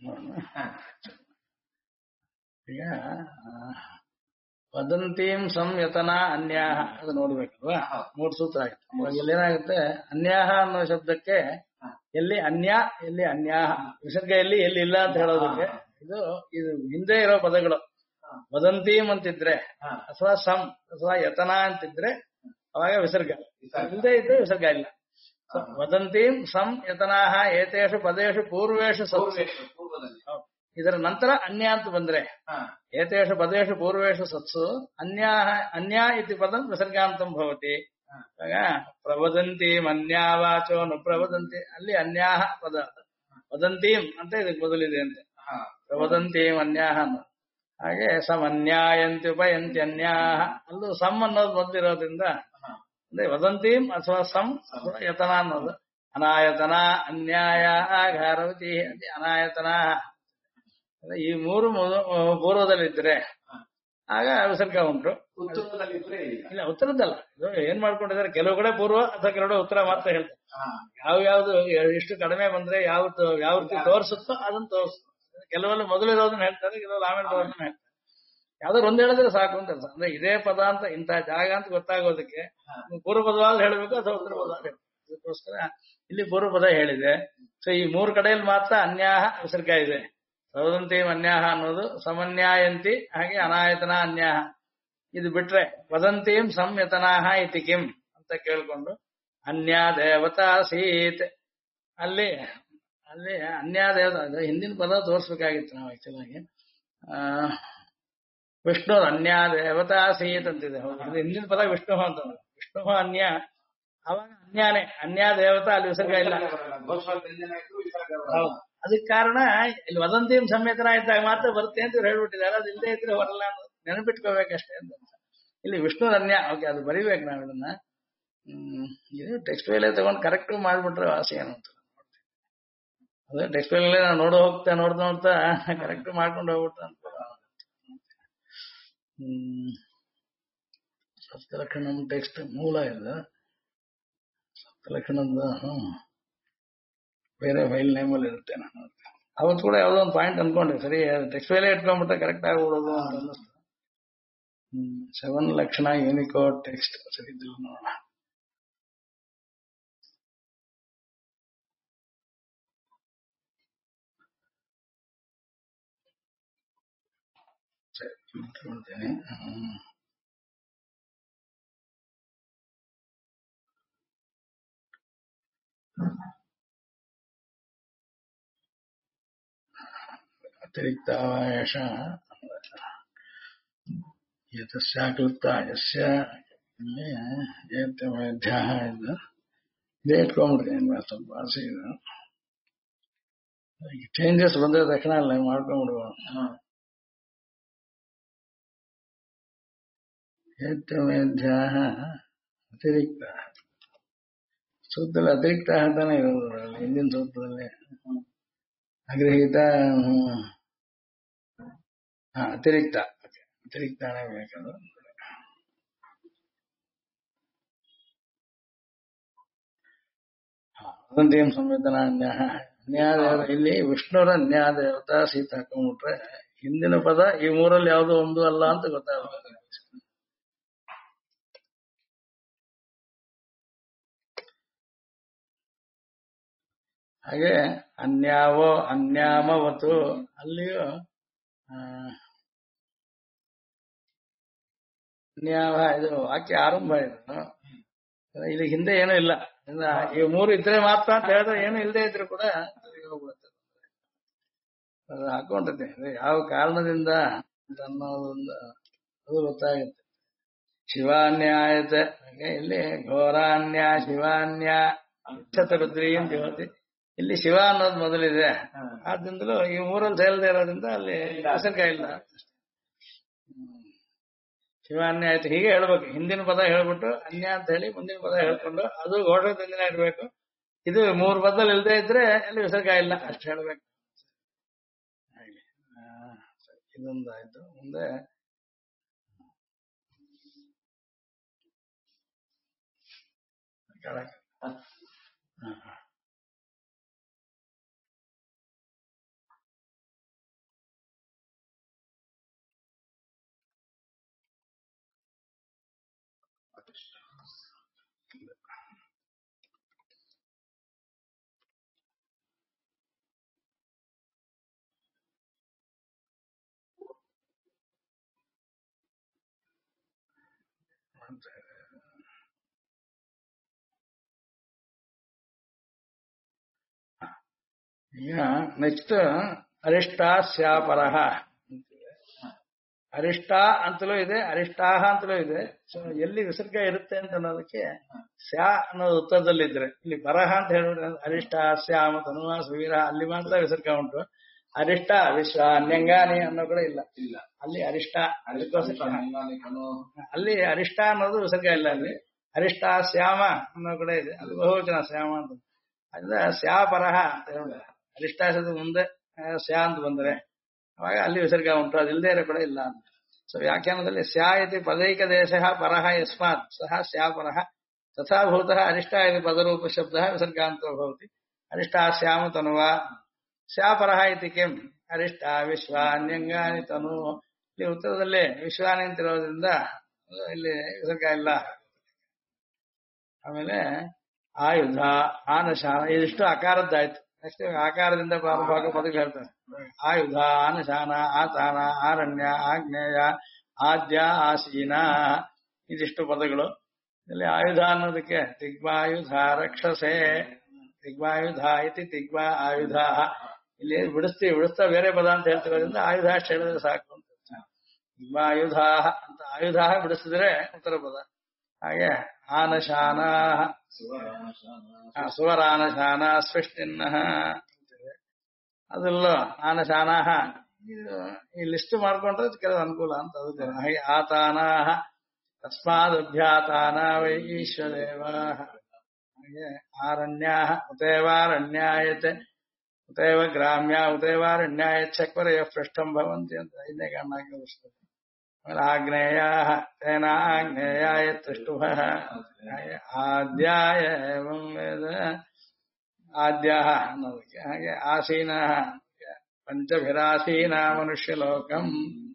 ನೋಡೋಣ. ಹಾ. ಈಗ ವದಂತೀಂ ಸಂಯತನ ಅನ್ಯಾಹ ಅದು ನೋಡ್ಬೇಕಲ್ವಾ? ಹೌದು. 3 ಸೂತ್ರ ಆಗುತ್ತೆ. ಇವಾಗ ಇಲ್ಲೇನಾಗುತ್ತೆ, ಅನ್ಯಾಹ ಅನ್ನೋ ಶಬ್ದಕ್ಕೆ ಹಾ. ಎಲ್ಲಿ ಅನ್ಯ ಎಲ್ಲಿ ಅನ್ಯಾಹ, ವಿಸರ್ಗ ಎಲ್ಲಿ ಎಲ್ಲಿ ಇಲ್ಲ ಅಂತ ಹೇಳೋದಕ್ಕೆ ಇದು ಇದು ಹಿಂದೆ ಇರೋ ಪದಗಳು. ವದಂತೀಂ ಅಂತಿದ್ರೆ ಹಾ. ಅಥವಾ ಸಂ ಅಥವಾ ಯತನ ಅಂತಿದ್ರೆ ಅವಾಗ ವಿಸರ್ಗ, ವಿಸರ್ಗ. ಇಲ್ಲದೆ ಇದ್ರೆ ವಿಸರ್ಗ ಇಲ್ಲ. So, ವದಂತೀಂ ಸಂ ಯತನಾಹ ಏತೇಷು ಪದೇಶು ಪೂರ್ವೇಶು ಸತ್ಸು. ಪೂರ್ವದಲ್ಲಿ. ಹೌದು. ಇದರ ನಂತರ ಅನ್ಯ ಅಂತ ಬಂದ್ರೆ ಹಾ. ಏತೇಷು ಪದೇಶು ಪೂರ್ವೇಶು ಸತ್ಸು ಅನ್ಯಾಹ ಅನ್ಯ ಇತಿ ಪದಂ ವಿಸರ್ಗಾಂತಂ ಭವತಿ. ಹಾ. ಆಗ ಪ್ರವದಂತೀಂ ಅನ್ಯಾವಾಚೋ ನು ಪ್ರವದಂತಿ, ಅಲ್ಲಿ ಅನ್ಯಾಹ ಪದ. ವದಂತೀಂ ಅಂತ ಇದಕ್ಕೆ ಮೊದಲಿದೆ ಅಂತ. ಹಾ. ಪ್ರವದಂತೀಂ ಅನ್ಯಾಹ ಅನ್ನೋ ಹಾಗೆ ಸಮನ್ಯಾಯಂತಿ ಉಪಯಂತಿ ಅನ್ಯಾಹ, ಅಲ್ಲೂ ಸಮ್ ಅನ್ನೋದು ಮೊದಲಿರೋದ್ರಿಂದ ಹಾ. ಅಂದ್ರೆ ವದಂತೀಂ ಅಥವಾ ಸಂ ಅಥವಾ ಯತನ ಅನ್ನೋದು. ಅನಾಯತನ ಅನ್ಯಾಯ ಘಾರವತಿ ಅನಾಯತನ, ಅಂದ್ರೆ ಈ 3 ಪೂರ್ವದಲ್ಲಿದ್ರೆ ಹಾ. ಆಗ ವಿಸರ್ಗ ಉಂಟು. ಉತ್ತರದಲ್ಲಿದ್ರೆ ಇಲ್ಲ. ಇಲ್ಲ, ಉತ್ತರದ್ದಲ್ಲ. ಇದು ಏನ್ ಮಾಡ್ಕೊಂಡಿದ್ದಾರೆ, ಕೆಲವು ಕಡೆ ಪೂರ್ವ ಅಥವಾ ಕೆಲವು ಕಡೆ ಉತ್ತರ ಮಾತ್ರ ಹೇಳ್ತಾರೆ. ಹಾ. ಯಾವ್ದು ಎಷ್ಟು ಕಡಿಮೆ ಬಂದ್ರೆ ಯಾವ ರೀತಿ ತೋರಿಸುತ್ತೋ ಅದನ್ನ ತೋರಿಸ್ತು. ಕೆಲವೆಲ್ಲ ಮೊದಲಿರೋದನ್ನ ಹೇಳ್ತಾರೆ, ಕೆಲವೆಲ್ಲ ಆಮೇಲೆ ಇರೋದನ್ನ ಹೇಳ್ತಾರೆ. ಯಾವ್ದಾದ್ರು ಒಂದ್ ಹೇಳಿದ್ರೆ ಸಾಕು ಅಂತ ಅರ್ಥ. ಅಂದ್ರೆ ಇದೇ ಪದ ಅಂತ ಇಂಥ ಜಾಗ ಅಂತ ಗೊತ್ತಾಗೋದಕ್ಕೆ ಪೂರ್ವ ಪದವಾದ ಹೇಳಬೇಕು ಅಥವಾ ಉತ್ತರ ಪದ ಹೇಳಬೇಕು. ಅದಕ್ಕೋಸ್ಕರ ಇಲ್ಲಿ ಪೂರ್ವ ಪದ ಹೇಳಿದೆ. ಸೊ ಈ 3 ಕಡೆಯಲ್ಲಿ ಮಾತ್ರ ಅನ್ಯಾಹ ವಿಸರ್ಗ ಇದೆ. ಸವದಂತೀಂ ಅನ್ಯಾಹ ಅನ್ನೋದು ಸಮನ್ಯಾಯಂತಿ, ಹಾಗೆ ಅನಾಯತನ ಅನ್ಯಾಹ. ಇದು ಬಿಟ್ರೆ ವದಂತೀಂ ಸಂಯತನಾಹ ಇತಿ ಕಿಂ ಅಂತ ಕೇಳ್ಕೊಂಡು ಅನ್ಯ ದೇವತಾ ಸೀತ್, ಅಲ್ಲಿ ಅಲ್ಲಿ ಅನ್ಯ ದೇವತಾ, ಹಿಂದಿನ ಪದ ತೋರಿಸ್ಬೇಕಾಗಿತ್ತು ನಾವು ಆಕ್ಚುಲ್ ಆಗಿ. ವಿಷ್ಣು ಅನ್ಯ ದೇವತಾ ಸೀತ್ ಅಂತಿದೆ. ಹೌದು, ಇದು ಹಿಂದಿನ ಪದ ವಿಷ್ಣು ಅಂತ. ವಿಷ್ಣು ಅನ್ಯ, ಅವಾಗ ಅನ್ಯಾನೇ, ಅನ್ಯ ದೇವತಾ, ಅಲ್ಲಿ ವಿಸರ್ಗ ಇಲ್ಲ. ಹೌದು, ಅದಕ್ಕೆ ಕಾರಣ ಇಲ್ಲಿ ವದಂತೀಂ ಸಂಯತನ ಇದ್ದಾಗ ಮಾತ್ರ ಬರುತ್ತೆ ಅಂತ ಇವ್ರು ಹೇಳ್ಬಿಟ್ಟಿದ್ದಾರೆ. ಅದು ಇಲ್ಲದೆ ಇದ್ರೆ ಬರಲ್ಲ ಅನ್ನೋದು ನೆನಪಿಟ್ಕೋಬೇಕಷ್ಟೇ ಅಂತ. ಇಲ್ಲಿ ವಿಷ್ಣು ಅನ್ಯ, ಓಕೆ, ಅದು ಬರಿಬೇಕು ನಾವ್ ಇದನ್ನ. ಇದು ಟೆಕ್ಸ್ಟ್ ಮೇಲೆ ತಗೊಂಡು ಕರೆಕ್ಟ್ ಮಾಡ್ಬಿಟ್ರೆ ವಾಸಿ ಏನು ಅಂತ. ಅದೇ ಟೆಕ್ಸ್ಟ್ ಮೇಲೆ ನಾವು ನೋಡ್ತಾ ನೋಡ್ತಾ ಕರೆಕ್ಟ್ ಮಾಡ್ಕೊಂಡು ಹೋಗ್ಬಿಟ್ರೆ ಅಂತ. ಸಪ್ತಲಕ್ಷಣಂ ಟೆಕ್ಸ್ಟ್ ಮೂಲ ಇದೆ. ಸಪ್ತಲಕ್ಷಣದ ಬೇರೆ ಫೈಲ್ ನೇಮಲ್ಲಿ ಇರುತ್ತೆ. ನಾನು ಅವತ್ತು ಕೂಡ ಯಾವುದೋ ಒಂದು ಪಾಯಿಂಟ್ ಅನ್ಕೊಂಡ್ರೆ ಸರಿ ಟೆಕ್ಸ್ಟ್ ಫೈಲೇ ಇಟ್ಕೊಂಡ್ಬಿಟ್ರೆ ಕರೆಕ್ಟ್ ಆಗ್ಬಿಡೋದು ಅಂತ ಅನ್ನಿಸ್ತು. 7 ಲಕ್ಷಣ ಯೂನಿಕೋಡ್ ಟೆಕ್ಸ್ಟ್ ಸರಿ ಇದ್ದಿಲ್ಲ ನೋಡೋಣ. ಸರಿ ಮಾಡ್ತೇನೆ. ಅತಿರಿಕ್ತಾಯಶ ಯತಸ್ಯಾಕೃತ ಯಸ್ಯ ಇಲ್ಲಿ ಏತ್ಯಮೇಧ್ಯಾಹ ಇದು ಇದೇ ಇಟ್ಕೊಂಡ್ಬಿಡ್ತೀನಿ. ಸ್ವಲ್ಪ ಆಸೆ ಇದು. ಚೇಂಜಸ್ ಬಂದ್ರೆ ತಕ್ಷಣ ಅಲ್ಲ ಮಾಡ್ಕೊಂಡ್ಬಿಡುವ. ಏತ್ಯಮೇಧ್ಯಾಹ ಅತಿರಿಕ್ತ ಸೂತ್ರದಲ್ಲಿ ಅತಿರಿಕ್ತ ಅಂತಾನೆ ಇರೋದು. ಹಿಂದಿನ ಸೂತ್ರದಲ್ಲಿ ಅಗ್ರಹೀತ ಅತಿರಿಕ್ತ, ಅತಿರಿಕ್ತಾನೆ ಬೇಕದು. ವದಂತೀಂ ಸಂವೇದನಾ ಅನ್ಯಾಹ, ಅನ್ಯಾದೇವ, ಇಲ್ಲಿ ವಿಷ್ಣುರ ಅನ್ಯಾದೇವತಾ ಸೀತ ಹಾಕೊಂಡ್ಬಿಟ್ರೆ ಹಿಂದಿನ ಪದ ಈ 3ರಲ್ಲಿ ಯಾವುದೋ ಒಂದು ಅಲ್ಲ ಅಂತ ಗೊತ್ತಾಗುತ್ತೆ. ಹಾಗೆ ಅನ್ಯಾವೋ ಅನ್ಯಾಮವತು, ಅಲ್ಲಿಯೂ ಅನ್ಯಾವ ಇದು ವಾಕ್ಯ ಆರಂಭ ಇದು. ಇಲ್ಲಿ ಹಿಂದೆ ಏನೂ ಇಲ್ಲ. ಈ 3 ಇದ್ರೆ ಮಾತ್ರ ಅಂತ ಹೇಳಿದ್ರೆ ಏನು ಇಲ್ಲದೆ ಇದ್ರು ಕೂಡ ಹೋಗ್ಬಿಡುತ್ತೆ. ಅದು ಹಾಕೊಂಡಿರ್ತೀನಿ ಯಾವ ಕಾರಣದಿಂದ ಅಂತ ಅನ್ನೋದೊಂದು ಅದು ಗೊತ್ತಾಗುತ್ತೆ. ಶಿವಾನ್ಯಾಯತೆ, ಇಲ್ಲಿ ಘೋರಾನ್ಯ ಶಿವಾನ್ಯ ರುದ್ರಿ ಅಂತ ಹೇಳ್ತಿ. ಇಲ್ಲಿ ಶಿವ ಅನ್ನೋದು ಮೊದಲಿದೆ, ಆದ್ರಿಂದಲೂ ಈ 3ರಲ್ಲಿ ಸೇರದೆ ಇರೋದ್ರಿಂದ ಅಲ್ಲಿ ವಿಸರ್ಗ ಇಲ್ಲ. ಶಿವಾನ್ಯ ಆಯ್ತು ಹೀಗೆ ಹೇಳ್ಬೇಕು. ಹಿಂದಿನ ಪದ ಹೇಳ್ಬಿಟ್ಟು ಅನ್ಯ ಅಂತ ಹೇಳಿ ಮುಂದಿನ ಪದ ಹೇಳ್ಕೊಂಡು ಅದು ಘೋಷದಿಂದ ಇರ್ಬೇಕು. ಇದು 3 ಪದದಲ್ಲಿ ಇಲ್ಲದೆ ಇದ್ರೆ ಅಲ್ಲಿ ವಿಸರ್ಗ ಇಲ್ಲ ಅಷ್ಟು ಹೇಳ್ಬೇಕು. ಇದೊಂದು ಆಯ್ತು. ಮುಂದೆ ಈಗ ನೆಕ್ಸ್ಟ್ ಅರಿಷ್ಟ ಸ್ಯಾಪರಹ ಅರಿಷ್ಟ ಅಂತಲೂ ಇದೆ ಅರಿಷ್ಟಾಹ ಅಂತಲೂ ಇದೆ. ಸೊ ಎಲ್ಲಿ ವಿಸರ್ಗ ಇರುತ್ತೆ ಅಂತ ಅನ್ನೋದಕ್ಕೆ ಸ್ಯಾ ಅನ್ನೋದು ಉತ್ತರದಲ್ಲಿದ್ರೆ ಇಲ್ಲಿ ಬರಹ ಅಂತ ಹೇಳ್ಬಿಟ್ರೆ ಅರಿಷ್ಟ ಸ್ಯಾಮ ತನುವ ಸುವೀರ ಅಲ್ಲಿ ಮಾತ್ರ ವಿಸರ್ಗ ಉಂಟು. ಅರಿಷ್ಟ ವಿಶ್ವ ಅನ್ಯಂಗಾನಿ ಅನ್ನೋ ಕಡೆ ಇಲ್ಲ. ಇಲ್ಲ ಅಲ್ಲಿ ಅರಿಷ್ಟ ಅರಿಷ್ಟ ಅಲ್ಲಿ ಅರಿಷ್ಟ ಅನ್ನೋದು ವಿಸರ್ಗ ಇಲ್ಲ. ಅಲ್ಲಿ ಅರಿಷ್ಟ ಶ್ಯಾಮ ಅನ್ನೋ ಕಡೆ ಇದೆ, ಅದು ಬಹುವಚನ ಶ್ಯಾಮ ಅಂತ. ಅದ್ರ ಸ್ಯಾ ಪರಹ ಅಂತ ಹೇಳಿ ಅರಿಷ್ಟ ಮುಂದೆ ಸ್ಯಾ ಅಂತ ಬಂದ್ರೆ ಅವಾಗ ಅಲ್ಲಿ ವಿಸರ್ಗ ಉಂಟು, ಅದಿಲ್ಲದೆ ಇರೋ ಕಡೆ ಇಲ್ಲ ಅಂತ. ಸೊ ವ್ಯಾಖ್ಯಾನದಲ್ಲಿ ಸ್ಯಾ ಇತಿ ಪದೈಕ ದೇಶ ಪರಹ ಯಸ್ಮಾತ್ ಸಹ ಸ್ಯಾ ಪರಹ ತಥಾಭೂತಃ ಅರಿಷ್ಟ ಇತಿ ಪದರೂಪ ಶಬ್ದ ವಿಸರ್ಗಾಂತೋ ಭವತಿ. ಅರಿಷ್ಟ ಶ್ಯಾಮ ತನುವ ಸ್ಯಾಪರಹ ಇತಿ ಕಿಂ ಅರಿಷ್ಟ ವಿಶ್ವ ಅನ್ಯಂಗಾನಿ ತನು. ಇಲ್ಲಿ ಉತ್ತರದಲ್ಲಿ ವಿಶ್ವಾನಿ ಅಂತಿರೋದ್ರಿಂದ ಇಲ್ಲಿ ವಿಸರ್ಗ ಇಲ್ಲ. ಆಮೇಲೆ ಆಯುಧ ಆನಶಾನ ಇದಿಷ್ಟು ಅಕಾರದ್ದಾಯ್ತು. ನೆಕ್ಸ್ಟ್ ಆಕಾರದಿಂದ ಪ್ರಾರಂಭ ಪದಗಳು ಹೇಳ್ತಾರೆ. ಆಯುಧ ಆನಶಾನ ಆತಾನ ಆರಣ್ಯ ಆಗ್ನೇಯ ಆದ್ಯ ಆಸೀನ ಇದಿಷ್ಟು ಪದಗಳು. ಇಲ್ಲಿ ಆಯುಧ ಅನ್ನೋದಕ್ಕೆ ದಿಗ್ವಾಯುಧ ರಕ್ಷಸೆ ದಿಗ್ವಾಯುಧ ಇತಿ ದಿಗ್ವ ಆಯುಧ. ಇಲ್ಲಿ ಬಿಡಿಸ್ತಾ ಬೇರೆ ಪದ ಅಂತ ಹೇಳ್ತಿರೋದ್ರಿಂದ ಆಯುಧ ಅಷ್ಟು ಹೇಳಿದ್ರೆ ಸಾಕು ಅಂತ. ದಿಗ್ವಾಯುಧ ಅಂತ ಆಯುಧ ಬಿಡಿಸಿದ್ರೆ ಉತ್ತರ ಪದ. ಹಾಗೆ ಆನಶಾನ ಸುವರಾನಶಾನ ಸೃಷ್ಟಿನ್ನ ಅದೆಲ್ಲ ಆನಶಾನ ಈ ಲಿಸ್ಟ್ ಮಾಡ್ಕೊಂಡ್ರೆ ಕೆಲವು ಅನುಕೂಲ ಅಂತ. ಅದು ಹಾಗೆ ಆತಾನ ತಸ್ಮಾದಭ್ಯಾತಾನ ವೈ ಈಶ್ವರೇವ. ಹಾಗೆ ಆರಣ್ಯ ಉತೇವಾರಣ್ಯಾಯತೆ ಉತೇವ ಗ್ರಾಮ್ಯ ಉತೇವಾರಣ್ಯಾಯ ಚಕ್ವರಯ ಪೃಷ್ಠಂ ಭವಂತಿ ಅಂತ 5ನೇ ಕಾರಣ. ಆಮೇಲೆ ಆಗ್ನೇಯ ತೇನ ಆಗ್ನೇಯಾಯ ತೃಷ್ಟುಭ ಆದ್ಯಾಯ ಆದ್ಯ ಅನ್ನೋದಕ್ಕೆ. ಹಾಗೆ ಆಸೀನ ಪಂಚಭಿರಾಸೀನ ಮನುಷ್ಯ ಲೋಕಂ.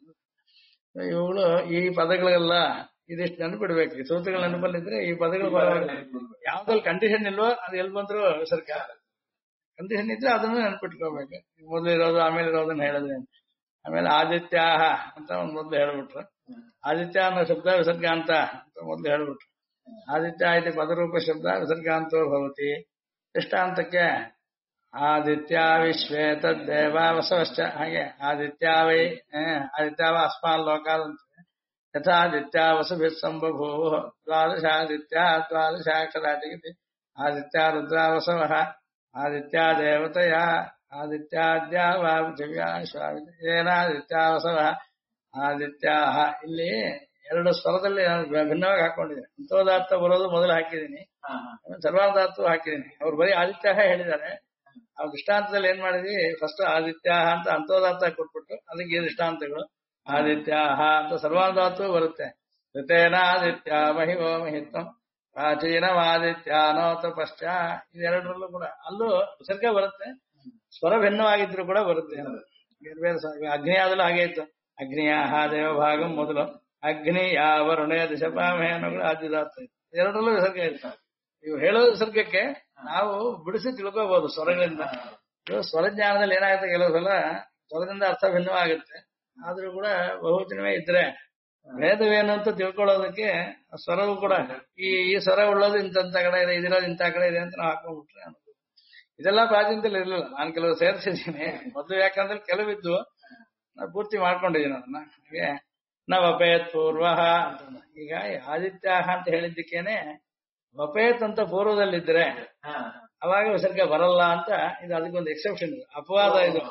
ಇವುಗಳು ಈ ಪದಗಳೆಲ್ಲ ಇದಿಷ್ಟು ನೆನಪಿಡ್ಬೇಕು. ಈ ಸೂತ್ರಗಳು ನೆನಪಲ್ಲಿದ್ರೆ ಈ ಪದಗಳು ಯಾವ್ದ್ರಲ್ಲಿ ಕಂಡೀಷನ್ ಇಲ್ವೋ ಅದು ಎಲ್ಲಿ ಬಂದ್ರು ವಿಸರ್ಗ. ಕಂಡೀಷನ್ ಇದ್ರೆ ಅದನ್ನು ನೆನಪಿಟ್ಕೋಬೇಕು. ಮೊದಲು ಇರೋದು ಆಮೇಲೆ ಇರೋದನ್ನ ಹೇಳಿದ್ರೆ. ಆಮೇಲೆ ಆದಿತ್ಯಾಹ ಅಂತ ಒಂದ್ ಮೊದ್ಲು ಹೇಳ್ಬಿಟ್ರು. ಆದಿತ್ಯ ಅನ್ನೋ ಶಬ್ದ ವಿಸರ್ಗಾಂತ ಅಂತ ಮೊದ್ಲು ಹೇಳ್ಬಿಟ್ರು. ಆದಿತ್ಯ ಐತಿ ಪದರೂಪ ಶಬ್ದ ವಿಸರ್ಗಾಂತೋ ಭವತಿ. ದೃಷ್ಟಾಂತಕ್ಕೆ ಆದಿತ್ಯ ವಿಶ್ವೇ ತದ್ದೇವ ವಸವಶ್ಚ. ಹಾಗೆ ಆದಿತ್ಯಾವೈ ಆದಿತ್ಯಾವ ಅಸ್ಮಾನ್ ಲೋಕಾದಂತ ಯಥಾದಿತ್ಯ ವಸುಭಿತ್ ಸಂಬಭೂ ದ್ವಾದಶಾದಿತ್ಯ ದ್ವಾದಶಾಕ್ಷರಾಟಿಗೆ ಆದಿತ್ಯ ರುದ್ರ ವಸವ ಆದಿತ್ಯ ದೇವತೆಯ ಆದಿತ್ಯಾದ್ಯ ವಾ ಪೃಥಿವ್ಯಾ ಏನಾದಿತ್ಯ ವಸವ ಆದಿತ್ಯ. ಇಲ್ಲಿ 2 ಸ್ವರದಲ್ಲಿ ನಾನು ಭಿನ್ನವಾಗಿ ಹಾಕೊಂಡಿದ್ದೀನಿ. ಅಂತೋದಾರ್ಥ ಬರೋದು ಮೊದಲು ಹಾಕಿದ್ದೀನಿ, ಸರ್ವಾರ್ಧಾರ್ಥ ಹಾಕಿದ್ದೀನಿ. ಅವ್ರು ಬರೀ ಆದಿತ್ಯ ಹೇಳಿದ್ದಾರೆ. ಆ ದೃಷ್ಟಾಂತದಲ್ಲಿ ಏನ್ ಮಾಡಿದ್ವಿ, ಫಸ್ಟ್ ಆದಿತ್ಯ ಅಂತ ಅಂತೋದಾರ್ಥ ಕೊಟ್ಬಿಟ್ಟು ಅದಕ್ಕೆ ಈ ದೃಷ್ಟಾಂತಗಳು ಆದಿತ್ಯ ಅಂತ ಸರ್ವಾರ್ಧಾರ್ಥ ಬರುತ್ತೆ. ಋತೇನಾದಿತ್ಯ ಮಹಿವೋ ಮಹಿತ್ವಂ ಪ್ರಾಚೀನವಾದಿತ್ಯ ನೋತ ಪಶ್ಚ. ಇದೆರಡರಲ್ಲೂ ಕೂಡ ಅಲ್ಲೂ ವಿಸರ್ಗ ಬರುತ್ತೆ, ಸ್ವರ ಭಿನ್ನವಾಗಿದ್ರು ಕೂಡ ಬರುತ್ತೆ. ಬೇರೆ ಬೇರೆ ಅಗ್ನಿ ಆದಲ್ಲೂ ಹಾಗೆ ಇತ್ತು. ಅಗ್ನಿಯ ದೇವಭಾಗಂ ಮೊದಲು ಅಗ್ನಿಯ ವರುಣಯ ದಿಶಪಾಮೆ ಅನ್ನೋ ಕೂಡ ಆದ್ಯದಾರ್ಥ ಇತ್ತು. ಎರಡರಲ್ಲೂ ವಿಸರ್ಗ ಇತ್ತು. ಇವು ಹೇಳೋ ವಿಸರ್ಗಕ್ಕೆ ನಾವು ಬಿಡಿಸಿ ತಿಳ್ಕೋಬಹುದು ಸ್ವರಗಳಿಂದ. ಸ್ವರಜ್ಞಾನದಲ್ಲಿ ಏನಾಗುತ್ತೆ, ಕೆಲವು ಸಲ ಸ್ವರದಿಂದ ಅರ್ಥ ಭಿನ್ನವಾಗುತ್ತೆ. ಆದ್ರೂ ಕೂಡ ಬಹುವಚನವೇ ಇದ್ರೆ ಭೇದವೇನು ಅಂತ ತಿಳ್ಕೊಳ್ಳೋದಕ್ಕೆ ಸ್ವರವು ಕೂಡ ಈ ಸ್ವರ ಉಳ್ಳೋದು ಇಂಥ ಕಡೆ ಇದೆ, ಇದಿರೋದು ಇಂಥ ಕಡೆ ಇದೆ ಅಂತ ನಾವು ಹಾಕೊಂಡ್ಬಿಟ್ರೆ ಇದೆಲ್ಲ ಪ್ರಾಚೀನದಲ್ಲಿ ಇರ್ಲಿಲ್ಲ. ನಾನು ಕೆಲವು ಸೇರಿಸಿದ್ದೀನಿ. ಮೊದಲು ಯಾಕಂದ್ರೆ ಕೆಲವಿದ್ದು ನಾನು ಪೂರ್ತಿ ಮಾಡ್ಕೊಂಡಿದ್ದೀನಿ ಅದನ್ನ. ಹಾಗೆ ವಪೇತ್ ಪೂರ್ವ ಅಂತ. ಈಗ ಆದಿತ್ಯ ಅಂತ ಹೇಳಿದ್ದಕ್ಕೇನೆ ವಪೇತ್ ಅಂತ ಪೂರ್ವದಲ್ಲಿದ್ರೆ ಅವಾಗ ವಿಸರ್ಗ ಬರಲ್ಲ ಅಂತ ಇದು ಅದಕ್ಕೊಂದು ಎಕ್ಸೆಪ್ಷನ್ ಇದೆ, ಅಪವಾದ ಇದು.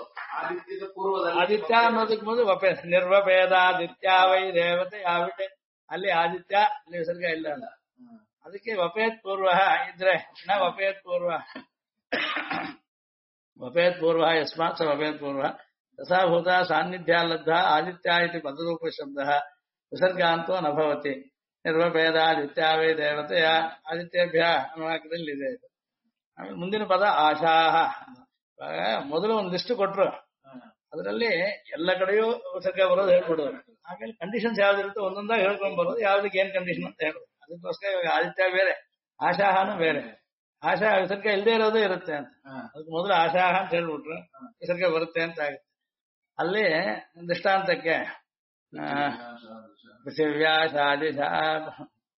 ಆದಿತ್ಯ ಅನ್ನೋದಕ್ಕೆ ಮೊದಲು ವಪೇತ್ ನಿರ್ವಪೇದಾದಿತ್ಯ ವೈ ದೇವತೆ ಯಾವಿದೆ ಅಲ್ಲಿ ಆದಿತ್ಯ ಅಲ್ಲಿ ವಿಸರ್ಗ ಇಲ್ಲ ಅಲ್ಲ. ಅದಕ್ಕೆ ವಪೇತ್ ಪೂರ್ವ ಇದ್ರೆ ವಪೇತ್ ಪೂರ್ವ ವಪೇತ್ ಪೂರ್ವ ಯಸ್ಮಾತ್ ವಪೇತ್ ಪೂರ್ವ ತಥಾಭೂತ ಸಾನ್ನಿಧ್ಯ ಲಬ್ಧ ಆದಿತ್ಯ ಇತಿ ಪದರೂಪ ಶಬ್ದ ವಿಸರ್ಗಾಂತೋ ನಭವತಿ. ನಿರ್ವಪೇದಾದಿತ್ಯ ವೈ ದೇವತೆಯ ಆದಿತ್ಯಭ್ಯ ಅನ್ನುವಾಕ್ಯದಲ್ಲಿ ಇದೆ. ಆಮೇಲೆ ಮುಂದಿನ ಪದ ಆಶಾಹ. ಮೊದಲು ಒಂದು ಲಿಸ್ಟ್ ಕೊಟ್ರು, ಅದರಲ್ಲಿ ಎಲ್ಲ ಕಡೆಯೂ ವಿಸರ್ಗ ಬರೋದು ಹೇಳ್ಬಿಡೋದು. ಆಮೇಲೆ ಕಂಡೀಷನ್ಸ್ ಯಾವ್ದಿರುತ್ತೋ ಒಂದೊಂದಾಗ ಹೇಳ್ಕೊಂಡ್ ಬರೋದು, ಯಾವ್ದಕ್ಕೆ ಏನ್ ಕಂಡೀಷನ್ ಅಂತ ಹೇಳೋದು. ಅದಕ್ಕೋಸ್ಕರ ಇವಾಗ ಆದಿತ್ಯ ಬೇರೆ ಆಶಾಹನು ಬೇರೆ. ಆಶಾ ವಿಸರ್ಗ ಇಲ್ಲದೆ ಇರೋದು ಇರುತ್ತೆ ಅಂತ. ಅದಕ್ಕೆ ಮೊದಲು ಆಶಾಹ ಅಂತ ಹೇಳ್ಬಿಟ್ರು, ವಿಸರ್ಗ ಬರುತ್ತೆ ಅಂತ ಆಗುತ್ತೆ. ಅಲ್ಲಿ ದೃಷ್ಟಾಂತಕ್ಕೆ ಪೃಥಿವ್ಯಾ ಶಾದಿಶಾ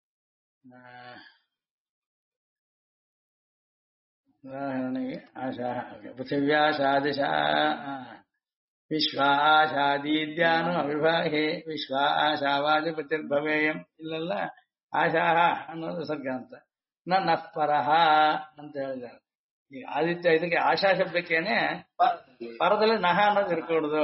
ಉದಾಹರಣೆಗೆ ಆಶಾ ಪೃಥಿವ್ಯಾಶಾದಿಶಾ ವಿಶ್ವಾಶಾದೀದ್ಯಾನು ಅವಿಭಾಹೆ ವಿಶ್ವ ಆಶಾವಾದಿಪತಿರ್ಭವೇಯಂ ಇಲ್ಲೆಲ್ಲ ಆಶಾಹ ಅನ್ನೋದು ಸರ್ಗ ಅಂತ ನಃ ಪರಹ ಅಂತ ಹೇಳಿದ್ದಾರೆ. ಈ ಆದಿತ್ಯ ಇದಕ್ಕೆ ಆಶಾ ಶಬ್ದಕ್ಕೇನೆ ಪರದಲ್ಲಿ ನಹ ಅನ್ನೋದು ಇರ್ಕೊಡುದು.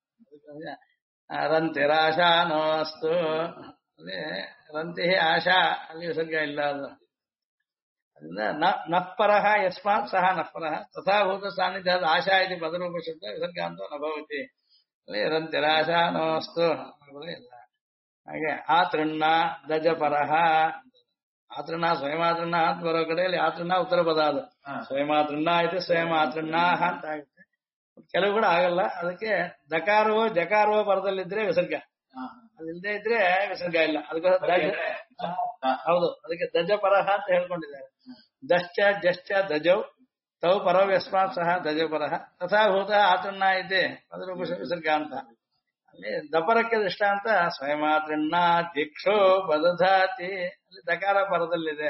ರಂತಿರಾಶಾನೋಸ್ತು ಅದೇ ರಂತಿ ಆಶಾ ಅಲ್ಲಿ ವಿಸರ್ಗ ಇಲ್ಲ ಅದು. ಅದರಿಂದ ನಃಪರಃ ಯಸ್ಮಾತ್ ಸಹ ನಃಪರಃ ತಥಾಭೂತ ಸಾನ್ನಿಧ್ಯ ಆಶಾ ಇದು ಪದರೂಪ ಶಬ್ದ ವಿಸರ್ಗ ಅಂತ ನಭವತಿ ಅಲ್ಲಿ ರಂತಿರಾಶಾನೋಸ್ತು ಇಲ್ಲ. ಹಾಗೆ ಆತೃಣ್ಣ ದಜಪರಃ ಆತೃಣ್ಣ ಸ್ವಯಮಾತೃಣ್ಣ ಅಂತ ಬರೋ ಕಡೆಯಲ್ಲಿ ಆತೃಣ್ಣ ಉತ್ತರ ಪದ ಅದು. ಸ್ವಯಮಾತೃಣ್ಣ ಆಯ್ತು ಸ್ವಯಂ ಆತೃಣ್ಣ ಅಂತ ಆಗುತ್ತೆ. ಕೆಲವು ಕೂಡ ಆಗಲ್ಲ. ಅದಕ್ಕೆ ದಕಾರವೋ ಜಕಾರವೋ ಪರದಲ್ಲಿದ್ರೆ ವಿಸರ್ಗ, ಅದಿಲ್ಲದೆ ಇದ್ರೆ ವಿಸರ್ಗ ಇಲ್ಲ. ಅದಕ್ಕೋಸ್ಕರ ಹೌದು, ಅದಕ್ಕೆ ದಜ ಪರಹ ಅಂತ ಹೇಳ್ಕೊಂಡಿದ್ದಾರೆ. ದಶ್ಚ ಜಶ್ಚ ದಜೌ ತೌ ಪರವ್ ಯಸ್ಮಾತ್ ಸಹ ದಜ ಪರಹ ತಥಾಭೂತ ಆತೃಣ್ಣ ಇದೆ ಪದರೂಪ ವಿಸರ್ಗ ಅಂತ. ಅಲ್ಲಿ ದಪರಕ್ಕೆ ದೃಷ್ಟಾಂತ ಸ್ವಯಮಾತೃಣ್ಣ ದೀಕ್ಷೋ ಬದಧಾತಿ ಅಲ್ಲಿ ದಕಾರ ಪರದಲ್ಲಿದೆ.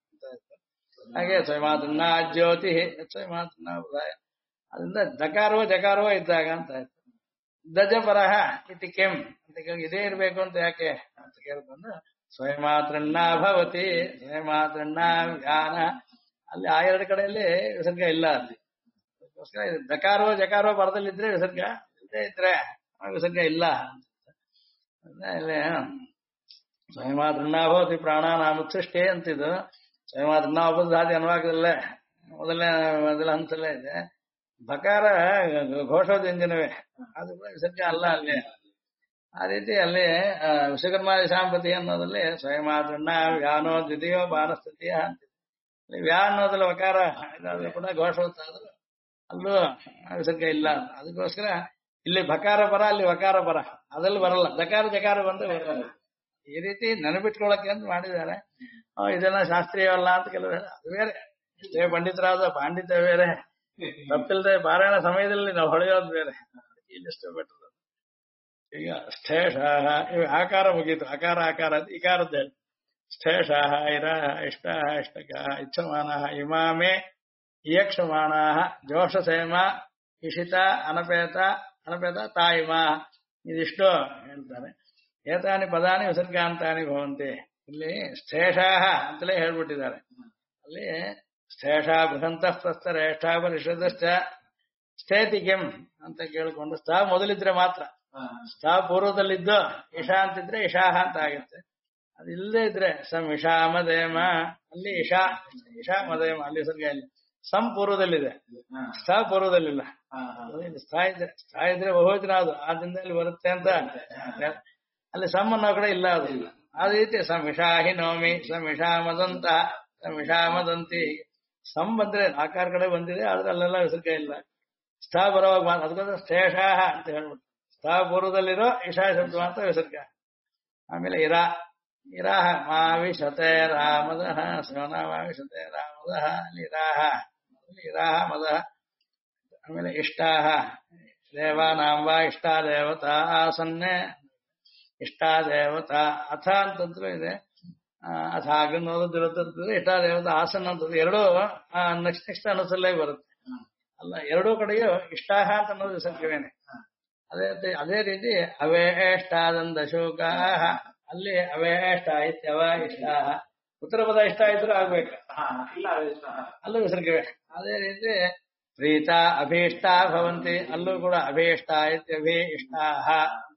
ಹಾಗೆ ಸ್ವಯಮಾತೃಣ್ಣ ಜ್ಯೋತಿ ಸ್ವಯಮಾತೃಣ್ಣ ಅದರಿಂದ ದಕಾರವೋ ಜಕಾರವೋ ಇದ್ದಾಗ ಅಂತ ಆಯ್ತು. ದಜಪರಹ ಇತಿ ಕೆಂ ಅಂತ ಕೇಳಿ ಇದೇ ಇರ್ಬೇಕು ಅಂತ ಯಾಕೆ ಅಂತ ಕೇಳ್ಕೊಂಡು ಸ್ವಯಮಾತೃಣ್ಣ ಭವತಿ ಸ್ವಯಮಾತೃಣ್ಣ ವ್ಯಾನ ಅಲ್ಲಿ ಆ ಎರಡು ಕಡೆಯಲ್ಲಿ ವಿಸರ್ಗ ಇಲ್ಲ. ಅಲ್ಲಿ ಅದಕ್ಕೋಸ್ಕರ ದಕಾರವೋ ಜಕಾರವೋ ಪರದಲ್ಲಿದ್ರೆ ವಿಸರ್ಗ, ಇಲ್ಲದೆ ಇದ್ರೆ ವಿಸರ್ಗ ಇಲ್ಲ. ಇಲ್ಲಿ ಸ್ವಯಮಾತೃಣ್ಣ ಭವತಿ ಪ್ರಾಣಾನಾಮುತ್ಸೃಷ್ಟೇ ಅಂತಿದ್ದು ಸ್ವಯಮಾತೃಣ್ಣ ಉಪಧಾತಿ ಅನ್ವಾಕದಲ್ಲೇ ಮೊದಲ ಹಂತಲ್ಲೇ ಇದೆ. ಬಕಾರ ಘೋಷೋದ್ಯಂಜನವೇ, ಅದು ಕೂಡ ವಿಸರ್ಗ ಅಲ್ಲ ಅಲ್ಲಿ. ಆ ರೀತಿ ಅಲ್ಲಿ ವಿಶ್ವಕರ್ಮಾದಿ ಶಾಂಪತಿ ಅನ್ನೋದಲ್ಲಿ ಸ್ವಯಮಾತೃಣ್ಣ ವ್ಯಾನೋ ದ್ವಿತೀಯೋ ಬಾನಸ್ತುತಿಯ ಅಂತಿದೆ. ವ್ಯಾ ಅನ್ನೋದ್ರಲ್ಲಿ ವಕಾರ ಇದಾದ್ರೂ ಕೂಡ ಘೋಷೋತ್ತಾದ್ರು ಅಲ್ಲೂ ವಿಸರ್ಗ ಇಲ್ಲ. ಅದಕ್ಕೋಸ್ಕರ ಇಲ್ಲಿ ಬಕಾರ ಪರ ಅಲ್ಲಿ ವಕಾರ ಪರ ಅದ್ರಲ್ಲಿ ಬರಲ್ಲ. ದಕಾರ ಜಕಾರ ಬಂದ್ರೆ ಬರಲ್ಲ. ಈ ರೀತಿ ನೆನಪಿಟ್ಕೊಳ್ಳಕ್ಕೆ ಅಂತ ಮಾಡಿದ್ದಾರೆ. ಇದೆಲ್ಲ ಶಾಸ್ತ್ರೀಯವಲ್ಲ ಅಂತ ಕೆಲವು ಅದು ಬೇರೆ. ಇಷ್ಟೇ ಪಂಡಿತರಾದ ಪಾಂಡಿತ್ಯ ಬೇರೆ, ತಪ್ಪಿಲ್ಲದೆ ಪಾರಾಯಣ ಸಮಯದಲ್ಲಿ ನಾವು ಹೊಳೆಯೋದು ಬೇರೆ. ಇಲ್ಲಿಷ್ಟು ಬೆಟ್ಟದ ಈಗ ಸ್ಥೇಷಾಹ ಇವು ಆಕಾರ ಮುಗೀತು. ಆಕಾರ ಆಕಾರ ಇಕಾರದ್ದು ಹೇಳಿ ಸ್ಥೇಷಾಹ ಇರಾಹ ಇಷ್ಟಾಹ ಇಷ್ಟಕಾಹ ಇಚ್ಛಮಾನಃ ಇಮಾಮೇ ಇಯಕ್ಷಮಾಣಾಹ ಜೋಷಸೇಮ ಇಷಿತ ಅನಪೇತ ಅನಪೇತ ತಾಯಿಮಾ ಇದಿಷ್ಟು ಹೇಳ್ತಾರೆ. ಏತಾನಿ ಪದಾನಿ ವಿಸರ್ಗಾಂತಾನಿ ಭವಂತಿ. ಇಲ್ಲಿ ಸ್ಥೇಷಾಹ ಅಂತಲೇ ಹೇಳ್ಬಿಟ್ಟಿದ್ದಾರೆ. ಅಲ್ಲಿ ಸ್ಥೇಷಾ ಬೃಹಂತಃ ಪ್ರಸ್ತರೇಷ್ಠ ಪರಿಷದಶ್ಚ ಸ್ಥೇತಿಗೆಂ ಅಂತ ಕೇಳ್ಕೊಂಡು ಸ್ಥಾ ಮೊದಲಿದ್ರೆ ಮಾತ್ರ, ಸ್ಥಾ ಪೂರ್ವದಲ್ಲಿದ್ದು ಇಶಾ ಅಂತಿದ್ರೆ ಇಶಾಹ ಅಂತ ಆಗುತ್ತೆ. ಅದಿಲ್ಲದೆ ಇದ್ರೆ ಸಂ ಇಶಾ ಮದೇಮ ಅಲ್ಲಿ ಇಶಾ ಇಶಾ ಮದೇಮ ಅಲ್ಲಿ ವಿಸರ್ಗ ಇಲ್ಲ. ಸಂ ಪೂರ್ವದಲ್ಲಿದೆ, ಸ್ಥಾ ಪೂರ್ವದಲ್ಲಿಲ್ಲ. ಸ್ಥಾ ಇದ್ರೆ ಬಹುವಚನ ಅದು ಆದ್ರಿಂದ ಇಲ್ಲಿ ಬರುತ್ತೆ ಅಂತ. ಅಲ್ಲಿ ಸಮ್ ಅನ್ನೋ ಕಡೆ ಇಲ್ಲ ಅದು. ಆ ರೀತಿ ಸಮಿಷಾ ಹಿ ನವಮಿ ಸಮಿಷಾ ಮದಂತ ಸಮಿಷಾ ಮದಂತಿ ಸಮ್ ಬಂದ್ರೆ ಆಕಾರ ಕಡೆ ಬಂದಿದೆ, ಆದ್ರೆ ಅಲ್ಲೆಲ್ಲ ವಿಸರ್ಗ ಇಲ್ಲ. ಸ್ಥಾ ಬರುವಾಗ ಮಾತ್ರ ಅದಕ್ಕೋಸ್ಕರ ಸ್ಥೇಷಾಹ ಅಂತ ಹೇಳ್ಬಿಟ್ಟು ಸ್ಥಾ ಪೂರ್ವದಲ್ಲಿರೋ ಇಶಾ ಶಬ್ದ ಮಾತ್ರ ವಿಸರ್ಗ. ಆಮೇಲೆ ಇರಾಹ ಮಾವಿಶತೆ ರಾಮದಃ ಸೋನ ಮಾವಿಶತೆ ರಾಮದಃ ಅಲ್ಲಿ ಇರಾಹ ಮದಃ. ಆಮೇಲೆ ಇಷ್ಟಾಹ ದೇವಾನಾಂಬ ಇಷ್ಟಾ ದೇವತಾ ಆಸನ್ನೆ ಇಷ್ಟಾ ದೇವತಾ ಅಥ ಅಂತಂದ್ರೂ ಇದೆ. ಅಥ ಆಗನ್ನೋದು ಇರುತ್ತದೆ. ಇಷ್ಟಾ ದೇವತಾ ಆಸನ ಅಂತದ್ದು ಎರಡೂ ನೆಕ್ಸ್ಟ್ ಅನುಸಲ್ಲೇ ಬರುತ್ತೆ. ಅಲ್ಲ ಎರಡೂ ಕಡೆಯೂ ಇಷ್ಟಾಹ ಅಂತ ಅನ್ನೋದು ವಿಸರ್ಗವೇನೆ. ಅದೇ ರೀತಿ ಅವೇಷ್ಟಾದಂದ ಶೋಕಾಹ ಅಲ್ಲಿ ಅವೇಷ್ಟ ಇತ್ಯವ ಇಷ್ಟಾಹ ಉತ್ತರ ಪದ ಇಷ್ಟ ಇದ್ರೂ ಆಗ್ಬೇಕು, ಅಲ್ಲೂ ವಿಸರ್ಗವೇ. ಅದೇ ರೀತಿ ಪ್ರೀತ ಅಭೀಷ್ಟ ಭವಂತಿ ಅಲ್ಲೂ ಕೂಡ ಅಭೀಷ್ಟ ಇತ್ಯಭಿ ಇಷ್ಟಾಹ.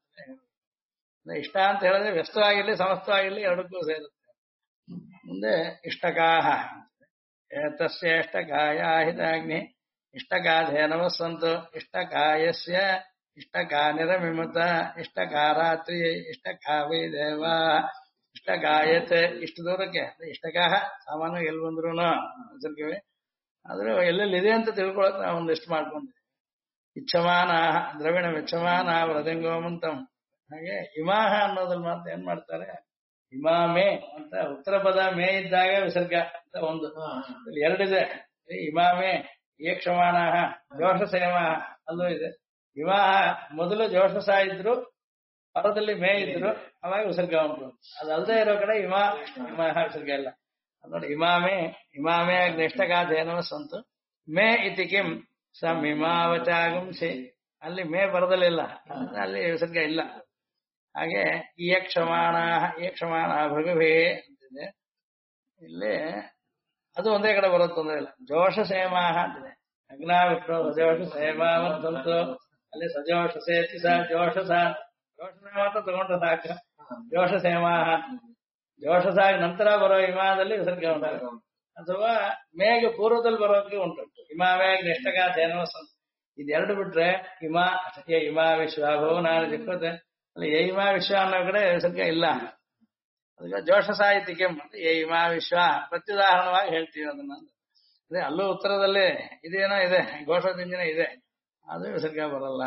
ಇಷ್ಟ ಅಂತ ಹೇಳಿದ್ರೆ ವ್ಯಸ್ತವಾಗಿರ್ಲಿ ಸಮಸ್ತವಾಗಿರ್ಲಿ ಎರಡಕ್ಕೂ ಸೇರುತ್ತೆ. ಮುಂದೆ ಇಷ್ಟಕಾಹ ಏತಸ್ಯ ಇಷ್ಟಕಾಯ ಹಿತಾಗ್ನಿ ಇಷ್ಟಕಾಧೇನವ ಸಂತು ಇಷ್ಟಕಾಯಸ್ಯ ಇಷ್ಟಕಾನಿರಮಿಮತ ಇಷ್ಟಕಾರಾತ್ರಿ ಇಷ್ಟಕಾವೈ ದೇವ ಇಷ್ಟಕಾಯತೆ ಇಷ್ಟು ದೂರಕ್ಕೆ ಇಷ್ಟಕಾಹ ಸಾಮಾನ್ಯವಾಗಿ ಎಲ್ಲಿ ಬಂದ್ರು ವಿಸರ್ಗವೇ. ಆದ್ರೂ ಎಲ್ಲೆಲ್ಲಿ ಇದೆ ಅಂತ ತಿಳ್ಕೊಳಕ್ ನಾವು ಒಂದಿಷ್ಟು ಮಾಡ್ಕೊಂಡಿದ್ದೀವಿ. ಇಚ್ಛಮಾನ ದ್ರವಿಣ ಇಚ್ಛಮಾನ ವ್ರದಂಗೋಮಂತಂ. ಹಾಗೆ ಇಮಾಹ ಅನ್ನೋದ್ರಲ್ಲಿ ಮಾತ್ರ ಏನ್ ಮಾಡ್ತಾರೆ, ಇಮಾಮೇ ಅಂತ ಉತ್ತರ ಪದ ಮೇ ಇದ್ದಾಗ ವಿಸರ್ಗ ಅಂತ ಒಂದು ಎರಡಿದೆ. ಇಮಾಮೇ ಏಕ್ಷಮಾಣ ಜೋಷ ಸೇಮ ಅಲ್ಲೂ ಇದೆ. ವಿವಾಹ ಮೊದಲು ಜೋಷಸ ಇದ್ರು ಪರದಲ್ಲಿ ಮೇ ಇದ್ರು ಅವಾಗ ವಿಸರ್ಗ ಉಂಟು. ಅದಲ್ಲದೆ ಇರೋ ಕಡೆ ಇಮಾ ಇಮಾ ವಿಸರ್ಗ ಇಲ್ಲ. ನೋಡಿ ಇಮಾಮೇ ಇಮಾಮೇ ಅಗ್ನಿಷ್ಟಗಾಧೇನೋ ಸಂತು ಮೇ ಇತಿ ಕಿಂ ಸಮಿಮಾವಚಾಗುಂಸಿ ಅಲ್ಲಿ ಮೇ ಬರದಲ್ಲಿಲ್ಲ, ಅಲ್ಲಿ ವಿಸರ್ಗ ಇಲ್ಲ. ಹಾಗೆ ಈ ಕ್ಷಮಾಣ ಭೃಗುಭೇ ಅಂತಿದೆ, ಇಲ್ಲಿ ಅದು ಒಂದೇ ಕಡೆ ಬರೋದು ತೊಂದರೆ ಇಲ್ಲ. ಜೋಷ ಸೇಮಾಹ ಅಂತಿದೆ, ಅಗ್ನಾವಿಷ್ಣು ಸಜೋಷ ಸೇಮಾವಂತು ಅಲ್ಲಿ ಸಜೋಷ ಸೇತಿ ಸ ಜೋಷಸ ಜೋಷಸ ಮಾತ್ರ ತಗೊಂಡ್ರೆ ಸಾಕು. ಜೋಷ ಸೇಮಾಹ ಜೋಷಸ ನಂತರ ಬರೋ ಇಮಾದಲ್ಲಿ ವಿಸರ್ಗ ಉಂಟು, ಅಥವಾ ಮೇಘ ಪೂರ್ವದಲ್ಲಿ ಬರೋದಕ್ಕೆ ಉಂಟು. ಇಮಾಮೇಘ ನಿಷ್ಠಗಾಧೇನೋ ಸಂತು ಇದೆರಡು ಬಿಟ್ರೆ ಇಮಾ ಇಮಾ ವಿಶ್ವ ಭುವನಾನ ಸಿಕ್ಕುತ್ತೆ, ಅಲ್ಲಿ ಇಮಾ ವಿಶ್ವ ಅನ್ನೋ ಕಡೆ ವಿಸರ್ಗ ಇಲ್ಲ. ಅದಕ್ಕೆ ಜೋಷ ಸಾಹಿತ್ಯಕ್ಕೆ ಇಮಾ ವಿಶ್ವ ಪ್ರತ್ಯುದಾಹರಣವಾಗಿ ಹೇಳ್ತೀವಿ ಅದನ್ನ. ಅದೇ ಅಲ್ಲೂ ಉತ್ತರದಲ್ಲಿ ಇದೇನೋ ಇದೆ, ಘೋಷದಿಂಜನ ಇದೆ, ಅದು ವಿಸರ್ಗ ಬರಲ್ಲ.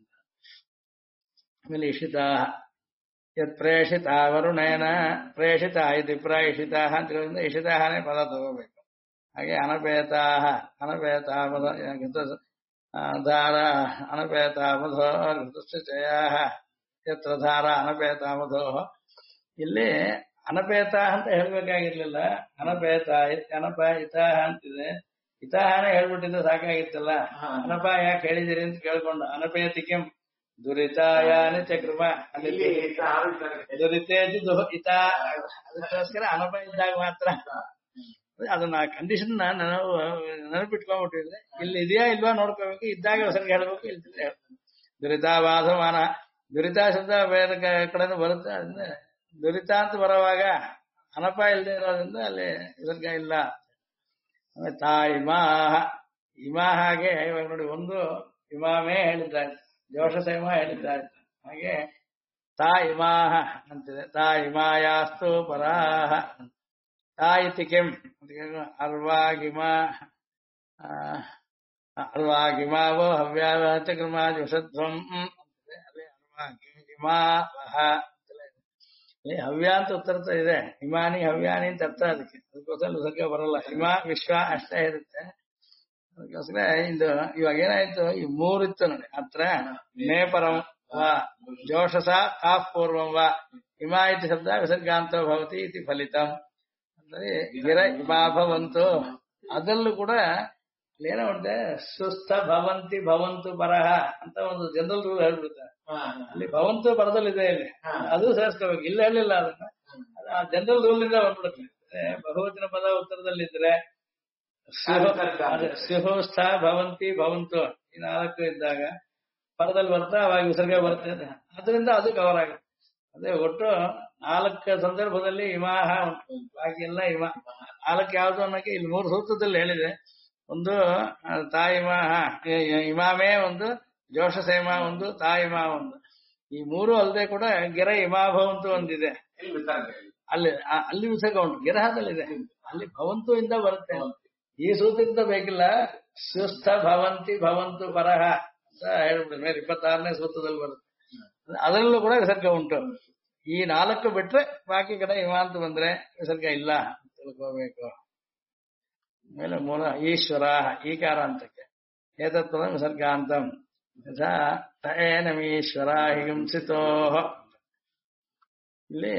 ಆಮೇಲೆ ಇಷಿತ ಯತ್ ಪ್ರೇಷಿತ ವರುಣೇನ ಪ್ರೇಷಿತ ಇದು ಪ್ರಾಯಿಷಿತ ಅಂತ ಇಷಿತಾನೇ ಪದ ತಗೋಬೇಕು. ಹಾಗೆ ಅನಪೇತಾಹ ಅನಪೇತಾ ಪದ ಧಾರ ಅನಪೇತಾ ಮಧೋ ಋತುಶ್ಚಯ ಯತ್ರ ಧಾರ ಅನಪೇತಾ ಮಧೋ. ಇಲ್ಲಿ ಅನಪೇತ ಅಂತ ಹೇಳ್ಬೇಕಾಗಿರ್ಲಿಲ್ಲ, ಅನಪೇತ ಅನಪ ಇತಾಹ ಅಂತಿದೆ, ಇತಾಹನೇ ಹೇಳ್ಬಿಟ್ಟಿದ್ರೆ ಸಾಕಾಗಿತ್ತಲ್ಲ. ಅನಪ ಯಾಕೆ ಹೇಳಿದಿರಿ ಅಂತ ಕೇಳ್ಕೊಂಡು ಅನಪೇತಿಕೆ ದುರಿತಾಯಾನಿ ಚಕ್ರಮ ಅಲ್ಲಿ ದುರಿತೇಜಿ ಇತ ಅದಕ್ಕೋಸ್ಕರ ಅನಪ ಇದ್ದಾಗ ಮಾತ್ರ ಅದನ್ನ ಕಂಡೀಷನ್ ನಾವು ನೆನಪಿಟ್ಕೊಂಡ್ಬಿಟ್ಟಿದ್ರೆ ಇಲ್ಲಿ ಇದೆಯಾ ಇಲ್ವಾ ನೋಡ್ಕೋಬೇಕು, ಇದ್ದಾಗ ಹೆಸರಿಗೆ ಹೇಳ್ಬೇಕು, ಇಲ್ದಿದ್ರೆ ದುರಿತಾವಾಸಮಾನ ದುರಿತ ಶಬ್ದ ಬೇರೆ ಕಡೆನೂ ಬರುತ್ತೆ. ಅದನ್ನ ದುರಿತ ಅಂತ ಬರುವಾಗ ಅನಪ ಇಲ್ಲದೆ ಇರೋದ್ರಿಂದ ಅಲ್ಲಿ ವಿಸರ್ಗ ಇಲ್ಲ. ತಾ ಇಮಾಹ ಇಮಾ ಹಾಗೆ ಇವಾಗ ನೋಡಿ, ಒಂದು ಇಮಾಮೇ ಹೇಳಿದ್ದಾಯ್ತು, ಜೋಷ ಸೇಮ ಹೇಳಿದ್ದಾಯ್ತು. ಹಾಗೆ ತಾ ಇಮಾಹ ಅಂತಿದೆ, ತಾ ಇಮಾಯಾಸ್ತು ಪರಾಹ ತಾ ಇತಿ ಕೆಂ ಅರ್ವಾಗಿಮಾ ಅರ್ವಾಗಿಮಾವೋ ಹವ್ಯಾವಚ ಕ್ರಮಾಜ್ ವಿಷಧ್ವಂ ಅಂತಿದೆ. ಅಲ್ಲಿ ಅರ್ವಾಗಿಮಾ ವಹ ಹವ್ಯ ಅಂತ ಉತ್ತರ ಇದೆ, ಹಿಮಾನಿ ಹವ್ಯಾನಿ ಅಂತ ಅರ್ಥ. ಅದಕ್ಕೋಸ್ಕರ ವಿಸರ್ಗ ಬರಲ್ಲ. ಹಿಮ ವಿಶ್ವ ಅಷ್ಟೇ ಇರುತ್ತೆ. ಅದಕ್ಕೋಸ್ಕರ ಇದು ಇವಾಗ ಏನಾಯ್ತು, ಈ ಮೂರಿತ್ತು ನೋಡಿ, ಅತ್ರ ಮೇ ಪರಂ ವಾ ಜೋಷಸ ಕಾಫ್ ಪೂರ್ವಂ ವಾ ಹಿಮಾ ಇತಿ ಶಬ್ದ ವಿಸರ್ಗಾಂತೋ ಭವತಿ ಇತಿ ಫಲಿತಂ ಅಂದ್ರೆ ಗಿರ ಹಿಮಾ ಭವಂತು. ಅದರಲ್ಲೂ ಕೂಡ ಏನೋ ಮಾಡಿದೆ, ಸುಸ್ಥ ಭವಂತಿ ಭವಂತು ಪರಹ ಅಂತ ಒಂದು ಜನರಲ್ ರೂಲ್ ಹೇಳ್ಬಿಡುತ್ತೆ. ಅಲ್ಲಿ ಭವಂತು ಪರದಲ್ಲಿದೆ, ಇಲ್ಲಿ ಅದು ಸೇರಿಸ್ಕೋಬೇಕು, ಇಲ್ಲ ಹೇಳಿಲ್ಲ ಅದನ್ನ. ಆ ಜನರಲ್ ರೂಲ್ ಇಂದ ಬಂದ್ಬಿಡುತ್ತೆ. ಬಹುವಚನ ಪದ ಉತ್ತರದಲ್ಲಿದ್ರೆ ಸಿಂಹಸ್ಥ ಭವಂತಿ ಭವಂತು ಈ ನಾಲ್ಕು ಇದ್ದಾಗ ಪರದಲ್ಲಿ ಬರ್ತಾ ಅವಾಗ ವಿಸರ್ಗ ಬರುತ್ತೆ. ಅದರಿಂದ ಅದು ಕವರ್ ಆಗುತ್ತೆ. ಅದೇ ಒಟ್ಟು 4 ಸಂದರ್ಭದಲ್ಲಿ ಇಮಾಹ ಉಂಟು, ಬಾಕಿ ಎಲ್ಲ ಇಮಾ. 4 ಯಾವುದು ಅನ್ನೋಕೆ ಇಲ್ಲಿ 3 ಸೂತ್ರದಲ್ಲಿ ಹೇಳಿದೆ. ಒಂದು ತಾಯಿಮಾಹ ಇಮಾಮೇ ಒಂದು, ಜೋಷ ಸೇಮ ಒಂದು, ತಾಯಿಮಾ ಒಂದು. ಈ 3 ಅಲ್ಲದೆ ಕೂಡ ಗಿರ ಇಮಾಭವಂತು ಒಂದಿದೆ, ಅಲ್ಲಿ ಅಲ್ಲಿ ವಿಸರ್ಗ ಉಂಟು, ಗಿರಹದಲ್ಲಿದೆ. ಅಲ್ಲಿ ಭವಂತು ಇಂದ ಬರುತ್ತೆ. ಈ ಸೂತ್ರದಿಂದ ಬೇಕಿಲ್ಲ, ಸುಸ್ಥ ಭವಂತಿ ಭವಂತು ಪರಹ ಅಂತ ಹೇಳ್ಬಿಡ್ತಾರೆ. 26ನೇ ಸೂತ್ರದಲ್ಲಿ ಬರುತ್ತೆ. ಅದರಲ್ಲೂ ಕೂಡ ವಿಸರ್ಗ ಉಂಟು. ಈ 4 ಬಿಟ್ರೆ ಬಾಕಿ ಕಡೆ ಹಿಮಾಂತ ಬಂದ್ರೆ ವಿಸರ್ಗ ಇಲ್ಲ ತಿಳ್ಕೋಬೇಕು. ಆಮೇಲೆ ಮೂಲ ಈಶ್ವರ ಈಕಾರ ಅಂತಕ್ಕೆ ಏತತ್ವ ವಿಸರ್ಗಾಂತಂ ಯಥಾ ತೇನಮೀಶ್ವರ ಹಿಂಸಿತೋ. ಇಲ್ಲಿ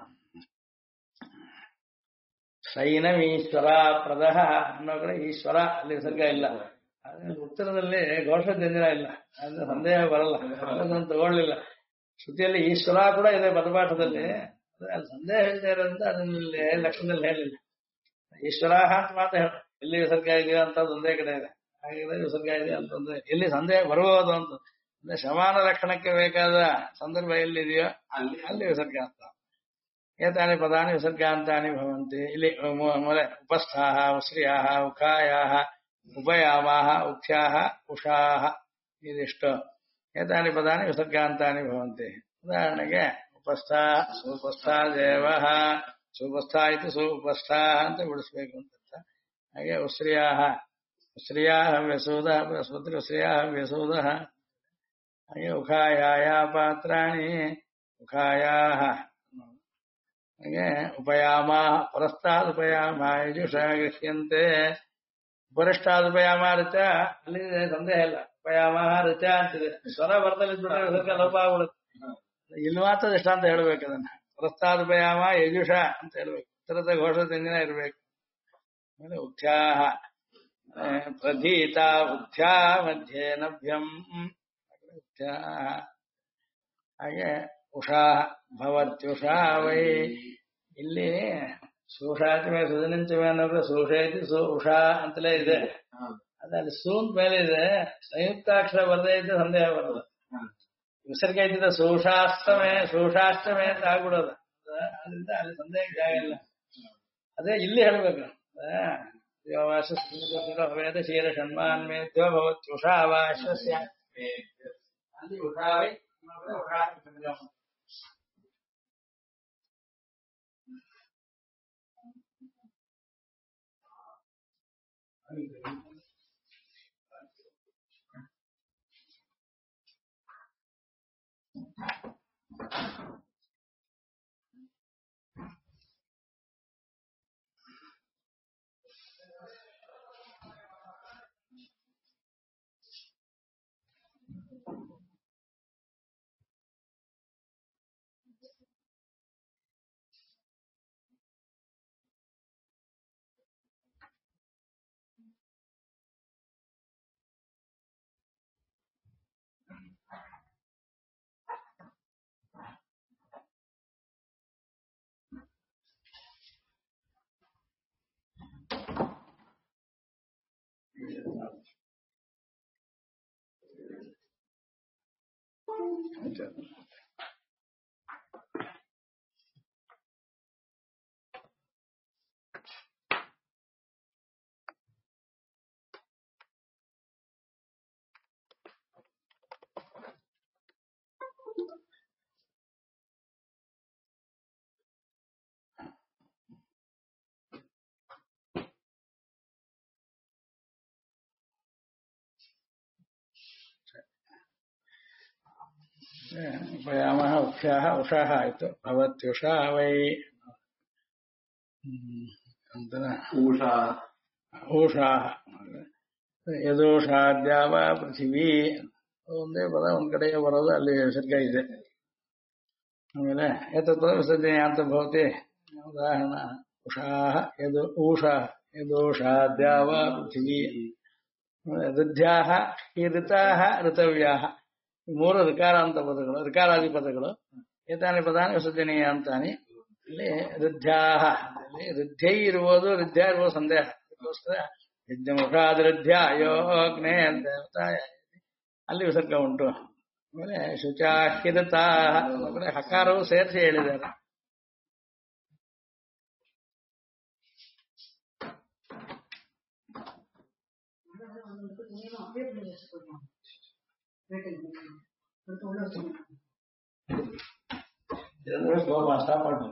ಸೈನಮೀಶ್ವರ ಪ್ರದಹ ಅನ್ನೋ ಕಡೆ ಈಶ್ವರ, ಅಲ್ಲಿ ವಿಸರ್ಗ ಇಲ್ಲ. ಉತ್ತರದಲ್ಲಿ ಘೋಷದಿಂದ ಇಲ್ಲ, ಅಂದ್ರೆ ಸಂದೇಹ ಬರಲ್ಲ, ಅದನ್ನು ತಗೊಳ್ಳಿಲ್ಲ. ಶ್ರುತಿಯಲ್ಲಿ ಈಶ್ವರ ಕೂಡ ಇದೆ ಪದಪಾಠದಲ್ಲಿ, ಅಲ್ಲಿ ಸಂದೇಹ ಇಲ್ಲದೆ ಇರೋದ್ರಿಂದ ಅದನ್ನಲ್ಲಿ ಲಕ್ಷಣದಲ್ಲಿ ಹೇಳಿಲ್ಲ. ಈಶ್ವರ ಅಂತ ಮಾತ್ರ ಹೇಳ, ಎಲ್ಲಿ ವಿಸರ್ಗ ಇದೆಯೋ ಅಂತದ್ದು ಒಂದೇ ಕಡೆ ಇದೆ. ಹಾಗಿದ್ರೆ ವಿಸರ್ಗ ಇದೆ ಅಂತಂದ್ರೆ ಎಲ್ಲಿ ಸಂದೇಹ ಬರಬಹುದು ಅಂತ, ಅಂದ್ರೆ ಸಮಾನ ಲಕ್ಷಣಕ್ಕೆ ಬೇಕಾದ ಸಂದರ್ಭ ಎಲ್ಲಿದೆಯೋ ಅಲ್ಲಿ ವಿಸರ್ಗ ಅಂತ. ಏತಾನಿ ಪದಾನಿ ವಿಸರ್ಗಾಂತಾನಿ ಭವಂತಿ. ಇಲ್ಲಿ ಮೂಲೆ ಉಪಸ್ಥಾಹ ಉಶ್ರಿಯಾಹ ಉಖಾಯಾಹ ಉಪಯಾಮಾಹ ಉಖ್ಯಾಹ ಉಷಾಹ ಇದಿಷ್ಟು ಏತಾನಿ ಪದಾನಿ ವಿಸರ್ಗಾಂತಾನಿ ಭವಂತಿ. ಉದಾಹರಣೆಗೆ ಉಪಸ್ಥ ಸುಪಸ್ಥ ದೇವ, ಸುಪಸ್ಥ ಆಯ್ತು ಸುಪಸ್ಥ ಅಂತ ಬಿಡಿಸ್ಬೇಕು ಅಂತ. ಹಾಗೆ ಉಶ್ರಿಯಾಹ ಉಶ್ರಿಯಾಹ ವ್ಯಸೂದ ಬೃಹಸ್ಪತಿ ಉಶ್ರಿಯಾಹ ವ್ಯಸೂದ. ಹಾಗೆ ಉಖಾಯಾಯ ಪಾತ್ರಾಣಿ ಉಖಾಯಾಹ. ಹಾಗೆ ಉಪಯಾಮ ಪರಸ್ತಾದ್ ಉಪಯಾಮ ಯಜುಷ ಗೃಹ್ಯಂತೆ. ಉಪರಿಷ್ಟಾದ್ ಉಪಯಾಮ ಋಚ, ಅಲ್ಲಿ ಸಂದೇಹ ಇಲ್ಲ, ಉಪಯಾಮ ಋಚ ಅಂತಿದೆ. ಸ್ವರ ಬರದಲ್ಲಿ ಬಿಟ್ರೆ ವಿಸರ್ಗ ಲೋಪ ಆಗ್ಬಿಡುತ್ತೆ. ಇಲ್ಲಿ ಮಾತ್ರ ದೃಷ್ಟಾಂತ ಹೇಳ್ಬೇಕು ಅದನ್ನ ಪ್ರಸ್ತಾದಪಯಾಮ ಯಜುಷ ಅಂತ ಹೇಳ್ಬೇಕು ಉತ್ತರದ ಘೋಷದಿಂದ ಇರ್ಬೇಕು ಆಮೇಲೆ ಉಕ್ತ್ಯಾಹ ಪ್ರಧೀತ ಉಕ್ತ್ಯಾ ಮಧ್ಯೆ ನಭ್ಯಂ ಉಕ್ತ್ಯಾಹ ಹಾಗೆ ಉಷಾ ಭವತ್ಯುಷಾ ವೈ ಇಲ್ಲಿ ಸೂಷಾಚಮೆ ಸುಧನಿಂಚಮೆ ಅನ್ನೋದು ಸೂಷೇತಿ ಉಷಾ ಅಂತಲೇ ಇದೆ ಅದಲ್ಲಿ ಸೂನ್ ಮೇಲೆ ಇದೆ ಸಂಯುಕ್ತಾಕ್ಷರ ಬರದೇ ಇದ್ದು ಸಂದೇಹ ಬರೋದು ವಿಸರ್ಗ ಇದ್ದಿದ್ದ ಸೂಷಾಷ್ಟಮೆ ಅಂತ ಆಗ್ಬಿಡೋದು ಅದರಿಂದ ಅಲ್ಲಿ ಸಂದೇಹ ಜಾಗ ಇಲ್ಲ ಅದೇ ಇಲ್ಲಿ ಹೇಳ್ಬೇಕು ವೇದ ಶೀರ ಷಣ್ಮಾನ್ಮೇತ್ಯೋ ಭವತ್ಯುಷಾವಾಶ್ವಸ್ಯ ಅಲ್ಲಿ ಉಷಾವೈ ಉಪಯಾಮಃ ಉಕ್ಷ್ಯಾಹ ಉಷಾಹ ಆಯ್ತು ಭವತ್ಯುಷಾ ವೈ ಅಂತನ ಊಷಾ ಊಷಾಹ ಯದೋಷಾದ್ಯಾವ ಪೃಥಿವೀ ಒಂದೇ ಪದ ಒಂದ್ ಕಡೆಗೆ ಬರೋದು ಅಲ್ಲಿ ವಿಸರ್ಗ ಇದೆ ಆಮೇಲೆ ಏತತ್ವ ವಿಸರ್ಜನೆ ಅಂತ ಭವತಿ ಉದಾಹರಣ ಉಷಾಹ ಯದು ಊಷಾಹ ಯದೋಷಾದ್ಯಾವ ಪೃಥಿವೀ ಋದ್ಧ್ಯಾಹ ಈ ಋತಾಹ ಋತವ್ಯಾಹ ಮೂರು ಋಕಾರಾಂತ ಪದಗಳು ಋಕಾರಾದಿ ಪದಗಳು ಏತಾನಿ ಪದಾನಿ ವಿಸರ್ಜನೀಯ ಅಂತಾನಿ ಇಲ್ಲಿ ಋದ್ಧ್ಯಾಹ ಋದ್ಧೈ ಇರುವುದು ಋದ್ಧ್ಯ ಇರುವುದು ಸಂದೇಹ ಅದಕ್ಕೋಸ್ಕರ ಯಜ್ಞಮುಖಾದ ಋದ್ಧ್ಯ ಯೋಗ್ನೆ ಅಂತ ಹೇಳ್ತಾ ಅಲ್ಲಿ ವಿಸರ್ಗ ಉಂಟು ಆಮೇಲೆ ಶುಚಾಹಿರತಾಹ ಅಂದ್ರೆ ಹಕಾರವು ಸೇರಿಸಿ ಹೇಳಿದ್ದಾರೆ ಸ್ಟಾಪ್ ಮಾಡಿ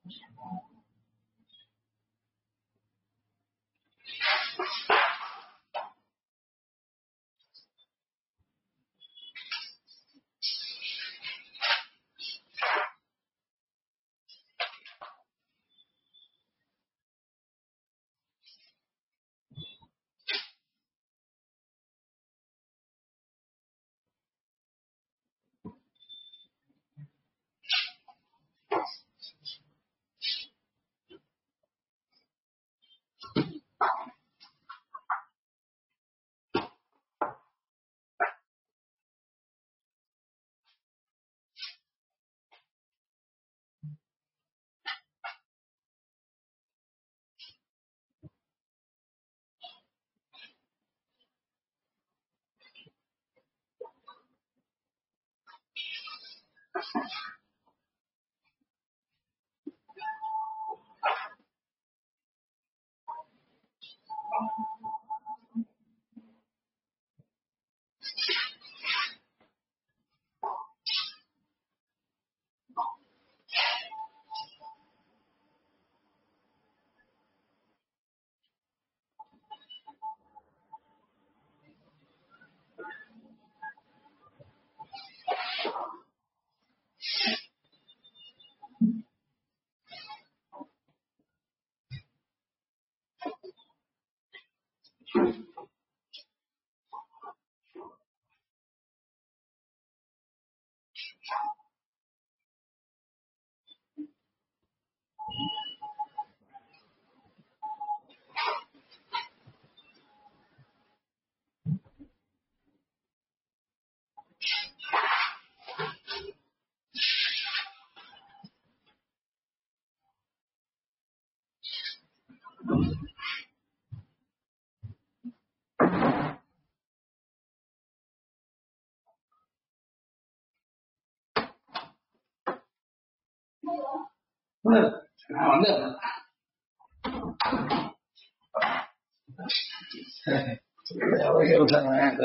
ಯಾವಾಗ ಹೇಳ್ತಾನೆ ಅಂತ.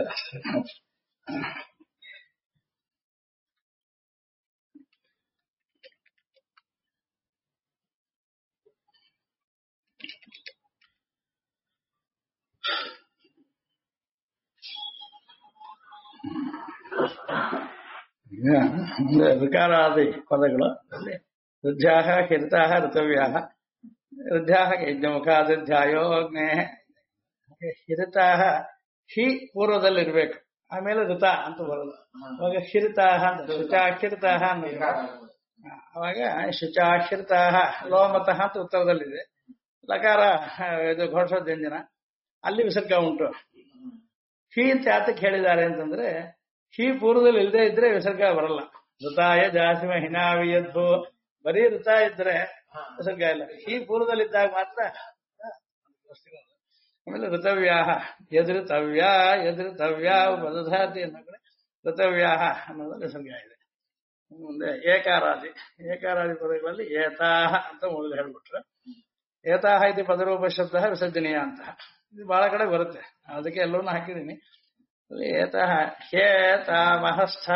ಈಗ ಮುಂದೆ ಋಕಾರಾದಿ ಪದಗಳು ಋದ್ಧಾಹ ಕಿರಿತಾಹ ಋತವ್ಯಾಹ ಋದ್ಧಾಹ ಯಜ್ಞಮುಖಾದಿಧ್ಯಾಯೋ ಅಗ್ನೇ ಹಿರಿತಾಹ ಹಿ ಪೂರ್ವದಲ್ಲಿರ್ಬೇಕು ಆಮೇಲೆ ಋತ ಅಂತ ಬರೋದು ಅವಾಗ ಶಿರಿತಾಹ ಅಂತ ಶುಚಾಕ್ಷಿರಿತಾಹ ಅನ್ನೋದು ಅವಾಗ ಶುಚಾಕ್ಷಿರಿತಾಹ ಲೋಮತಃ ಅಂತ ಉತ್ತರದಲ್ಲಿದೆ ಲಕಾರ ಇದು ಘೋಷೋದ್ಯಂಜನ ಅಲ್ಲಿ ವಿಸರ್ಗ ಉಂಟು ಹಿ ಅಂತ ಯಾತಕ್ಕೆ ಹೇಳಿದ್ದಾರೆ ಅಂತಂದ್ರೆ ಹಿ ಪೂರ್ವದಲ್ಲಿ ಇಲ್ಲದೆ ಇದ್ರೆ ವಿಸರ್ಗ ಬರಲ್ಲ ಋತಾಯ ಜಾಸಿಮ ಹಿನಾವಿಯದ್ದು ಬರೀ ಋತ ಇದ್ರೆ ವಿಸರ್ಗ ಇಲ್ಲ ಹಿ ಪೂರ್ವದಲ್ಲಿದ್ದಾಗ ಮಾತ್ರ ಆಮೇಲೆ ಋತವ್ಯಾಹ ಎದುರುತವ್ಯ ಪದಧಾತಿ ಅನ್ನೋ ಕಡೆ ಋತವ್ಯಾಹ ಅನ್ನೋದು ವಿಸರ್ಗ ಇದೆ. ಮುಂದೆ ಏಕಾರಾದಿ ಪದಗಳಲ್ಲಿ ಏತಾಹ ಅಂತ ಮೊದಲು ಹೇಳ್ಬಿಟ್ರೆ ಏತಾಹ ಇದು ಪದರೂಪ ಶಬ್ದ ವಿಸರ್ಜನೀಯ ಅಂತ ಇದು ಬಹಳ ಕಡೆ ಬರುತ್ತೆ ಅದಕ್ಕೆ ಎಲ್ಲವನ್ನೂ ಹಾಕಿದ್ದೀನಿ. ಏತಃ ಹೇತಾಮಹಸ್ಥ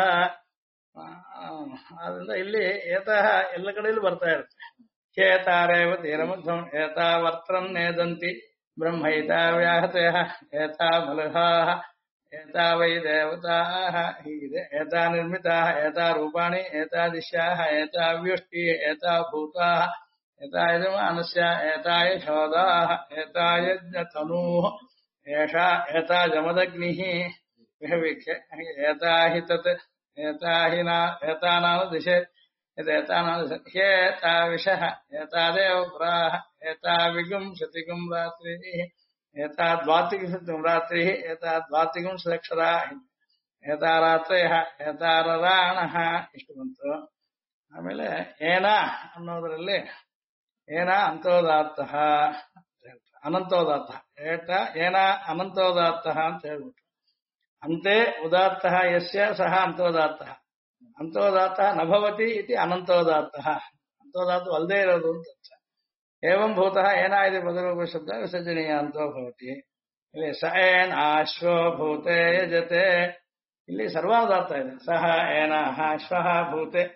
ಆದ್ರಿಂದ ಇಲ್ಲಿ ಏತಃ ಎಲ್ಲ ಕಡೆಯಲ್ಲೂ ಬರ್ತಾ ಇರುತ್ತೆ. ಹೇತಾರೇವ ತೀರಮಧ್ವಂ ಏತಾವರ್ತ್ರನ್ ನೇದಂತಿ ಬ್ರಹ್ಮೈತಾ ವ್ಯಾಹತಯ ಏತಾ ಮಲಹಾಹ ಏತಾ ವೈ ದೇವತಾಹ ಹೀಗಿದೆ. ಏತಾ ನಿರ್ಮಿತಾಹ ಏತಾ ರೂಪಾಣಿ ಏತಾ ದಿಶ್ಯಾಹ ಏತಾ ವ್ಯುಷ್ಟಿ ಏತಾ ಭೂತಾಹ ಏತಾಯ ಮಾನಸ್ಯ ಏತಾಯ ಶೋದಾಹ ಏತಾಯ ತನೂಃ ಏಷಾ ಏತಾ ಜಮದಗ್ನಿಃ ವಿಹವೀಕ್ಷ್ಯ ಏತಾ ಹಿ ತತ್ ಏತಾ ಹಿ ಏತಾನಾನು ದಿಶೆ ಏತಾನಾನು ಏತಾ ವಿಷಃ ಏತಾದೇವ ಪ್ರಾಹ ಏತಾ ವಿಗುಂಸತಿಗುಂ ರಾತ್ರಿಃ ಏತಾ ದ್ವಾತಿಗುಂ ರಾತ್ರಿಃ ಏತಾ ದ್ವಾತಿಗುಂ ಸಲಕ್ಷರಾ ಏತಾ ರಾತ್ರಯಃ ಏತಾರರಾಣಃ ಇಷ್ಟು ಬಂತು. ಆಮೇಲೆ ಏನ ಅನ್ನೋದರಲ್ಲಿ ಏನ ಅಂತೋದಾತ್ತಃ ಅನಂತೋದಾತ್ತಃ ಏನ ಅನಂತೋದಾತ್ತಃ ಅಂತ ಹೇಳ್ಬಿಟ್ರು. ಅಂತೆ ಉದಾತ್ತಃ ಯಸ್ಯ ಸಹ ಅಂತೋದಾತ್ತಃ ಅಂತೋದಾತ್ತಃ ನಭವತಿ ಇತಿ ಅನಂತೋದಾತ್ತಃ ಅಂತೋದಾತ್ತು ಅಲ್ಲದೆ ಇರೋದು ಅಂತ ಅರ್ಥ. ಏವಂ ಭೂತಃ ಏನ ಇದೆ ಪದರೂಪ ಶಬ್ದ ವಿಸರ್ಜನೀಯ ಅಂತೋ ಭವತಿ. ಇಲ್ಲಿ ಸ ಏನ್ ಆಶ್ವೋ ಭೂತೆ ಯಜತೆ ಇಲ್ಲಿ ಸರ್ವಾದಾರ್ಥ ಇದೆ. ಸಹ ಏನ ಅಶ್ವಃ ಭೂತೆ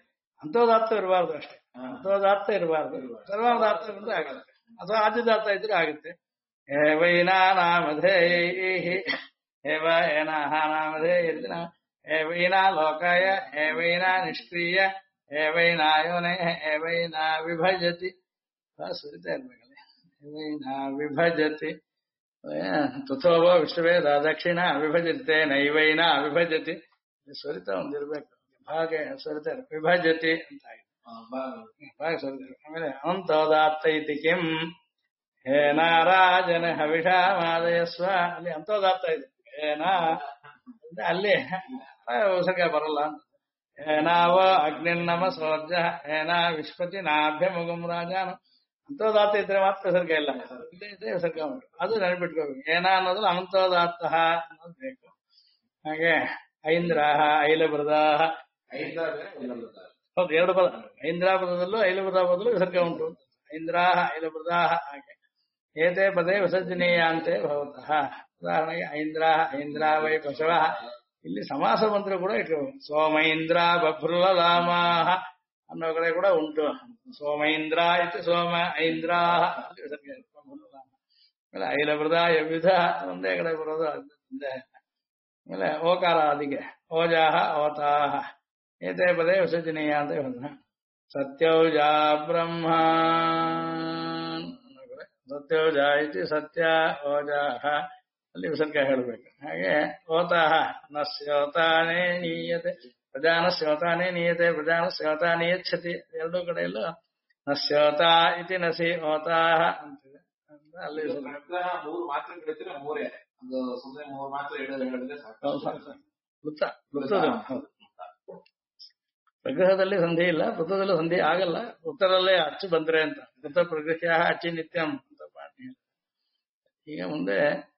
ಅಂತೋದಾತ್ತ ಇರಬಾರ್ದು ಅಷ್ಟೇ. ಅಂತೋದಾತ್ತ ಇರಬಾರ್ದು, ಸರ್ವಾನುದಾತ್ತ ಬಂದ್ರೆ ಆಗುತ್ತೆ, ಅಥವಾ ಆದ್ಯದಾತ್ತ ಇದ್ರೆ ಆಗುತ್ತೆ. ಏವೈನಾ ನಾಮಧೇಯೈಹಿ ಏವ ಏನಾಹ ನಾಮಧೇಯ ಏವೈನಾ ಲೋಕಾಯ ಏವೈನಾ ನಿಷ್ಕ್ರಿಯ ಏವೈನಾಯೋನಯ ಏವೈನಾ ವಿಭಜತಿ. ಸುರಿತಾ ಇರ್ಬೇಕಲ್ಲಿ. ಏವೈನಾ ವಿಭಜತಿ ತಥೋವ ವಿಶ್ವವೇದ ದಕ್ಷಿಣ ವಿಭಜತೆ ನೈವೈನ ವಿಭಜತಿ. ಸ್ವರಿತ ಒಂದಿರ್ಬೇಕು, ಭಾಗ ಸ್ವರಿತ ವಿಭಜತಿ ಅಂತ ಆಗಿದೆ. ಭಾಗ ಸ್ವರಿತ. ಆಮೇಲೆ ಅಂತೋದಾತ್ತ ಇತಿ ಕಿಂ ಹೇನ ರಾಜನ ಹವಿಷಾ ಮಾದಯಸ್ವ. ಅಲ್ಲಿ ಅಂತೋದಾತ್ತ ಇದೆ. ಏನ ಅಲ್ಲಿ ಉಸರ್ಗ ಬರಲ್ಲ ಅಂತ. ಏನಾವ ಅಗ್ನಿನ್ನಮ ಸೋರ್ಜ ಏನ ವಿಶ್ವತಿ ನಾಭ್ಯಮುಗಂ ರಾಜಾನ. ಅಂತೋದಾತ್ತ ಇದ್ರೆ ಮಾತ್ರ ವಿಸರ್ಗ ಇಲ್ಲ, ಇದ್ರೆ ವಿಸರ್ಗ ಉಂಟು. ಅದು ನೆನಪಿಟ್ಕೋಬೇಕು. ಏನ ಅನ್ನೋದು ಅಂತೋದಾತ್ತ ಅನ್ನೋದು ಬೇಕು. ಹಾಗೆ ಐಂದ್ರಾಹ ಐಲಬೃದಾಹ. ಹೌದು, ಎರಡು ಪದ. ಐಂದ್ರಾ ಪದದಲ್ಲೂ ಐಲಬೃದ ಪದದಲ್ಲೂ ವಿಸರ್ಗ ಉಂಟು. ಐಂದ್ರಾಹ ಐಲಬೃದಾಹ. ಹಾಗೆ ಏತೇ ಪದೇ ವಿಸರ್ಜನೀಯ ಅಂತೆ ಭವತಃ. ಉದಾಹರಣೆಗೆ ಐಂದ್ರಾಹ ಐಂದ್ರಾ ವೈ ಪಶವಃ. ಇಲ್ಲಿ ಸಮಾಸ ಮಂತ್ರ ಕೂಡ ಇಟ್ಕೋಬೇಕು. ಸೋಮೈಂದ್ರ ಬಭ್ರುಲಾಮಾಹ ಅನ್ನೋ ಕಡೆ ಕೂಡ ಉಂಟು. ಸೋಮೈಂದ್ರ ಇತ್ತು ಸೋಮ ಐಂದ್ರಾ ವಿಸರ್ಗ. ಆಮೇಲೆ ಐಲಬೃದಾಯ ವಿಧ ಒಂದೇ ಕಡೆ ಬರೋದು. ಆಮೇಲೆ ಓಕಾರ ಅದಿಗೆ ಓಜಾಹ ಓತಾಹ ಏತೇ ಪದೇ ವಿಸರ್ಜನೀಯ ಅಂತ ಹೇಳಿದ. ಸತ್ಯೌಜಾ ಬ್ರಹ್ಮ ಸತ್ಯೌಜ ಇತಿ ಸತ್ಯ ಓಜಾಹ ಅಲ್ಲಿ ವಿಸರ್ಗ ಹೇಳಬೇಕು. ಹಾಗೆ ಓತಾಹ ನಸ್ಯೋತಾನೇ ನೀಯತೆ ಪ್ರಜಾನಸ್ಯೋತಾನೇ ನೀಯತೆ ಪ್ರಜಾನಸ್ಯೋತಾನೇ ಯಚ್ಛತಿ. ಎರಡೂ ಕಡೆಯಲ್ಲೂ ನಸ್ಯೋತಾ ಇತಿ ನಸಿ ಓತಾಹ ಅಂತಿದೆ. ಅಲ್ಲಿ ಮೂರು ಮಾತ್ರ ಕಳಿಸಿದ್ರೆ ಮೂರೇ, ಅದು ಸುಮ್ಮನೆ ಮೂರು ಮಾತ್ರ ಹೇಳಿದ್ರೆ ಪ್ರಗ್ರಹದಲ್ಲಿ ಸಂಧಿ ಇಲ್ಲ, ವೃತ್ತದಲ್ಲಿ ಸಂಧಿ ಆಗಲ್ಲ. ವೃತ್ತದಲ್ಲೇ ಅಚ್ಚು ಬಂದ್ರೆ ಅಂತ ವೃತ್ತ ಪ್ರಗೃಹ್ಯ ಅಚ್ಚಿ ನಿತ್ಯಂ ಅಂತ ಪಾಠ. ಈಗ ಮುಂದೆ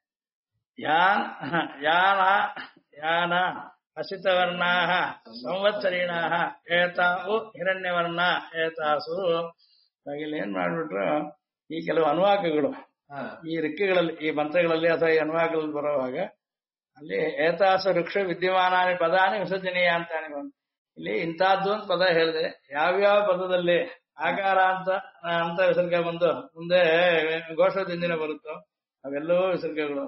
ಯಾನ ಹಸಿತವರ್ಣಾ ಸಂವತ್ಸರೀಣಾ ಏತಾವು ಹಿರಣ್ಯವರ್ಣ ಏತಾಸು. ಇಲ್ಲಿ ಏನ್ ಮಾಡ್ಬಿಟ್ರು, ಈ ಕೆಲವು ಅನುವಾಕಗಳು ಈ ರಿಕ್ಕಿಗಳಲ್ಲಿ ಈ ಮಂತ್ರಗಳಲ್ಲಿ ಅಥವಾ ಈ ಅನುವಾಕಗಳಲ್ಲಿ ಬರುವಾಗ ಅಲ್ಲಿ ಏತಾಸ ವೃಕ್ಷ ವಿದ್ಯಮಾನಾನಿ ಪದಾನಿ ವಿಸರ್ಜನೀಯ ಅಂತಾನೆ ಬಂತು. ಇಲ್ಲಿ ಇಂತಹದ್ದು ಅಂತ ಪದ ಹೇಳಿದೆ. ಯಾವ್ಯಾವ ಪದದಲ್ಲಿ ಆಕಾರ ಅಂತ ವಿಸರ್ಗ ಬಂದು ಮುಂದೆ ಘೋಷದಿಂದಿನ ಬರುತ್ತೋ ಅವೆಲ್ಲವೂ ವಿಸರ್ಗಗಳು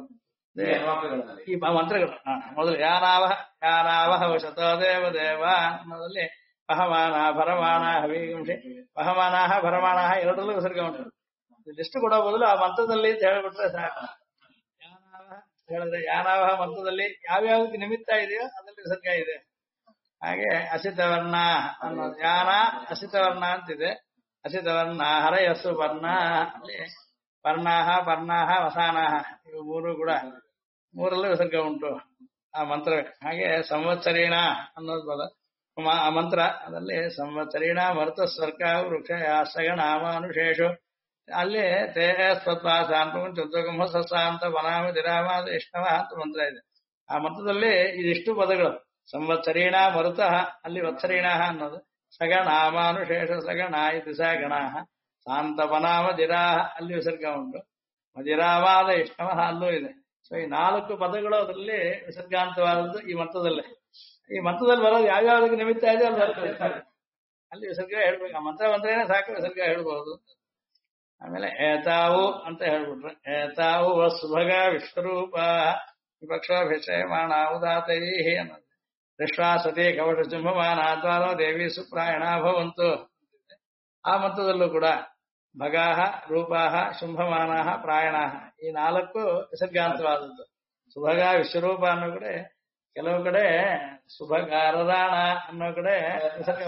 ಈ ಮಂತ್ರಗಳು. ಮೊದಲು ಯಾನಾವಹ ವಶತೋ ದೇವ ಅನ್ನೋದಲ್ಲಿ ಪಹಮಾನ ಭರಮಾಣ ಹವಿಗುಂಷಿ ಪಹಮಾನಾಹ ಭರಮಾಣಾಹ ಎರಡರಲ್ಲೂ ವಿಸರ್ಗ ಉಂಟು. ಲಿಸ್ಟ್ ಕೊಡೋ ಬದಲು ಆ ಮಂತ್ರದಲ್ಲಿ ಅಂತ ಹೇಳ್ಬಿಟ್ರೆ ಸಾಕು. ಯಾನಾವಹ ಹೇಳಿದ್ರೆ ಯಾನಾವಹ ಮಂತ್ರದಲ್ಲಿ ಯಾವ್ಯಾವಕ್ಕೆ ನಿಮಿತ್ತ ಇದೆಯೋ ಅದ್ರಲ್ಲಿ ವಿಸರ್ಗ ಇದೆ. ಹಾಗೆ ಅಸಿತವರ್ಣ ಅನ್ನೋದು ಯಾನ ಅಸಿತವರ್ಣ ಅಂತಿದೆ. ಅಸಿತವರ್ಣ ಹರಯಸ್ಸು ವರ್ಣ ಅಲ್ಲಿ ವರ್ಣಾಹ ಪರ್ಣಾಹ ವಸಾನಾಹ ಇವು ಮೂರು ಕೂಡ ಮೂರಲ್ಲೂ ವಿಸರ್ಗ ಉಂಟು ಆ ಮಂತ್ರ. ಹಾಗೆ ಸಂವತ್ಸರೀಣ ಅನ್ನೋದು ಪದ ಆ ಮಂತ್ರ ಅದರಲ್ಲಿ ಸಂವತ್ಸರೀಣ ಮರುತ ಸ್ವರ್ಗ ವೃಕ್ಷ ಯಾಸಗಣಾಮಾನುಶೇಷು ಅಲ್ಲಿ ತೇ ಸ್ವತ್ವಾಸಾಂತುಂಚುದ್ರಗಂಹ ಸಸ್ಸಾಂತ ವನಾಮ ದಿರಾಮಾದ ಇಷ್ಟವ ಅಂತ ಮಂತ್ರ ಇದೆ. ಆ ಮಂತ್ರದಲ್ಲಿ ಇದಿಷ್ಟು ಪದಗಳು. ಸಂವತ್ಸರೀಣ ಮರುತಃ ಅಲ್ಲಿ ವತ್ಸರೀಣ ಅನ್ನೋದು ಸಗಣಾಮಾನುಶೇಷ ಸಗಣ ಇದು ಸಗಣಾಹ ಶಾಂತಪನಾಮ ದಿರಾಹ ಅಲ್ಲಿ ವಿಸರ್ಗ ಉಂಟು. ಮದಿರಾವಾದ ಇಷ್ಟವ ಅಲ್ಲೂ ಇದೆ. ಸೊ ಈ ನಾಲ್ಕು ಪದಗಳು ಅದರಲ್ಲಿ ವಿಸರ್ಗಾಂತವಾದದ್ದು ಈ ಮಂತ್ರದಲ್ಲೇ. ಈ ಮಂತ್ರದಲ್ಲಿ ಬರೋದು ಯಾವ್ಯಾವ್ದಕ್ಕೆ ನಿಮಿತ್ತ ಇದೆ ಅಲ್ಲಿ ಬರುತ್ತೆ, ಅಲ್ಲಿ ವಿಸರ್ಗ ಹೇಳ್ಬೇಕು. ಆ ಮಂತ್ರ ಬಂದ್ರೇನೆ ಸಾಕು, ವಿಸರ್ಗ ಹೇಳ್ಬಹುದು. ಆಮೇಲೆ ಏತಾವು ಅಂತ ಹೇಳ್ಬಿಟ್ರೆ ಏತಾವು ಸುಭಗ ವಿಶ್ವರೂಪ ವಿಪಕ್ಷಾಭಿಷೇಮಾಣ ಉದಾತೈ ಅನ್ನೋದು ವಿಶ್ವಾಸತಿ ಕವಟ ಚುಂಬಮಾನ ದ್ವಾರೋ ದೇವಿ ಸುಪ್ರಾಯಣ ಭವಂತು. ಆ ಮಂತ್ರದಲ್ಲೂ ಕೂಡ ಭಗಾಹ ರೂಪಾಹ ಶುಂಭಮಾನಾಹ ಪ್ರಾಯಣಾಹ ಈ ನಾಲ್ಕು ವಿಸರ್ಗಾಂತವಾದದ್ದು. ಸುಭಗ ವಿಶ್ವರೂಪ ಅನ್ನೋ ಕಡೆ, ಕೆಲವು ಕಡೆ ಸುಭಗಾರದಾಣ ಅನ್ನೋ ಕಡೆ ವಿಸರ್ಗ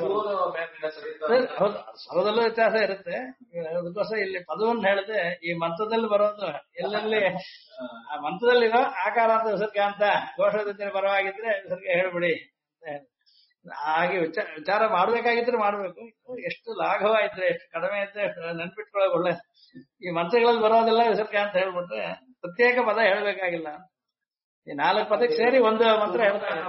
ಹೌದು, ಸ್ವರದಲ್ಲೂ ವ್ಯತ್ಯಾಸ ಇರುತ್ತೆ. ಅದಕ್ಕೋಸ್ಕರ ಇಲ್ಲಿ ಪದವನ್ನು ಹೇಳಿದ್ರೆ ಈ ಮಂತ್ರದಲ್ಲಿ ಬರೋದು ಎಲ್ಲೆಲ್ಲಿ ಆ ಮಂತ್ರದಲ್ಲಿರೋ ಆಕಾರ ಅಂತ ವಿಸರ್ಗ ಅಂತ ಘೋಷದಿಂದ ಬರವಾಗಿದ್ರೆ ವಿಸರ್ಗ ಹೇಳ್ಬಿಡಿ ಅಂತ. ಹಾಗೆ ವಿಚಾರ ಮಾಡ್ಬೇಕಾಗಿದ್ರೆ ಮಾಡ್ಬೇಕು. ಎಷ್ಟು ಲಾಘವ ಇದ್ರೆ ಎಷ್ಟು ಕಡಿಮೆ ಇದ್ರೆ ನೆನ್ಪಿಟ್ಕೊಳ್ಳೋಕೆ ಒಳ್ಳೆ. ಈ ಮಂತ್ರಗಳಲ್ಲಿ ಬರೋದೆಲ್ಲ ವಿಸರ್ಗ ಅಂತ ಹೇಳ್ಬಿಟ್ರೆ ಪ್ರತ್ಯೇಕ ಪದ ಹೇಳ್ಬೇಕಾಗಿಲ್ಲ. ಈ ನಾಲ್ಕು ಪದಕ್ಕೆ ಸೇರಿ ಒಂದು ಮಂತ್ರ ಹೇಳ್ತಾರೆ.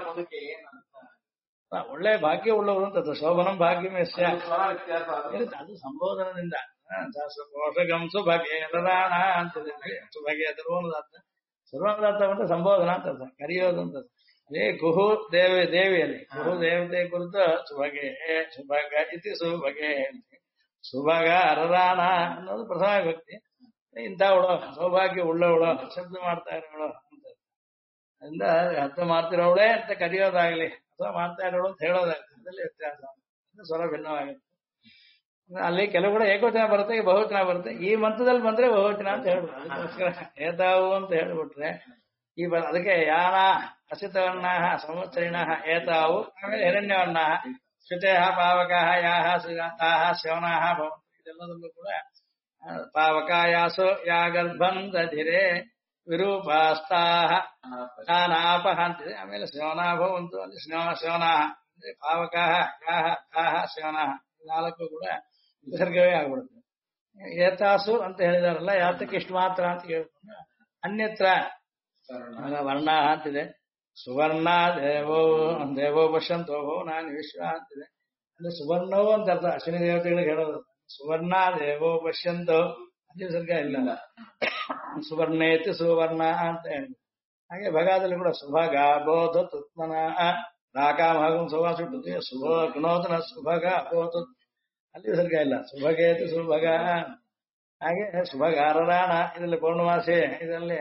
ಒಳ್ಳೆ ಭಾಗ್ಯ ಉಳ್ಳವರು ಅಂತ ಶೋಭನಂ ಭಾಗ್ಯಂ ಯಸ್ಯ ಅದು ಸಂಬೋಧನದಿಂದ ಪೋಷಕಂಸು ಭಗೇರಾಣ ಅಂತಿದೆ. ಸುಭಗೆ ಸರ್ವೋನುದಾತ್ತ, ಸರ್ವೋನುದಾತ್ತ ಅಂದ್ರೆ ಸಂಬೋಧನ ಅಂತ ಕರೆಯೋದು ಅಂತ. ಕುಹು ದೇವಿಯಲ್ಲಿ ಕುಹು ದೇವತೆ ಕುರಿತು ಸುಭಗೆ ಸುಭಗ ಇತಿ ಸುಭಗೆ ಸುಭಗ ಅರರಾಣ ಅನ್ನೋದು ಪ್ರಥಮ ವ್ಯಕ್ತಿ. ಇಂಥವಳು ಸೌಭಾಗ್ಯ ಉಳ್ಳವಳು ಶಬ್ದ ಮಾಡ್ತಾ ಇರೋಳು ಅಂತ. ಅದರಿಂದ ಅರ್ಥ ಮಾಡ್ತಿರೋವಳೇ ಅಂತ ಕರೆಯೋದಾಗ್ಲಿ ಅಥವಾ ಮಾಡ್ತಾ ಇರೋಳು ಅಂತ ಹೇಳೋದಾಗ್ಲಿ ಅದರಲ್ಲಿ ವ್ಯತ್ಯಾಸ, ಸ್ವರ ಭಿನ್ನವಾಗುತ್ತೆ. ಅಲ್ಲಿ ಕೆಲವು ಕೂಡ ಏಕವಚನ ಬರುತ್ತೆ, ಬಹುವಚನ ಬರುತ್ತೆ. ಈ ಮಂತ್ರದಲ್ಲಿ ಬಂದ್ರೆ ಬಹುವಚನ ಅಂತ ಹೇಳ್ಬಿಟ್ಟು ಅದಕ್ಕೋಸ್ಕರ ಏತಾವು ಅಂತ ಹೇಳ್ಬಿಟ್ರೆ ಅದಕ್ಕೆ ಯಾನ ಅಸಿತವರ್ಣ ಸಂವತ್ಸರಿಣ ಏತಾವು, ಆಮೇಲೆ ಹಿರಣ್ಯವರ್ಣ ಶ್ರುತೇ ಪಾವಕಾ ಯಾಹ ಸುಜಾತಾಹ ಶ್ರವಣಾಹ ಭವಂತು. ಇದೆಲ್ಲದಲ್ಲೂ ಕೂಡ ಪಾವಕಾಯಾಸು ಯಾ ಗರ್ಭಂಧಿರೆ ವಿರೂಪಾಸ್ತಾಹ ತಾನಾಪಹ ಅಂತಿದೆ. ಆಮೇಲೆ ಶ್ರವಣಾ ಭವಂತು ಅಲ್ಲಿ ಶ್ರವಣಾಹ ಪಾವಕಾಹ ಯಾಹ ತಾಹ ಶ್ರವಣಾಹ ನಾಲ್ಕು ಕೂಡ ವಿಸರ್ಗವೇ ಆಗ್ಬಿಡುತ್ತೆ. ಏತಾಸು ಅಂತ ಹೇಳಿದಾರಲ್ಲ, ಯಾತಕ್ಕೆ ಇಷ್ಟು ಮಾತ್ರ ಅಂತ ಹೇಳ್ಕೊಂಡು ಅನ್ಯತ್ರ ವರ್ಣ ಅಂತಿದೆ. ಸುವರ್ಣ ದೇವೋ ಪಶ್ಯಂತೋ ನಾನು ವಿಶ್ವ ಅಂತಿದೆ. ಅಂದ್ರೆ ಸುವರ್ಣವು ಅಂತ ಅರ್ಥ ಅಶ್ವಿನಿ ದೇವತೆಗಳಿಗೆ ಹೇಳೋದು. ಸುವರ್ಣ ದೇವೋ ಪಶ್ಯಂತೋ ಅಲ್ಲಿ ವಿಸರ್ಗ ಇಲ್ಲ. ಸುವರ್ಣೇತಿ ಸುವರ್ಣ ಅಂತ ಹೇಳಿ. ಹಾಗೆ ಭಗಾದಲ್ಲಿ ಕೂಡ ಸುಭಗ ಬೋಧ ತುತ್ಮನ ರಾಕಾಮಹಂ ಸುಭಾ ಸುಟ್ಟುತ್ತೆ ಶುಭ ಗುಣೋದನ ಸುಭಗ ಬೋಧ ಅಲ್ಲಿ ವಿಸರ್ಗ ಇಲ್ಲ. ಸುಭಗೇತಿ ಸುಭಗ. ಹಾಗೆ ಸುಭಗಾರರಾಣ ಇದರಲ್ಲಿ ಪೂರ್ಣಮಾಸೆ ಇದರಲ್ಲಿ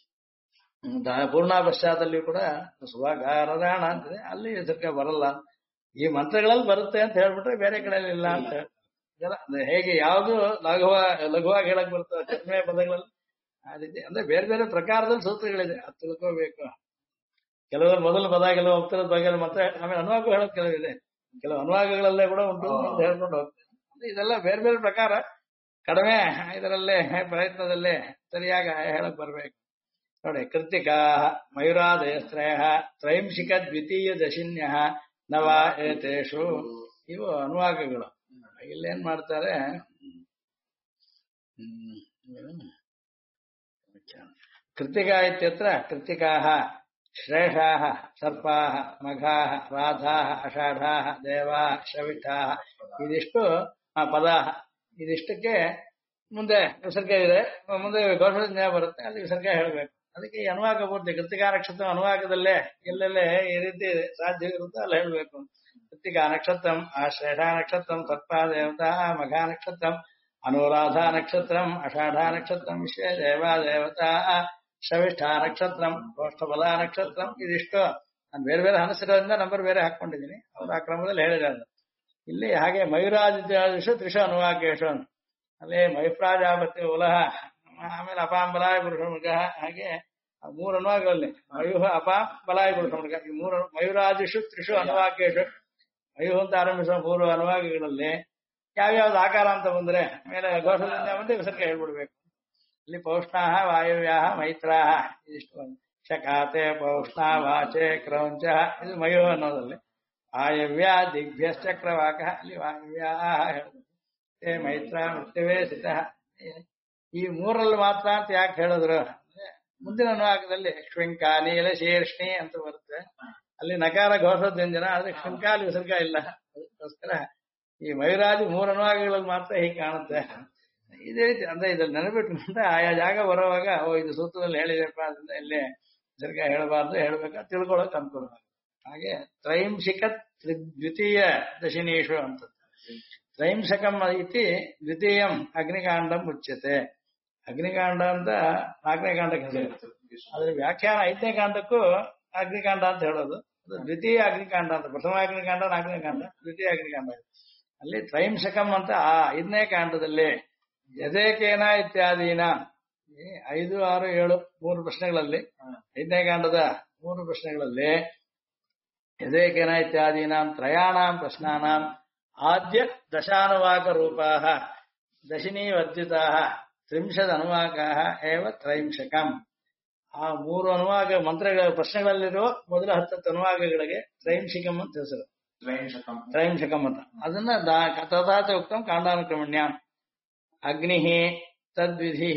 ಪೂರ್ಣ ಪಶ್ಚಾತ್ತಲ್ಲಿ ಕೂಡ ಸುಭಗಾರರಾಣ ಅಂತಿದೆ. ಅಲ್ಲಿ ವಿಸರ್ಗ ಬರಲ್ಲ. ಈ ಮಂತ್ರಗಳಲ್ಲಿ ಬರುತ್ತೆ ಅಂತ ಹೇಳ್ಬಿಟ್ರೆ ಬೇರೆ ಕಡೆಯಲ್ಲಿ ಇಲ್ಲ ಅಂತ ಹೇಗೆ ಯಾವುದು ಲಘುವಾಗಿ ಹೇಳಕ್ ಬರ್ತದೆ ಕಡಿಮೆ ಪದಗಳಲ್ಲಿ ಆ ರೀತಿ ಅಂದ್ರೆ ಬೇರೆ ಬೇರೆ ಪ್ರಕಾರದಲ್ಲಿ ಸೂತ್ರಗಳಿದೆ, ಅದು ತಿಳ್ಕೋಬೇಕು. ಕೆಲವರು ಮೊದಲು ಪದ ಕೆಲವು ಹೋಗ್ತಿರೋದ್ ಬಗ್ಗೆ ಮತ್ತೆ ಆಮೇಲೆ ಅನುವಾಗ ಹೇಳೋದು ಕೆಲವಿದೆ, ಕೆಲವು ಅನುವಾಗಗಳಲ್ಲೇ ಕೂಡ ಉಂಟು ಅಂತ ಹೇಳ್ಕೊಂಡು ಹೋಗ್ತಾರೆ. ಇದೆಲ್ಲ ಬೇರೆ ಬೇರೆ ಪ್ರಕಾರ ಕಡಿಮೆ ಇದರಲ್ಲೇ ಪ್ರಯತ್ನದಲ್ಲೇ ಸರಿಯಾಗಿ ಹೇಳಕ್ ಬರ್ಬೇಕು ನೋಡಿ. ಕೃತಿಕಾ ಮಯೂರಾದಯಸ್ತ್ರಯ ತ್ರೈಂಶಿಕ ದ್ವಿತೀಯ ದಶಿನ್ಯ ನವ ಏತೇಷು ಇವು ಅನುವಾಗಗಳು. ಇಲ್ಲೇನ್ ಮಾಡ್ತಾರೆ, ಕೃತಿಕಾ ಇತ್ಯತ್ರ ಕೃತಿಕಾಃ ಶ್ರೇಷಾಃ ಸರ್ಪಾಃ ಮಘಾಃ ರಾಧಾಃ ಅಷಾಢಾಃ ದೇವಾಃ ಶವಿಷ್ಠಾಃ ಇದಿಷ್ಟು ಪದಾಃ. ಇದಿಷ್ಟಕ್ಕೆ ಮುಂದೆ ವಿಸರ್ಗ ಇದೆ, ಮುಂದೆ ಘೋಷಣೆ ಬರುತ್ತೆ, ಅಲ್ಲಿ ವಿಸರ್ಗ ಹೇಳಬೇಕು. ಅದಕ್ಕೆ ಈ ಅನುವಾಕ ಪೂರ್ತಿ ಕೃತಿಕಾ ನಕ್ಷತ್ರ ಅನುವಾಕದಲ್ಲೇ ಎಲ್ಲೆಲ್ಲೇ ಈ ರೀತಿ ಸಾಧ್ಯ ಇರುತ್ತೋ ಅಲ್ಲಿ ಹೇಳಬೇಕು. ಕೃತಿಕಾ ನಕ್ಷತ್ರಂ ಶ್ರೇಷಾ ನಕ್ಷತ್ರಂ ಸರ್ಪಾ ದೇವತಾ ಮಘಾ ನಕ್ಷತ್ರಂ ಅನುರಾಧಾ ನಕ್ಷತ್ರಂ ಅಷಾಢಾ ನಕ್ಷತ್ರಂ ವಿಶ್ವೇ ದೇವಾ ದೇವತಾ ಶವಿಷ್ಠಾ ನಕ್ಷತ್ರಂ ಗೋಷ್ಠಬಲ ನಕ್ಷತ್ರಂ. ಇದಿಷ್ಟು ನಾನು ಬೇರೆ ಬೇರೆ ಅನಿಸಿರೋದ್ರಿಂದ ನಂಬರ್ ಬೇರೆ ಹಾಕೊಂಡಿದ್ದೀನಿ, ಅವ್ರು ಆ ಕ್ರಮದಲ್ಲಿ ಹೇಳಿದ್ದಾರೆ. ಇಲ್ಲಿ ಹಾಗೆ ಮಯೂರಾದಿತ್ಯಾದಿಷು ತ್ರಿಷು ಅನುವಾಕೇಶು ಅಲ್ಲಿ ಮೈಫ್ರಾಜಾಪತಿ ಉಲಹ ಆಮೇಲೆ ಅಪಾಂ ಬಲಾಯ ಪುರುಷ ಮೃಗ, ಹಾಗೆ ಮೂರು ಅನುವಾಗಗಳಲ್ಲಿ ಮಯೂಹ ಅಪಾಂ ಬಲಾಯ ಪುರುಷ ಮೃಗ ಈ ಮೂರು ಮಯೂರಾದಿಷು ತ್ರಿಷು ಅನುವಾಕೇಶು. ಮಯೂಹ ಅಂತ ಆರಂಭಿಸುವ ಮೂರು ಅನುವಾಗಗಳಲ್ಲಿ ಯಾವ್ಯಾವ್ದು ಆಕಾರ ಅಂತ ಬಂದ್ರೆ ಮೇಲೆ ಘೋಷದಿಂದ ಬಂದು ವಿಸರ್ಗ ಹೇಳ್ಬಿಡ್ಬೇಕು. ಇಲ್ಲಿ ಪೌಷ್ಣಾಹ ವಾಯುವ್ಯಾಹ ಮೈತ್ರಾಹ ಇದಿಷ್ಟು ಶಕಾತೆ ಪೌಷ್ಣ ವಾಚೆ ಕ್ರೌಂಚ ಇದು ಮಯೂಹ ಅನ್ನೋದಲ್ಲಿ. ವಾಯವ್ಯ ದಿಗ್ಭ್ಯಶ್ಚಕ್ರವಾಕ ಅಲ್ಲಿ ವಾಯವ್ಯಾಹ ಹೇಳಬೇಕು. ಮೈತ್ರ ಮೃತ್ಯುವೇ ಸಿತ ಈ ಮೂರಲ್ಲಿ ಮಾತ್ರ ಅಂತ ಯಾಕೆ ಹೇಳಿದ್ರು, ಮುಂದಿನ ಅನುವಾಕದಲ್ಲಿ ಶ್ವಿಂಕ ನೀಲ ಶೀರ್ಷ್ಣಿ ಅಂತ ಬರುತ್ತೆ, ಅಲ್ಲಿ ನಕಾರ ಘೋಷೋದ್ಯಂಜನ, ಆದ್ರೆ ಶ್ವಿಂಕಾಲಿ ವಿಸರ್ಗ ಇಲ್ಲ. ಅದಕ್ಕೋಸ್ಕರ ಈ ಮಯೂರಾದಿ ಮೂರು ಅನುವಾಗಗಳಲ್ಲಿ ಮಾತ್ರ ಹೀಗೆ ಕಾಣುತ್ತೆ. ಇದೇ ರೀತಿ ಅಂದ್ರೆ ಇದ್ರಲ್ಲಿ ನೆನಪಿಟ್ಕೊಂಡ್ರೆ ಆಯಾ ಜಾಗ ಬರುವಾಗ ಇದು ಸೂತ್ರದಲ್ಲಿ ಹೇಳಿದೆಪ್ಪ ಅದರಿಂದ ಇಲ್ಲೇ ವಿಸರ್ಗ ಹೇಳಬಾರ್ದು, ಹೇಳ್ಬೇಕಾ ತಿಳ್ಕೊಳಕ್ ಅನುಕೂಲ. ಹಾಗೆ ತ್ರೈಂಶಿಕ ದ್ವಿತೀಯ ದಶಿನೀಷು ಅಂತ ತ್ರೈಂಶಕಂ ಇತಿ ದ್ವಿತೀಯಂ ಅಗ್ನಿಕಾಂಡಂ ಉಚ್ಯತೆ. ಅಗ್ನಿಕಾಂಡ ಅಂತ 4ನೇ ಕಾಂಡಕ್ಕೆ ಹೆಸರು, ಅದ್ರ ವ್ಯಾಖ್ಯಾನ 5ನೇ ಕಾಂಡಕ್ಕೂ ಅಗ್ನಿಕಾಂಡ ಅಂತ ಹೇಳೋದು. ಅದು ದ್ವಿತೀಯ ಅಗ್ನಿಕಾಂಡ ಅಂತ. ಪ್ರಥಮ ಅಗ್ನಿಕಾಂಡ 4ನೇ ಕಾಂಡ, ದ್ವಿತೀಯ ಅಗ್ನಿಕಾಂಡ. ಅಲ್ಲಿ ತ್ರೈಂಶಕಂ ಅಂತ ಆ 5ನೇ ಕಾಂಡದಲ್ಲಿ ಯದೇಕೇನ ಇತ್ಯಾದಿನ 5, 6, 7 3 ಪ್ರಶ್ನೆಗಳಲ್ಲಿ 5ನೇ ಕಾಂಡದ 3 ಪ್ರಶ್ನೆಗಳಲ್ಲಿ ಯದೇಕೇನ ಇತ್ಯಾದೀನಾಂ ತ್ರಯಾಣಾಂ ಪ್ರಶ್ನಾನಾಂ ಆದ್ಯ ದಶಾನುವಾಕ ರೂಪಾಃ ದಶಿನೀ ವರ್ಜಿತಾಃ ತ್ರಿಂಶದ್ ಅನುವಾಕಾಃ ಏವ ತ್ರೈಂಶಕಂ. ಆ 3 ಅನುವಾಕ ಮಂತ್ರಗಳ ಪ್ರಶ್ನೆಗಳಲ್ಲಿರುವ ಮೊದಲ 10 ಅನುವಾಕಗಳಿಗೆ ತ್ರೈಂಶಿಕಂ ಅಂತ ಹೆಸರು. ತ್ರೈಂಶಕಂ ಅಂತ ಅದನ್ನ ತಥಾಚ ಉಕ್ತಂ ಕಾಂಡಾನುಕ್ರಮಣ್ಯಾಂ ಅಗ್ನಿಃ ತದ್ವಿಧಿಃ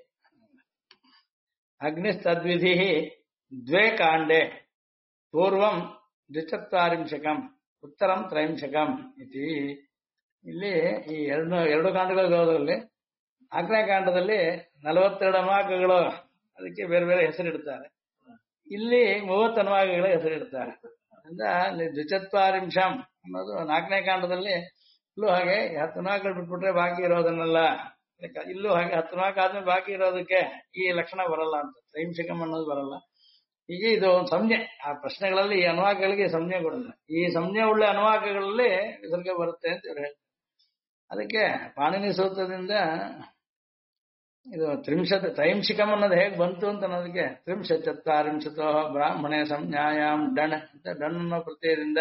ಅಗ್ನಿಸ್ತದ್ವಿಧಿಃ ದ್ವೇ ಕಾಂಡೆ ಪೂರ್ವಂ ದ್ವಿಚತ್ವಾರಿಂಶಕಂ ಉತ್ತರಂ ತ್ರೈಂಶಕಂ ಇತಿ. ಇಲ್ಲಿ ಈ ಎರಡು ಕಾಂಡಗಳಲ್ಲಿ 4ನೇ ಕಾಂಡದಲ್ಲಿ 42 ಅನುವಾಕಗಳು, ಅದಕ್ಕೆ ಬೇರೆ ಬೇರೆ ಹೆಸರಿಡ್ತಾರೆ. ಇಲ್ಲಿ 30 ಅನುವಾಗಗಳ ಹೆಸರಿಡ್ತಾರೆ. ಅಂದ್ರೆ ಅಲ್ಲಿ ದ್ವಿಚತ್ವಾರಿಂಶಂ ಅನ್ನೋದು 4ನೇ ಕಾಂಡದಲ್ಲಿ ಇಲ್ಲೂ ಹಾಗೆ 10 ಅನುವಾಗಗಳು ಬಿಟ್ಬಿಟ್ರೆ ಬಾಕಿ ಇರೋದನ್ನೆಲ್ಲ ಇಲ್ಲೂ ಹಾಗೆ 10 ಅನುವಾಗ ಆದ್ಮೇಲೆ ಬಾಕಿ ಇರೋದಕ್ಕೆ ಈ ಲಕ್ಷಣ ಬರಲ್ಲ ಅಂತ, ತ್ರೈಂಶಕಂ ಅನ್ನೋದು ಬರಲ್ಲ. ಹೀಗೆ ಇದು ಒಂದು ಸಂಜ್ಞೆ, ಆ ಪ್ರಶ್ನೆಗಳಲ್ಲಿ ಈ ಅನುವಾಕಗಳಿಗೆ ಸಂಜ್ಞೆ ಕೊಡಲ್ಲ. ಈ ಸಂಜ್ಞೆ ಉಳ್ಳ ಅನುವಾಕಗಳಲ್ಲಿ ವಿಸರ್ಗ ಬರುತ್ತೆ ಅಂತ ಇವ್ರು ಹೇಳ್ತಾರೆ. ಅದಕ್ಕೆ ಪಾಣಿನಿ ಸೂತ್ರದಿಂದ ಇದು ತ್ರೈಂಶಿಕಂ ಅನ್ನೋದು ಹೇಗೆ ಬಂತು ಅಂತ ಅನ್ನೋದಕ್ಕೆ ತ್ರಿಂಶಚತ್ವಾರಿಂಶತೋ ಬ್ರಾಹ್ಮಣೆ ಸಂಜ್ಞಾಯಾಮ್ ಡಣ್ ಅಂತ ಡಣ್ ಅನ್ನೋ ಪ್ರತ್ಯಯದಿಂದ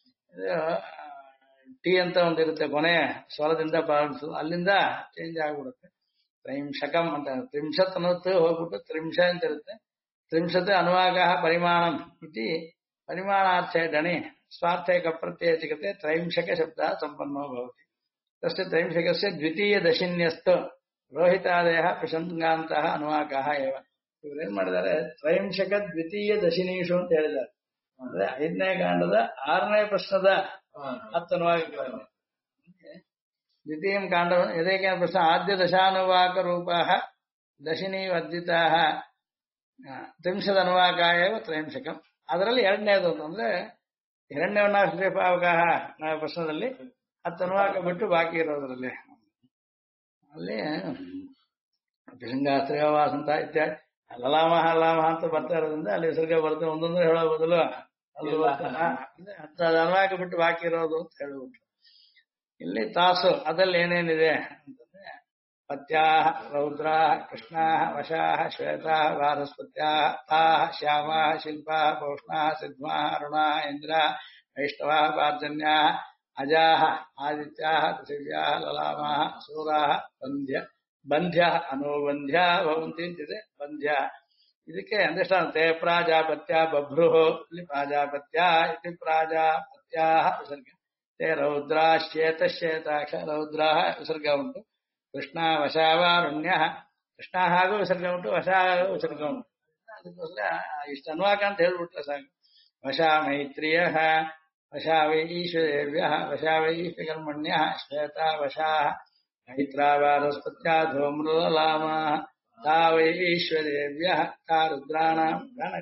ಟಿ ಅಂತ ಒಂದಿರುತ್ತೆ ಕೊನೆ ಸ್ವರದಿಂದ ಪ್ರಾರಂಭಿಸೋದು, ಅಲ್ಲಿಂದ ಚೇಂಜ್ ಆಗ್ಬಿಡುತ್ತೆ. ತ್ರೈಂಶಕಂ ಅಂತ ತ್ರಿಂಶತ್ ಅನ್ನೋದು ಹೋಗ್ಬಿಟ್ಟು ತ್ರಿಂಶ ಅಂತ ಇರುತ್ತೆ. ತ್ರಿಂಶತ್ ಅನುವಾಗ ಪರಿಮಾಣಂ ಇತಿ ಪರಿಮಾಣಾರ್ಥೆ ಡಣಿ ಸ್ವಾರ್ಥೆ ಕಪ್ರತ್ಯಯ ಸಿಗತೆ ತ್ರೈಂಶಕ ಶಬ್ದ ಸಂಪನ್ನೋ ಭವತಿ. ತಸ್ಯ ತ್ರೈಂಶಕಸ್ಯ ದ್ವಿತೀಯ ದಶಿನ್ಯಸ್ತು ರೋಹಿತಾದಯ ಪ್ರಶಂಗಾಂತಹ ಅನುವಾಕಃ ಏವ. ಇವ್ರೇನ್ ಮಾಡಿದ್ದಾರೆ, ತ್ರೈಂಶಕ ದ್ವಿತೀಯ ದಶಿನೀಷು ಅಂತ ಹೇಳಿದ್ದಾರೆ. ಅಂದ್ರೆ 5ನೇ ಕಾಂಡದ 6ನೇ ಪ್ರಶ್ನದ 10 ಅನುವಾಕಗಳನ್ನು. ದ್ವಿತೀಯ ಕಾಂಡ ಯದೇಕ ಪ್ರಶ್ನ ಆದ್ಯ ದಶಾನುವಾಕ ರೂಪ ದಶಿನಿ ವರ್ಜಿತಾ ತ್ರಿಂಶದ ಅನುವಾಕ ಏವ ತ್ರೈಂಶಕಂ. ಅದರಲ್ಲಿ 2ನೇದು ಅಂತಂದ್ರೆ ಹಿರಣ್ಯವರ್ಣಾಶ್ರೀಪಾವಕ ಪ್ರಶ್ನದಲ್ಲಿ 10 ಅನುವಾಕ ಬಿಟ್ಟು ಬಾಕಿ ಇರೋದ್ರಲ್ಲಿ ಅಲ್ಲಿ ಪಿಶಂಗಾಸ್ತ್ರೀಯವಾಸ ಅಂತ ಇತ್ಯಾದಿ ಲಲಾಮ ಹಲಾಮ ಅಂತ ಬರ್ತಾ ಇರೋದ್ರಿಂದ ಅಲ್ಲಿ ವಿಸರ್ಗ ಬರುತ್ತೆ. ಒಂದೊಂದು ಹೇಳೋ ಬದಲು ಅಲ್ಲಿ 10 ಅನುವಾಕ ಬಿಟ್ಟು ಬಾಕಿ ಇರೋದು ಅಂತ ಹೇಳ್ಬಿಟ್ರು. ಇಲ್ಲಿ ತಾಸು ಅದಲ್ಲಿ ಏನೇನಿದೆ ಅಂತಂದ್ರೆ ಪತ್ಯಾಹ ರೌದ್ರಾಹ ಕೃಷ್ಣಾಹ ವಶಾಹ ಶ್ವೇತಾಹ ವಾರಸ್ಪತ್ಯಾಹ ತಾಹ ಶ್ಯಾಮಾಹ ಶಿಲ್ಪಾಹ ಪೌಷ್ಣಾಹ ಸಿದ್ಮಾಹ ಅರುಣಾಹ ಇಂದ್ರಾಹ ವೈಷ್ಣವಾಹ ಪಾರ್ಜನ್ಯಾಹ ಅಜಾಹ ಆದಿತ್ಯಾಹ ಪೃಥಿವ್ಯಾಹ ಲಲಾಮಾಹ ಸೂರಾಹ ಬಂಧ್ಯ ಅನುಬಂಧ್ಯ ಭವಂತಿ ಅಂತಿದೆ. ಬಂಧ್ಯ ಇದಕ್ಕೆ ಅಂದಷ್ಟೇ ಪ್ರಾಜಾಪತ್ಯ ಬಭ್ರುಹು ಇಲ್ಲಿ ಪ್ರಾಜಾಪತ್ಯ ಇತಿ ಪ್ರಾಜಾಪತ್ಯಾ ವಿಸರ್ಗ. ತೇ ರೌದ್ರಾ ಶ್ವೇತ ಶ್ವೇತಾಕ್ಷ ರೌದ್ರಾಹ ವಿಸರ್ಗ ಉಂಟು. ಕೃಷ್ಣ ವಶಾವಾರುಣ್ಯ ಕೃಷ್ಣ ಹಾಗೂ ವಿಸರ್ಗ ಉಂಟು, ವಶ ವಿಸರ್ಗ ಉಂಟು. ಅದಕ್ಕೋಸ್ಕರ ಇಷ್ಟು ಅನುವಾಕ ಅಂತ ಹೇಳ್ಬಿಟ್ರೆ ಸಾಕು. ವಶ ಮೈತ್ರಿಯ ವಶಾ ವೈ ಈಶ್ವರೇವ್ಯ ವಶಾ ವೈ ಈಶ್ವಕರ್ಮಣ್ಯ ಶ್ವೇತಾ ವಶಾ ಮೈತ್ರಾ ವಾರಸ್ಪತ್ಯಾ ಧೂಮ್ರಲಾಮ ತಾ ವೈ ಈಶ್ವರೇವ್ಯ ತಾ ರುದ್ರಾಣಾಂ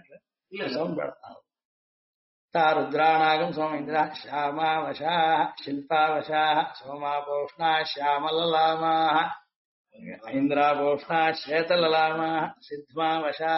ತಾ ರುದ್ರಾಣಾಗಂ ಸೋಮೇಂದ್ರ ಶ್ಯಾಮಾ ವಶಾ ಶಿಲ್ಪಾ ವಶಾ ಸೋಮಾಪೋಷ್ಣಾ ಶ್ಯಾಮಲಲಾಮಾ ಇಂದ್ರಾಪೋಷ್ಣಾ ಶ್ವೇತಲಲಾಮಾ ಸಿದ್ಧ್ಮಾ ವಶಾ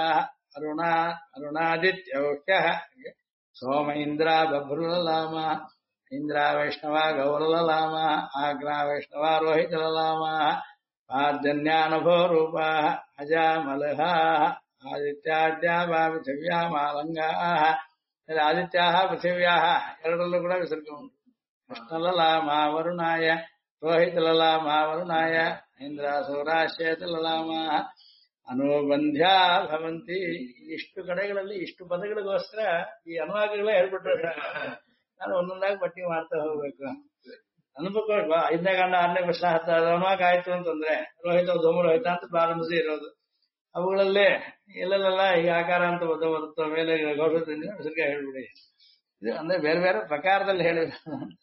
ಅರುಣಾದಿತ್ಯೌಖ್ಯ ಸೋಮ ಇಂದ್ರ ಬಭ್ರುಲಲಾಮ ಇಂದ್ರ ವೈಷ್ಣವ ಗೌರಲಲಾಮ ಆಗ್ರಾ ವೈಷ್ಣವ ರೋಹಿತಲಲಾಮ ಪಾರ್ಜನ್ಯಾನಭೋ ರೂಪ ಅಜಾ ಮಲಹ ಆದಿತ್ಯಾದ್ಯಾ ಪೃಥಿವ್ಯಾ ಮಾಲಂಗಾ. ಆದಿತ್ಯಾ ಪೃಥಿವ್ಯಾ ಎರಡರಲ್ಲೂ ಕೂಡ ವಿಸರ್ಗ ಉಂಟು. ಕೃಷ್ಣಲಲಾಮ ವರುಣಾಯ ರೋಹಿತಲಲಾಮ ವರುಣಾಯ ಇಂದ್ರ ಸೌರಾಶ್ವೇತಲಲಾಮ ಅನುಬಂಧ್ಯ ಭವಂತಿ. ಇಷ್ಟು ಕಡೆಗಳಲ್ಲಿ ಇಷ್ಟು ಪದಗಳಿಗೋಸ್ಕರ ಈ ಅನುವಾಕಗಳೇ ಹೇಳ್ಬಿಟ್ರೆ ನಾನು ಒಂದೊಂದಾಗಿ ಪಟ್ಟಿ ಮಾಡ್ತಾ ಹೋಗ್ಬೇಕು. ಅನುಭವ 5ನೇ ಕಾಂಡ 6ನೇ ಪ್ರಶ್ನೆ 10 ಅನುವಾಕ ಆಯ್ತು ಅಂತಂದ್ರೆ ರೋಹಿತ ಧೂಮರೋಹಿತ ಅಂತ ಪ್ರಾರಂಭಿಸಿ ಇರೋದು. ಅವುಗಳಲ್ಲಿ ಎಲ್ಲೆಲ್ಲ ಈ ಆಕಾರ ಅಂತ ಬರುತ್ತೋ ಮೇಲೆ ಗೌರವದಿಂದ ವಿಸರ್ಗ ಹೇಳ್ಬಿಡಿ. ಇದು ಅಂದ್ರೆ ಬೇರೆ ಬೇರೆ ಪ್ರಕಾರದಲ್ಲಿ ಹೇಳಿದ.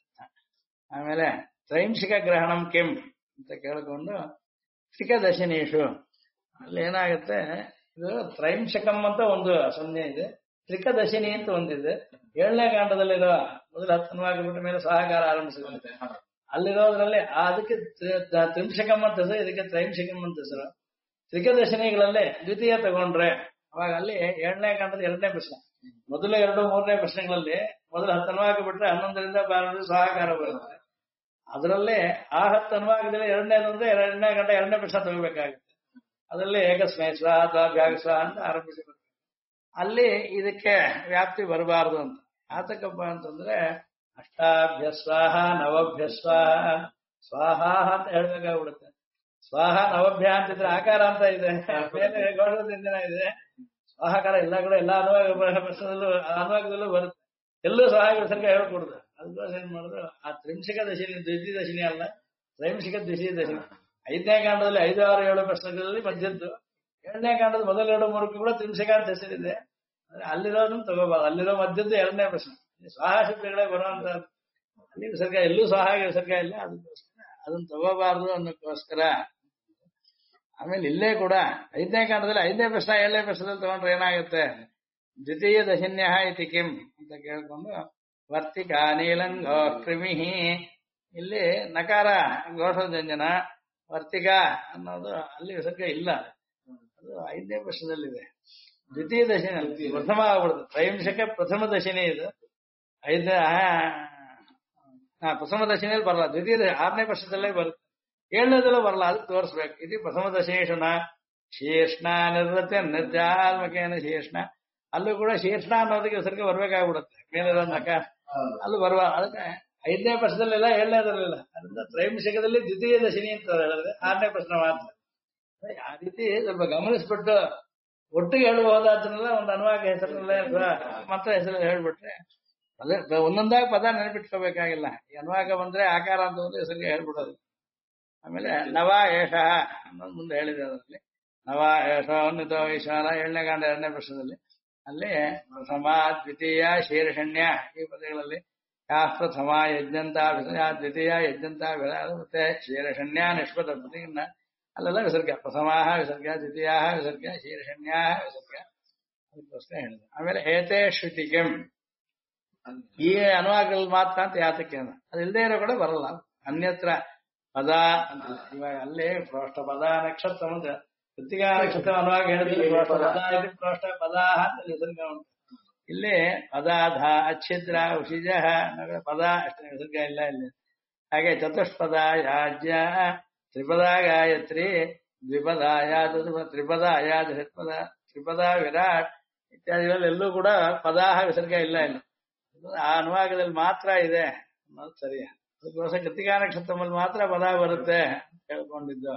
ಆಮೇಲೆ ತ್ರೈಂಶಿಕ ಗ್ರಹಣಂ ಕಿಂ ಅಂತ ಕೇಳ್ಕೊಂಡು ತ್ರಿಕದಶಿನೀಷು ಅಲ್ಲಿ ಏನಾಗುತ್ತೆ, ಇದು ತ್ರೈಂಶಕಂ ಅಂತ ಒಂದು ಸಂಜ್ಞೆ ಇದೆ, ತ್ರಿಕದಶಿನಿ ಅಂತ ಒಂದಿದೆ. 7ನೇ ಕಾಂಡದಲ್ಲಿರೋ ಮೊದಲು 10 ಅನುವಾಕ ಬಿಟ್ಟ ಮೇಲೆ ಸಹಕಾರ ಆರಂಭಿಸಿದಂತೆ ಅಲ್ಲಿರೋದ್ರಲ್ಲಿ ಅದಕ್ಕೆ ತ್ರಿಂಶಕಂ ಅಂತ ಹೆಸರು, ಇದಕ್ಕೆ ತ್ರೈಂಶಕಂ ಅಂತ ಹೆಸರು. ತ್ರಿಕದಶಿನಿಗಳಲ್ಲಿ ದ್ವಿತೀಯ ತಗೊಂಡ್ರೆ ಅವಾಗ ಅಲ್ಲಿ 7ನೇ ಕಾಂಡದ 2ನೇ ಪ್ರಶ್ನೆ, ಮೊದಲು 2, 3ನೇ ಪ್ರಶ್ನೆಗಳಲ್ಲಿ ಮೊದಲು 10 ಅನುವಾಕ ಬಿಟ್ರೆ 11ರಿಂದ ಸಹಕಾರ ಬರುತ್ತೆ. ಅದರಲ್ಲಿ ಆ 10 ಅನುವಾಕದಲ್ಲಿ 2ನೇದು ಅಂದ್ರೆ 2ನೇ ಕಾಂಡ 2ನೇ ಪ್ರಶ್ನೆ ತಗೋಬೇಕಾಗುತ್ತೆ. ಅದರಲ್ಲಿ ಏಕಸ್ಮೈ ಸ್ವ ಅಥವಾ ವ್ಯಾಗಸ್ವ ಅಂತ ಆರಂಭಿಸಿರುತ್ತೆ. ಅಲ್ಲಿ ಇದಕ್ಕೆ ವ್ಯಾಪ್ತಿ ಬರಬಾರದು ಅಂತ ಆತಕಪ್ಪ ಅಂತಂದ್ರೆ ಅಷ್ಟಾಭ್ಯ ಸ್ವಾಹ ನವಭ್ಯ ಸ್ವಾಹ ಸ್ವಾಹ ಅಂತ ಹೇಳ್ಬೇಕಾಗ್ಬಿಡುತ್ತೆ. ಸ್ವಾಹ ನವಭ್ಯ ಅಂತಿದ್ರೆ ಆಕಾರ ಅಂತ ಇದೆ, ಮೇಲೆ ಗೌರವದಿಂದ ಇದೆ. ಸ್ವಾಹಕಾರ ಎಲ್ಲ ಕಡೆ ಎಲ್ಲ ಅನುವಾಕದಲ್ಲೂ ಬರುತ್ತೆ, ಎಲ್ಲೂ ಸಹಾಯ ವಿಸರ್ಗ ಹೇಳ್ಕೊಡುದು. ಅದಕ್ಕೋಸ್ಕರ ಏನ್ ಮಾಡಿದ್ರು, ಆ ತ್ರಿಂಶಿಕ ದಶಿನಿ ದ್ವಿತೀಯ ದಶಿನಿ ಅಲ್ಲ, ತ್ರೈಂಶಿಕ ದ್ವಿತೀಯ ದಶಿನಿ. 5ನೇ ಕಾಂಡದಲ್ಲಿ 5, 6, 7 ಪ್ರಶ್ನೆಗಳಲ್ಲಿ ಮಧ್ಯದ್ದು. 7ನೇ ಕಾಂಡದ ಮೊದಲ 2, 3 ಕೂಡ ತ್ರಿಂಶಿಕ ಅಂತ ಹೆಸರಿದೆ. ಅಲ್ಲಿರೋದನ್ನು ತಗೋಬಾರ್ದು, ಅಲ್ಲಿರೋ ಮಧ್ಯದ್ದು 2ನೇ ಪ್ರಶ್ನೆ. ಸ್ವಾಹ ಶಬ್ದಗಳೇ ಬರುವಂತ ಅಲ್ಲಿ ವಿಸರ್ಗ, ಎಲ್ಲೂ ಸಹಾಯ ವಿಸರ್ಗ ಇಲ್ಲ. ಅದಕ್ಕೋಸ್ಕರ ಅದನ್ನ ತಗೋಬಾರ್ದು ಅನ್ನೋಕ್ಕೋಸ್ಕರ. ಆಮೇಲೆ ಇಲ್ಲೇ ಕೂಡ 5ನೇ ಕಾಂಡದಲ್ಲಿ 5ನೇ ಪ್ರಶ್ನೆ 7ನೇ ಪ್ರಶ್ನೆದಲ್ಲಿ ತಗೊಂಡ್ರೆ ಏನಾಗುತ್ತೆ, ದ್ವಿತೀಯ ದಶನ್ಯ ಇತಿ ಕಿಂ ಅಂತ ಕೇಳ್ಕೊಂಡು ವರ್ತಿಕಾ ನೀಲಂಗೋ ಕ್ರಿಮಿಹಿ ಇಲ್ಲಿ ನಕಾರ ಘೋಷಜಂಜನ ವರ್ತಿಕಾ ಅನ್ನೋದು ಅಲ್ಲಿ ವಿಸರ್ಗ ಇಲ್ಲ. ಅದು 5ನೇ ವರ್ಷದಲ್ಲಿದೆ. ದ್ವಿತೀಯ ದಶಿನಿ ಪ್ರಥಮ ಆಗ್ಬಿಡುತ್ತೆ. ತ್ರೈಂಶಕ ಪ್ರಥಮ ದಶಿನಿ ಇದು. ಪ್ರಥಮ ದಶಿನಿಯಲ್ಲಿ ಬರಲ್ಲ. ದ್ವಿತೀಯ 6ನೇ ವರ್ಷದಲ್ಲೇ ಬರುತ್ತೆ. 7ನೇದಲ್ಲೂ ಬರಲ್ಲ. ಅದಕ್ಕೆ ತೋರಿಸ್ಬೇಕು. ಇದು ಪ್ರಥಮ ದಶೇಶನ ಶೀರ್ಷ್ಣ ನಿರ್ವೃತ್ಯ ನಿರ್ಜಾಲ್ಮಕೇನ ಶೀರ್ಷ್ಣ. ಅಲ್ಲೂ ಕೂಡ ಶೀರ್ಷ್ಣ ಅನ್ನೋದಕ್ಕೆ ವಿಸರ್ಗ ಬರ್ಬೇಕಾಗ್ಬಿಡುತ್ತೆ. ಮೇಲಿರೋ ನಕಾರ ಅಲ್ಲೂ ಬರುವ. ಅದಕ್ಕೆ 5ನೇ ವರ್ಷದಲ್ಲಿಲ್ಲ, 7ನೇದಲ್ಲಿಲ್ಲ. ಅದರಿಂದ ತ್ರೈಂಶಕದಲ್ಲಿ ದ್ವಿತೀಯ ದಶಿನಿ ಅಂತ ಹೇಳಿದ್ರೆ 6ನೇ ಪ್ರಶ್ನೆ ಮಾತ್ರ. ಆ ರೀತಿ ಸ್ವಲ್ಪ ಗಮನಿಸ್ಬಿಟ್ಟು ಒಟ್ಟಿಗೆ ಹೇಳಬಹುದಾದ್ರಲ್ಲ ಒಂದು ಅನುವಾಕ ಹೆಸರಲ್ಲೇ ಮಾತ್ರ ಹೆಸರಲ್ಲಿ ಹೇಳ್ಬಿಟ್ರೆ ಅದೇ ಒಂದೊಂದಾಗಿ ಪದ ನೆನಪಿಟ್ಕೋಬೇಕಾಗಿಲ್ಲ. ಈ ಅನುವಾಕ ಬಂದ್ರೆ ಆಕಾರ ಅಂತ ಒಂದು ಹೆಸರಿಗೆ ಹೇಳ್ಬಿಡೋದು. ಆಮೇಲೆ ನವ ಏಷ ಅನ್ನೋದು ಮುಂದೆ ಹೇಳಿದೆ. ಅದರಲ್ಲಿ ನವ ಏಷ ಅನ್ನಿತೋ ಈಶ್ವರ 7ನೇ ಕಾಂಡ 2ನೇ ಪ್ರಶ್ನದಲ್ಲಿ ಅಲ್ಲಿ ಪ್ರಥಮ ದ್ವಿತೀಯ ಶೀರ್ಷಣ್ಯ ಈ ಪದಗಳಲ್ಲಿ ಯಾ ಪ್ರಥಮ ಯಜ್ಞಂತ ದ್ವಿತೀಯ ಯಜ್ಞಂತ ಮತ್ತೆ ಶೀರ್ಷಣ್ಯ ನಿಷ್ಪದ ಪ್ರತಿಗಿನ್ನ ಅಲ್ಲೆಲ್ಲ ವಿಸರ್ಗ. ಪ್ರಥಮಾಹ ವಿಸರ್ಗ, ದ್ವಿತೀಯಾಹ ವಿಸರ್ಗ, ಶೀರ್ಷಣ್ಯಾಹ ವಿಸರ್ಗ. ಅದಕ್ಕೋಸ್ಕರ ಹೇಳಿದೆ. ಆಮೇಲೆ ಏತೆ ಶ್ರುತಿಕೆಂ ಈ ಅನುವಾಗದಲ್ಲಿ ಮಾತ್ರ ಅಂತ ಯಾತಕ್ಕೆ ಅದು ಇಲ್ಲದೆ ಇರೋ ಕಡೆ ಬರಲ್ಲ. ಅನ್ಯತ್ರ ಪದ ಅಂತ ಇವಾಗ ಅಲ್ಲಿ ಪ್ರೋಷ್ಠ ಪದ ನಕ್ಷತ್ರ ಅಂತ ಕೃತಿಕಾ ನಕ್ಷತ್ರ ಅನುವಾಗ ಹೇಳಿದ್ರೆ ಪ್ರೋಷ್ಠ ಪದಾಹ ಅಂತ ವಿಸರ್ಗ ಉಂಟು. ಇಲ್ಲಿ ಪದಾಧ ಅಚ್ಛಿದ್ರ ಉಷಿಜ ಪದ ಅಷ್ಟೇ ವಿಸರ್ಗ ಇಲ್ಲ ಇಲ್ಲಿ. ಹಾಗೆ ಚತುಷ್ಪದ ಯಾಜ್ಯ ತ್ರಿಪದ ಗಾಯತ್ರಿ ದ್ವಿಪದ ಯಾದ ತ್ರಿಪದ ಅಯಾದ ಷಟ್ಪದ ತ್ರಿಪದ ವಿರಾಟ್ ಇತ್ಯಾದಿಗಳಲ್ಲೆಲ್ಲೂ ಕೂಡ ಪದಾಹ ವಿಸರ್ಗ ಇಲ್ಲ ಇಲ್ಲಿ. ಆ ಅನುವಾಗದಲ್ಲಿ ಮಾತ್ರ ಇದೆ ಅನ್ನೋದು ಸರಿ. ಅದಕ್ಕೋಸ್ಕರ ಕೃತಿಕಾ ನಕ್ಷತ್ರದಲ್ಲಿ ಮಾತ್ರ ಪದ ಬರುತ್ತೆ ಹೇಳ್ಕೊಂಡಿದ್ದು.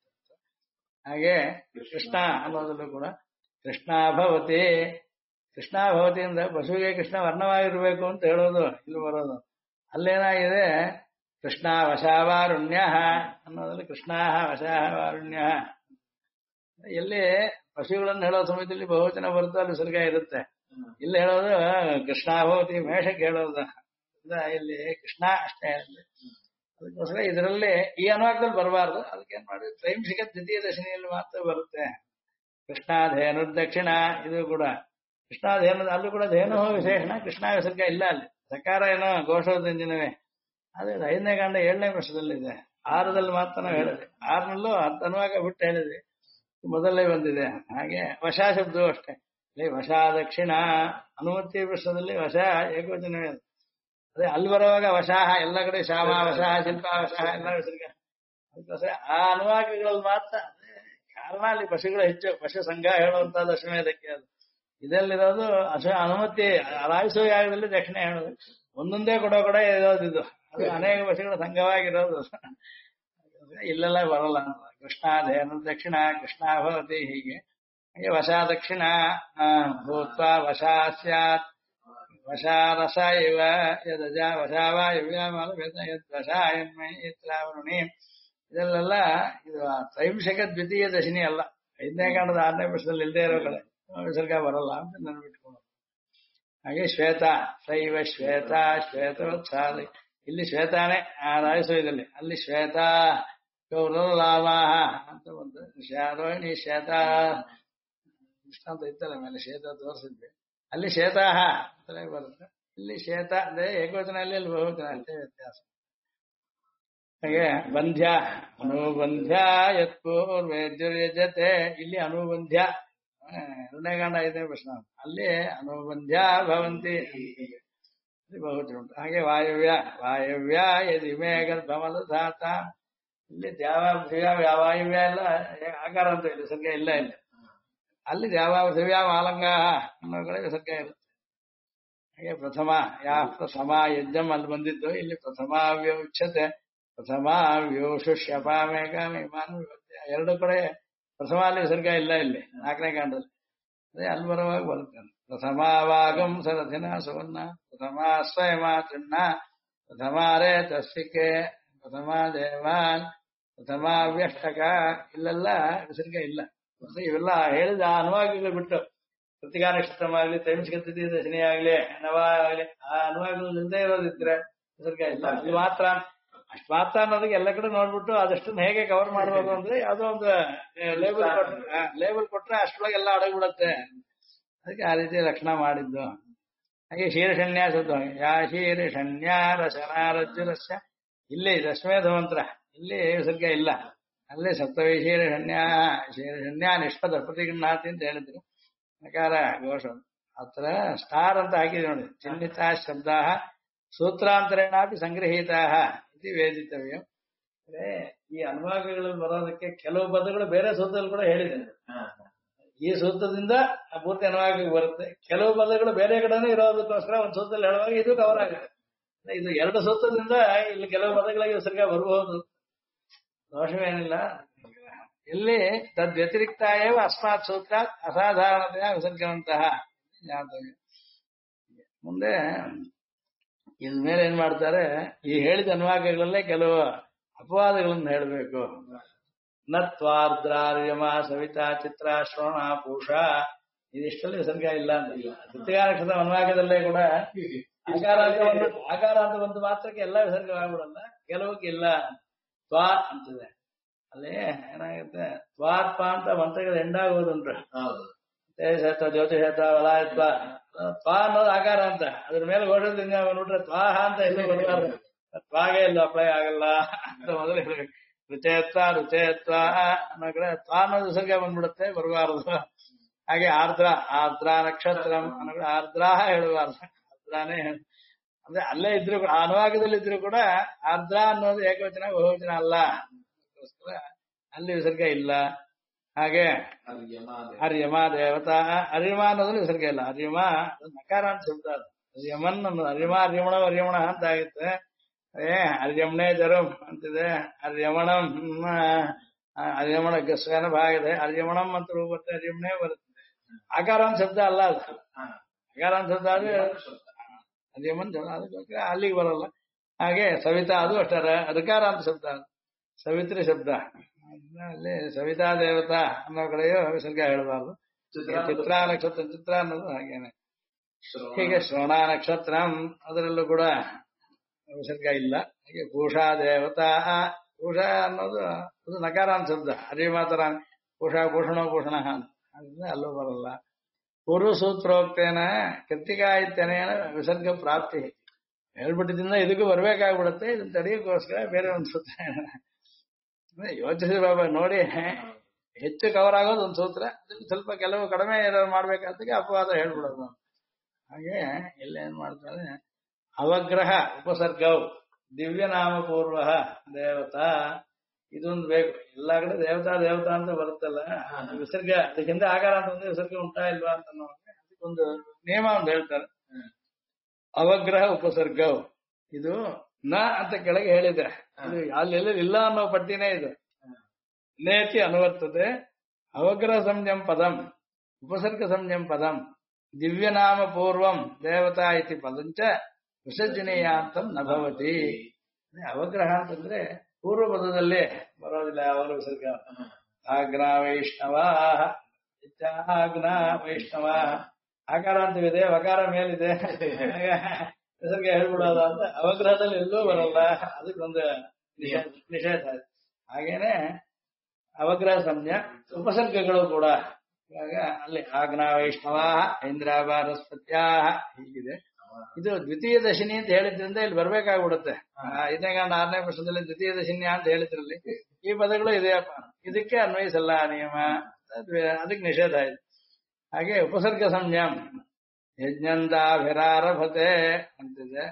ಹಾಗೆ ಕೃಷ್ಣ ಅನ್ನೋದಲ್ಲೂ ಕೂಡ ಕೃಷ್ಣಾಭವತಿ ಕೃಷ್ಣಾಭವತಿ ಅಂದ್ರೆ ಬಸವಿಗೆ ಕೃಷ್ಣ ವರ್ಣವಾಗಿರ್ಬೇಕು ಅಂತ ಹೇಳೋದು ಇಲ್ಲಿ ಬರೋದು. ಅಲ್ಲೇನಾಗಿದೆ ಕೃಷ್ಣ ವಶಾವಾರುಣ್ಯ ಅನ್ನೋದ್ರಲ್ಲಿ ಕೃಷ್ಣ ವಶಾವಾರುಣ್ಯ. ಎಲ್ಲಿ ಪಶುಗಳನ್ನು ಹೇಳೋ ಸಮಯದಲ್ಲಿ ಬಹುವಚನ ಬರುತ್ತೋ ಅಲ್ಲಿ ವಿಸರ್ಗ ಇರುತ್ತೆ. ಇಲ್ಲಿ ಹೇಳೋದು ಕೃಷ್ಣಾಭವತಿ ಮೇಷಕ್ಕೆ ಹೇಳೋದು. ಇಲ್ಲಿ ಕೃಷ್ಣ ಅಷ್ಟೇ ಹೇಳಿದೆ. ಅದಕ್ಕೋಸ್ಕರ ಇದರಲ್ಲಿ ಈ ಅನುವಾದದಲ್ಲಿ ಬರಬಾರ್ದು. ಅದಕ್ಕೇನ್ ಮಾಡಿ ತ್ರೈಂಶಿಕ ದ್ವಿತೀಯ ದಶಿನಿಯಲ್ಲಿ ಮಾತ್ರ ಬರುತ್ತೆ. ಕೃಷ್ಣಾಧೇನು ದಕ್ಷಿಣ ಇದು ಕೂಡ ಕೃಷ್ಣಾಧೇನು ಅಲ್ಲೂ ಕೂಡ ಧೇನು ವಿಶೇಷಣ ಕೃಷ್ಣ ವಿಸರ್ಗ ಇಲ್ಲ ಅಲ್ಲಿ. ಸಕಾರ ಏನೋ ಘೋಷೋದಂಜಿನವೇ. ಅದೇ 5ನೇ ಕಾಂಡ 7ನೇ ವರ್ಷದಲ್ಲಿದೆ. 6ರಲ್ಲಿ ಮಾತ್ರ ನಾವು ಹೇಳಿದ್ವಿ. 6ನಲ್ಲೂ ಅನುವಾಗ ಬಿಟ್ಟು ಹೇಳಿದ್ವಿ. ಮೊದಲೇ ಬಂದಿದೆ. ಹಾಗೆ ವಶ ಶಬ್ದವು ಅಷ್ಟೇ. ಇಲ್ಲಿ ವಶ ದಕ್ಷಿಣ ಅನುಮತಿ ವರ್ಷದಲ್ಲಿ ವಶ ಏಕವಚನವೇ. ಅದೇ ಅಲ್ಲಿ ಬರುವಾಗ ವಶಾಹ ಎಲ್ಲ ಕಡೆ ಶಾಮ ವಶಃ ಶಿಲ್ಪ ವಶಃ ಎಲ್ಲ ವಿಸರ್ಗ. ಅದಕ್ಕೋಸ್ಕರ ಆ ಅನುವಾಕಗಳಲ್ಲಿ ಮಾತ್ರ ಕಾರಣ ಅಲ್ಲಿ ಪಶುಗಳು ಹೆಚ್ಚು. ಪಶು ಸಂಘ ಹೇಳುವಂತ ದಶಮೇಧಕ್ಕೆ ಅದು ಇದಲ್ಲಿರೋದು ಅನುಮತಿ ರಾಯಿಸೋ ಯಾಗದಲ್ಲಿ ದಕ್ಷಿಣ ಹೇಳೋದು. ಒಂದೊಂದೇ ಕೊಡೋ ಕೂಡ ಇರೋದಿದ್ದು ಅದು ಅನೇಕ ಪಶುಗಳ ಸಂಘವಾಗಿರೋದು. ಇಲ್ಲೆಲ್ಲ ಬರಲ್ಲ. ಕೃಷ್ಣಾಧೇನು ದಕ್ಷಿಣ ಕೃಷ್ಣಾಭವತಿ ಹೀಗೆ ಹಾಗೆ ವಶ ದಕ್ಷಿಣ ಭೂತ್ವ ವಶ ಸ್ಯಾತ್ ವಶಾರಸ ಇವ ಯದಜ ವಶಾವಾಯುವ್ಯ ವಶಾಯನ್ಮಯಿತ್ರಾವರುಣಿ ಇದೆಲ್ಲ ಇದು ತ್ರೈಂಶಕ ದ್ವಿತೀಯ ದಶಿನಿ ಅಲ್ಲ. 5ನೇ ಕಾಂಡದ 6ನೇ ವರ್ಷದಲ್ಲಿ ಇಲ್ಲದೆ ಇರೋ ಕಡೆ ವಿಸರ್ಗ ಬರಲ್ಲ ಅಂತ ನೆನಪಿಟ್ಕೊಂಡು. ಹಾಗೆ ಶ್ವೇತ ಸೈವ ಶ್ವೇತ ಶ್ವೇತವತ್ಸಾದ ಇಲ್ಲಿ ಶ್ವೇತಾನೇ ಆ ರಾಯಸೋಯದಲ್ಲಿ ಅಲ್ಲಿ ಶ್ವೇತ ಗೌರಲಾಮಾಹ ಅಂತ ಬಂತು. ರೋಹಿಣಿ ಶ್ವೇತ ಅಂತ ಇತ್ತಲ್ಲ ಮೇಲೆ ಶ್ವೇತ ತೋರಿಸಿದ್ವಿ. ಅಲ್ಲಿ ಶ್ವೇತಾಹ ಅಂತಲೇ ಬರುತ್ತೆ. ಇಲ್ಲಿ ಶ್ವೇತ ಅಂದ್ರೆ ಏಕವಚನಲ್ಲಿ ಅಲ್ಲಿ ಬಹುವಚನ ಅಷ್ಟೇ ವ್ಯತ್ಯಾಸ. ಹಾಗೆ ಬಂಧ್ಯ ಅನುಬಂಧ್ಯ ಯತ್ಪೂರ್ವೇದ್ಯುರ್ಯಜತೆ ಇಲ್ಲಿ ಅನುಬಂಧ್ಯ 2ನೇ ಕಾಂಡ 5ನೇ ಪ್ರಶ್ನೆ ಅಲ್ಲಿ ಅನುಬಂಧ್ಯ ಭವಂತಿ ಬಹುವಚನ ಉಂಟು. ಹಾಗೆ ವಾಯವ್ಯ ವಾಯವ್ಯ ಯದಿ ಮೇ ಗರ್ಭಮಲಧಾತ ಇಲ್ಲಿ ವಾಯವ್ಯ ಎಲ್ಲ ಆಕಾರ ಅಂತ ಇಲ್ಲಿ ವಿಸರ್ಗ ಇಲ್ಲ. ಇಲ್ಲಿ ಅಲ್ಲಿ ಪೃಥಿವ್ಯಾ ಮಾಲಂಗ ಅನ್ನೋ ಕಡೆ ವಿಸರ್ಗ ಇರುತ್ತೆ. ಹಾಗೆ ಪ್ರಥಮ ಯಾ ಪ್ರಥಮ ಯಜ್ಞಂ ಅಲ್ಲಿ ಬಂದಿದ್ದು ಇಲ್ಲಿ ಪ್ರಥಮಾವ್ಯ ಉಚ್ಯತೆ ಪ್ರಥಮಾವ್ಯೋಷುಷ್ಯಪಾಮೇಕಾಮೇಮಾನು ವಿಭಕ್ತಿ 2 ಕಡೆ ಪ್ರಥಮ ಅಲ್ಲಿ ವಿಸರ್ಗ ಇಲ್ಲ. ಇಲ್ಲಿ 4ನೇ ಕಾಂಡದಲ್ಲಿ ಅದೇ ಅಲ್ಲಿ ಬರುವಾಗ ಬರುತ್ತೆ. ಪ್ರಥಮಾವಾಗಂ ಸರಥಿನ ಸುವರ್ಣ ಪ್ರಥಮ ಸ್ವಯಮ ತೃಣ್ಣ ಪ್ರಥಮಾರೇ ತಸ್ಸಿಕೆ ಪ್ರಥಮ ದೇವಾನ್ ಪ್ರಥಮಾವ್ಯಷ್ಟಕ ಇಲ್ಲೆಲ್ಲ ವಿಸರ್ಗ ಇಲ್ಲ. ಇವೆಲ್ಲ ಹೇಳಿದ ಅನುವಾಗಗಳು ಬಿಟ್ಟು ಕೃತಿಕಾ ನಕ್ಷತ್ರವಾಗ್ಲಿ ತ್ರೈಂಶಿಕ ದ್ವಿತೀಯ ದಶಿನಿ ಆಗ್ಲಿ ನವ ಆಗ್ಲಿ ಆ ಅನುವಾಗಗಳು ಇಲ್ಲದೆ ಇರೋದಿದ್ರೆ ವಿಸರ್ಗ ಇಲ್ಲ. ಅಲ್ಲಿ ಮಾತ್ರ ಅಷ್ಟು ಮಾತ್ರ ಅನ್ನೋದಕ್ಕೆ ಎಲ್ಲ ಕಡೆ ನೋಡ್ಬಿಟ್ಟು ಅದಷ್ಟನ್ನು ಹೇಗೆ ಕವರ್ ಮಾಡ್ಬೋದು ಅಂದ್ರೆ ಯಾವುದೋ ಒಂದು ಲೇಬಲ್ ಕೊಟ್ರೆ ಅಷ್ಟೊಳಗೆ ಎಲ್ಲ ಅಡಗ್ಬಿಡತ್ತೆ. ಅದಕ್ಕೆ ಆ ರೀತಿ ಲಕ್ಷಣ ಮಾಡಿದ್ದು. ಹಾಗೆ ಶೀರ್ಷಣ್ಯ ಶಬ್ದ ಯಾ ಶೀರ್ಷಣ್ಯ ರಶನಾರಜ್ಜುರಸ್ಯ ಇಲ್ಲಿ ದಶಮೇಧ ಮಂತ್ರ ಇಲ್ಲಿ ವಿಸರ್ಗ ಇಲ್ಲ, ಅಲ್ಲಿ ಸಪ್ತವಿ ಶೀರ್ಷಣ್ಯ ಶೀರ್ಷಣ್ಯ ನಿಷ್ಪದ ಪ್ರತಿಗೃಹಾತಿ ಅಂತ ಹೇಳಿದ್ರು. ನಕಾರ ಘೋಷ ಅತ್ರ ಸ್ಟಾರ್ ಅಂತ ಹಾಕಿದ್ವಿ ನೋಡಿ. ಚಿಹ್ನಿತಾ ಶಬ್ದ ಸೂತ್ರಾಂತರೇಣಾಪಿ ಸಂಗ್ರಹೀತಾ ಇದು ವೇದಿತವ್ಯ. ಅಂದ್ರೆ ಈ ಅನುವಾದಗಳಲ್ಲಿ ಬರೋದಕ್ಕೆ ಕೆಲವು ಪದಗಳು ಬೇರೆ ಸೂತ್ರದಲ್ಲಿ ಕೂಡ ಹೇಳಿದ್ದೇನೆ. ಈ ಸೂತ್ರದಿಂದ ಆ ಪೂರ್ತಿ ಅನುವಾದಕ್ಕೆ ಬರುತ್ತೆ. ಕೆಲವು ಪದಗಳು ಬೇರೆ ಕಡೆನೂ ಇರೋದಕ್ಕೋಸ್ಕರ ಒಂದು ಸೂತ್ರದಲ್ಲಿ ಹೇಳುವಾಗ ಇದು ಕವರ್ ಆಗುತ್ತೆ. ಇದು ಎರಡು ಸೂತ್ರದಿಂದ ಇಲ್ಲಿ ಕೆಲವು ಪದಗಳಿಗೆ ವಿಸರ್ಗ ಬರಬಹುದು, ದೋಷವೇನಿಲ್ಲ. ಇಲ್ಲಿ ತದ್ ವ್ಯತಿರಿಕ್ತ ಅಸ್ಮಾತ್ ಸೂತ್ರ ಅಸಾಧಾರಣತೆಯ ವಿಸರ್ಗವಂತಹ ಜ್ಞಾತವ್ಯ. ಮುಂದೆ ಇದ ಮೇಲೆ ಏನ್ ಮಾಡ್ತಾರೆ, ಈ ಹೇಳಿದ ಅನುವಾದಗಳಲ್ಲೇ ಕೆಲವು ಅಪವಾದಗಳನ್ನು ಹೇಳಬೇಕು. ನತ್ವಾರ್ದ್ರಾರ್ಯಮ ಸವಿತಾ ಚಿತ್ರ ಶ್ರವಣ ಪೂಷ ಇದಿಷ್ಟಲ್ಲಿ ವಿಸರ್ಗ ಇಲ್ಲ ಅಂತ. ತೃತೀಯಾಕ್ಷರ ಅನುವಾದದಲ್ಲೇ ಕೂಡ ಆಕಾರ ಅಂತ ಒಂದು ಮಾತ್ರಕ್ಕೆ ಎಲ್ಲ ವಿಸರ್ಗವಾಗ್ಬಿಡಲ್ಲ, ಕೆಲವಕ್ಕೆ ಇಲ್ಲ. ತ್ವಾ ಅಂತಿದೆ ಅಲ್ಲಿ ಏನಾಗುತ್ತೆ, ತ್ವಾತ್ಪ ಅಂತ ಮಂತ್ರಗಳು ಎಂಡಾಗುವುದುಂಟು. ತೇಜತ ಜ್ಯೋತಿಷತ ವಲಾಯತ್ವ ತ್ವಾ ಅನ್ನೋದು ಆಕಾರ ಅಂತ, ಅದ್ರ ಮೇಲೆ ಘೋಷದಿಂದ ಬಂದ್ಬಿಟ್ರೆ ತ್ವಾಹ ಅಂತ ಎಲ್ಲೂ ಬರಬಾರ್ದು. ತ್ವಾಗೆ ಇಲ್ಲ ಅಪ್ಲೈ ಆಗಲ್ಲ ಅಂತ ಮೊದಲು ಹೇಳ್ಬೇಕು. ರುಚಯತ್ವ ರುಚಯತ್ವ ಅನ್ನೋ ಕಡೆ ತ್ವಾ ಅನ್ನೋದು ವಿಸರ್ಗ ಬಂದ್ಬಿಡುತ್ತೆ, ಬರಬಾರದು. ಹಾಗೆ ಆರ್ದ್ರ ಆರ್ದ್ರ ನಕ್ಷತ್ರ ಅನ್ನೋ ಕಡೆ ಆರ್ದ್ರಾಹ ಹೇಳಬಾರ್ದು, ಆರ್ದ್ರಾನೇ ಅಂದ್ರೆ ಅಲ್ಲೇ ಇದ್ರು ಆ ಅನುವಾಗದಲ್ಲಿ ಇದ್ರು ಕೂಡ ಆರ್ದ್ರ ಅನ್ನೋದು ಏಕವಚನ ಬಹುವಚನ ಅಲ್ಲ, ಅಲ್ಲಿ ವಿಸರ್ಗ ಇಲ್ಲ. ಹಾಗೆ ಅರ್ಯಮ ದೇವತಾ ಅರ್ಯಮ ಅನ್ನೋದ್ರಲ್ಲಿ ವಿಸರ್ಗ ಇಲ್ಲ. ಅರ್ಯಮ ನಕಾರ ಅಂತ ಶಬ್ದ ಅದು. ಅರ್ಯಮನ್ ಅನ್ನೋದು ಅರ್ಯಮ ಅರ್ಯಮಣ ಅರ್ಯಮಣ ಅಂತ ಆಗುತ್ತೆ. ಅರ್ಯಮಣೆ ಜರಂ ಅಂತಿದೆ. ಅರ್ಯಮಣಂ ಅರ್ಯಮಣ ಗಸ್ವನ ಭಾಗ ಇದೆ. ಅರ್ಯಮಣಂ ಅಂತ ರೂಪ ಬರುತ್ತೆ, ಅರ್ಯಮಣೆ ಬರುತ್ತೆ. ಆಕಾರ ಅಂತ ಶಬ್ದ ಅಲ್ಲ ಅದು. ಆಕಾರ ಅಂತ ಶಬ್ದ ಆದ್ರೆ ಅರ್ಯಮನ್ ಅದಕ್ಕೋಸ್ಕರ ಅಲ್ಲಿಗೆ ಬರಲ್ಲ. ಹಾಗೆ ಸವಿತಾ ಅದು ಅಷ್ಟೇ ಅಧಿಕಾರ ಅಂತ ಶಬ್ದ, ಸವಿತ್ರಿ ಶಬ್ದ. ಅಲ್ಲಿ ಸವಿತಾ ದೇವತಾ ಅನ್ನೋ ಕಡೆಯೋ ವಿಸರ್ಗ ಹೇಳಬಾರ್ದು. ಚಿತ್ರ ನಕ್ಷತ್ರ ಚಿತ್ರ ಅನ್ನೋದು ಹಾಗೇನೆ. ಹೀಗೆ ಶ್ರವಣ ನಕ್ಷತ್ರ ಅದರಲ್ಲೂ ಕೂಡ ವಿಸರ್ಗ ಇಲ್ಲ. ಹಾಗೆ ಪೂಷಾ ದೇವತಾ ಪೂಷ ಅನ್ನೋದು ಅದು ನಕಾರ ಅಂತ ಶಬ್ದ, ಅದೇ ಮಾತ್ರ ಪೂಷಾ ಭೂಷಣ ಭೂಷಣ ಅಂತ ಅಲ್ಲೂ ಬರಲ್ಲ. ಪೂರ್ವ ಸೂತ್ರೋಕ್ತೇನ ಕೃತಿಕಾ ಇತ್ಯನೇನ ವಿಸರ್ಗ ಪ್ರಾಪ್ತಿ ಹೇಳ್ಬಿಟ್ಟಿದ್ದಿಂದ ಇದಕ್ಕೂ ಬರ್ಬೇಕಾಗ್ಬಿಡುತ್ತೆ. ಇದನ್ನ ತಡೆಯೋಕ್ಕೋಸ್ಕರ ಬೇರೆ ಒಂದು ಸೂತ್ರ ಯೋಚಿಸಿ ಬಾಬಾ ನೋಡಿ, ಹೆಚ್ಚು ಕವರ್ ಆಗೋದು ಒಂದು ಸೂತ್ರ, ಸ್ವಲ್ಪ ಕೆಲವು ಕಡಿಮೆ ಏನಾದ್ರು ಮಾಡ್ಬೇಕಾದ್ರೆ ಅಪವಾದ ಹೇಳ್ಬಿಡೋದು. ಹಾಗೆ ಎಲ್ಲ ಏನ್ ಮಾಡ್ತಾರೆ, ಅವಗ್ರಹ ಉಪಸರ್ಗವು ದಿವ್ಯನಾಮ ಪೂರ್ವ ದೇವತಾ ಇದೊಂದು ಬೇಕು. ಎಲ್ಲಾ ಕಡೆ ದೇವತಾ ದೇವತಾ ಅಂತ ಬರುತ್ತಲ್ಲ, ವಿಸರ್ಗ ಅದಕ್ಕಿಂತ ಆಕಾರ ಅಂತಂದ್ರೆ ವಿಸರ್ಗ ಉಂಟಾ ಇಲ್ವಾ ಅಂತ ಅದಕ್ಕೊಂದು ನಿಯಮ ಒಂದು ಹೇಳ್ತಾರೆ. ಅವಗ್ರಹ ಉಪಸರ್ಗವು ಇದು ನ ಅಂತ ಕೆಳಗೆ ಹೇಳಿದೆ, ಇದು ಅಲ್ಲೆಲ್ಲ ಇಲ್ಲ ಅನ್ನೋ ಪಟ್ಟಿನೇ ಇದು. ನೇತಿ ಅನುವರ್ತದೆ ಅವಗ್ರಹ ಸಂಜ್ಞಂ ಪದಂ ಉಪಸರ್ಗ ಸಂಜ್ಞಂ ಪದಂ ದಿವ್ಯನಾಮ ಪೂರ್ವಂ ದೇವತಾ ಇತಿ ಪದಂಚ ವಿಸರ್ಜನೀಯ ಅಂತ ನಭವತಿ. ಅವಗ್ರಹ ಅಂತಂದ್ರೆ ಪೂರ್ವ ಪದದಲ್ಲಿ ಬರೋದಿಲ್ಲ ಯಾವಾಗಲೂ ವಿಸರ್ಗ. ಆಗ್ನ ವೈಷ್ಣವ ಆಗ್ನ ವೈಷ್ಣವ ಆಕಾರ ಅಂತಿದೆ, ವಕಾರ ಮೇಲಿದೆ, ವಿಸರ್ಗ ಹೇಳ್ಬಿಡೋದು ಅಂತ ಅವಗ್ರಹದಲ್ಲಿ ಎಲ್ಲೂ ಬರಲ್ಲ. ಅದಕ್ಕೊಂದು ನಿಷೇಧ. ಹಾಗೇನೆ ಅವಗ್ರಹ ಸಂಜ್ಞಾ ಉಪಸರ್ಗಗಳು ಕೂಡ ಇವಾಗ ಅಲ್ಲಿ ಆಗ್ನ ವೈಷ್ಣವ ಇಂದ್ರಾಭಾರಸ್ಪತ್ಯ ಹೀಗಿದೆ. ಇದು ದ್ವಿತೀಯ ದಶಿನಿ ಅಂತ ಹೇಳಿದ್ರಿಂದ ಇಲ್ಲಿ ಬರ್ಬೇಕಾಗ್ಬಿಡುತ್ತೆ. 5ನೇ ಕಾಂಡ 6ನೇ ವರ್ಷದಲ್ಲಿ ದ್ವಿತೀಯ ದಶಿನ್ಯ ಅಂತ ಹೇಳಿದ್ರಲ್ಲಿ ಈ ಪದಗಳು ಇದೆಯಪ್ಪ, ಇದಕ್ಕೆ ಅನ್ವಯಿಸಲ್ಲ ನಿಯಮ, ಅದಕ್ಕೆ ನಿಷೇಧ ಇದೆ. ಹಾಗೆ ಉಪಸರ್ಗ ಸಂಜ್ಞಾಂ ಯಜ್ಞಂದಾಭಿರಾರಭತೆ ಅಂತಿದೆ.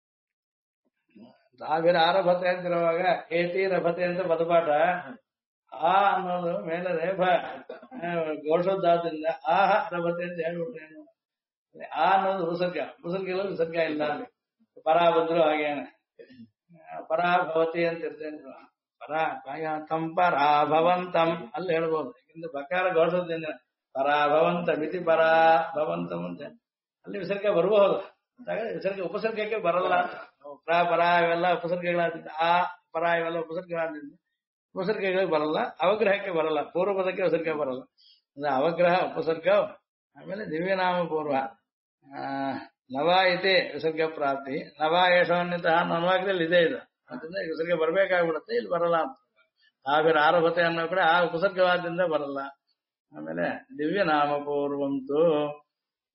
ಆಭಿರಾರಭತೆ ಅಂತಿರುವಾಗ ಏತಿ ರಭತೆ ಅಂತ ಪದಪಾಠ. ಆ ಅನ್ನೋದು ಮೇಲೆ ರೇಫ ಘೋಷೋದ್ದಾದ್ರಿಂದ ಆಹ ರಭತೆ ಅಂತ ಹೇಳ್ಬಿಟ್ರೆ ಆ ಅನ್ನೋದು ಉಪಸರ್ಗ, ಉಪಸರ್ಗಗಳು ವಿಸರ್ಗ ಇಲ್ಲ. ಅಲ್ಲಿ ಪರಾ ಬಂದ್ರು ಹಾಗೇನೆ ಪರಾಭವತಿ ಅಂತ ಇರ್ತೇನೆ. ತಂ ಪರಾಭವಂತಂ ಅಲ್ಲಿ ಹೇಳ್ಬೋದು. ಯಾಕಂದ್ರೆ ಬಕಾರ ಘೋಷದಿಂದ ಪರಾಭವಂತ ಮಿತಿ ಪರಾಭವಂತಂ ಅಂತ ಅಲ್ಲಿ ವಿಸರ್ಗ ಬರಬಹುದು. ವಿಸರ್ಗ ಉಪಸರ್ಗಕ್ಕೆ ಬರಲ್ಲ. ಪರ ಇವೆಲ್ಲ ಉಪಸರ್ಗಗಳಾದ್ರಿಂದ ಆ ಪರ ಇವೆಲ್ಲ ಉಪಸರ್ಗಗಳಾದ್ರಿಂದ ಉಪಸರ್ಗಗಳಿಗೆ ಬರಲ್ಲ, ಅವಗ್ರಹಕ್ಕೆ ಬರಲ್ಲ, ಪೂರ್ವ ಪದಕ್ಕೆ ವಿಸರ್ಗ ಬರಲ್ಲ. ಅವಗ್ರಹ ಉಪಸರ್ಗ. ಆಮೇಲೆ ದಿವ್ಯನಾಮ ಪೂರ್ವ ನವ ಇತಿ ವಿಸರ್ಗ ಪ್ರಾಪ್ತಿ. ನವ ಯಶೋನ್ಯತ ಅನುವಾಗದಲ್ಲಿ ಇದೆ ಇದು, ಅದರಿಂದ ವಿಸರ್ಗ ಬರ್ಬೇಕಾಗ್ಬಿಡುತ್ತೆ, ಇಲ್ಲಿ ಬರಲ್ಲ ಅಂತ. ಆವಿರ ಆರಭತೆ ಅನ್ನೋ ಕಡೆ ಆ ಉಪಸರ್ಗವಾದ್ರಿಂದ ಬರಲ್ಲ. ಆಮೇಲೆ ದಿವ್ಯನಾಮ ಪೂರ್ವಂತು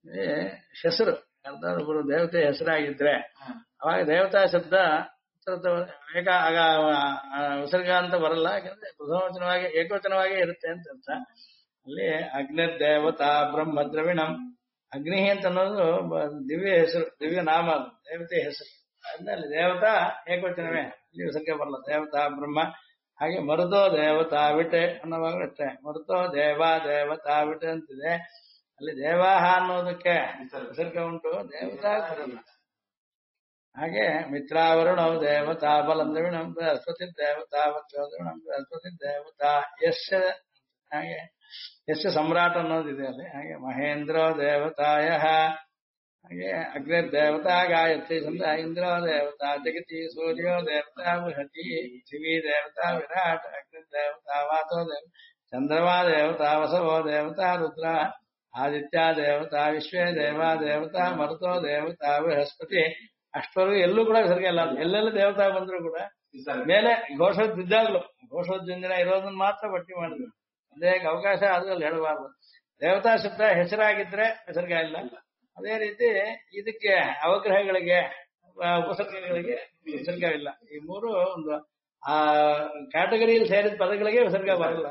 ಈ ಹೆಸರು ಯಾರ್ದಾದ್ರು ದೇವತೆ ಹೆಸರಾಗಿದ್ರೆ ಅವಾಗ ದೇವತಾ ಶಬ್ದ ಏಕ ಆಗ ವಿಸರ್ಗ ಅಂತ ಬರಲ್ಲ. ಯಾಕಂದ್ರೆ ಪ್ರಥಮವಚನವಾಗಿ ಏಕವಚನವಾಗೇ ಇರುತ್ತೆ ಅಂತ ಅರ್ಥ. ಅಲ್ಲಿ ಅಗ್ನಿ ದೇವತಾ ಬ್ರಹ್ಮ ದ್ರವಿಣಂ, ಅಗ್ನಿ ಅಂತ ಅನ್ನೋದು ದಿವ್ಯ ಹೆಸರು, ದಿವ್ಯ ನಾಮ, ಅದು ದೇವತೆ ಹೆಸರು. ಅದ್ರಲ್ಲಿ ದೇವತಾ ಏಕವಚನವೇ, ಇಲ್ಲಿ ವಿಸರ್ಗ ಬರಲ್ಲ. ದೇವತಾ ಬ್ರಹ್ಮ. ಹಾಗೆ ಮರುತೋ ದೇವತಾ ವಿಟೆ ಅನ್ನೋವಾಗಲೂ ಅಷ್ಟೇ, ಮರುತೋ ದೇವತಾ ವಿಟೆ ಅಂತಿದೆ. ಅಲ್ಲಿ ದೇವಾಹ ಅನ್ನೋದಕ್ಕೆ ವಿಸರ್ಗ ಉಂಟು, ದೇವತಾ ಬರಲ್ಲ. ಹಾಗೆ ಮಿತ್ರಾವರುಣೌ ದೇವತಾ ಬಲಂ ದ್ರವಿಣಂ ಬೃಹಸ್ಪತಿ ದೇವತಾ ವಚೋದ್ರವಿಣಂ ಬೃಹಸ್ಪತಿ ದೇವತಾ ಯಶ. ಹಾಗೆ ಯಶ ಸಮ್ರಾಟ್ ಅನ್ನೋದಿದೆ ಅಲ್ಲಿ. ಹಾಗೆ ಮಹೇಂದ್ರ ದೇವತಾಯ. ಹಾಗೆ ಅಗ್ನಿ ದೇವತಾ ಗಾಯತ್ರಿ ಚಂದ್ರ, ಇಂದ್ರೋ ದೇವತಾ ಜಗತಿ, ಸೂರ್ಯೋ ದೇವತಾ ಬೃಹತಿ, ಪೃಥ್ವಿ ದೇವತಾ ವಿರಾಟ್, ಅಗ್ನಿ ದೇವತಾ ವಾತೋ ದೇವ, ಚಂದ್ರಮಾ ದೇವತಾ ವಸವೋ ದೇವತಾ ರುದ್ರ, ಆದಿತ್ಯ ದೇವತಾ ವಿಶ್ವೇ ದೇವಾ ದೇವತಾ ಮರುತೋ ದೇವತಾ ಬೃಹಸ್ಪತಿ. ಅಷ್ಟವರೆಗೂ ಎಲ್ಲೂ ಕೂಡ ವಿಸರ್ಗ ಇಲ್ಲ. ಎಲ್ಲೆಲ್ಲ ದೇವತಾ ಬಂದ್ರು ಕೂಡ ಮೇಲೆ ಘೋಷೋದ್ದಿದ್ದಾಗ್ಲು ಘೋಷೋದ್ದಿಂದಿನ ಇರೋದನ್ನ ಮಾತ್ರ ಪಟ್ಟಿ ಮಾಡಿದ್ರು. ಅದೇ ಅವಕಾಶ ಅದ್ರಲ್ಲಿ ಹೇಳಬಾರ್ದು. ದೇವತಾ ಶಬ್ದ ಹೆಸರಾಗಿದ್ರೆ ವಿಸರ್ಗ ಇಲ್ಲ. ಅದೇ ರೀತಿ ಇದಕ್ಕೆ ಅವಗ್ರಹಗಳಿಗೆ ಉಪಸರ್ಗಗಳಿಗೆ ವಿಸರ್ಗವಿಲ್ಲ. ಈ ಮೂರು ಒಂದು ಆ ಕ್ಯಾಟಗರಿಯಲ್ಲಿ ಸೇರಿದ ಪದಗಳಿಗೆ ವಿಸರ್ಗ ಬರಲ್ಲ.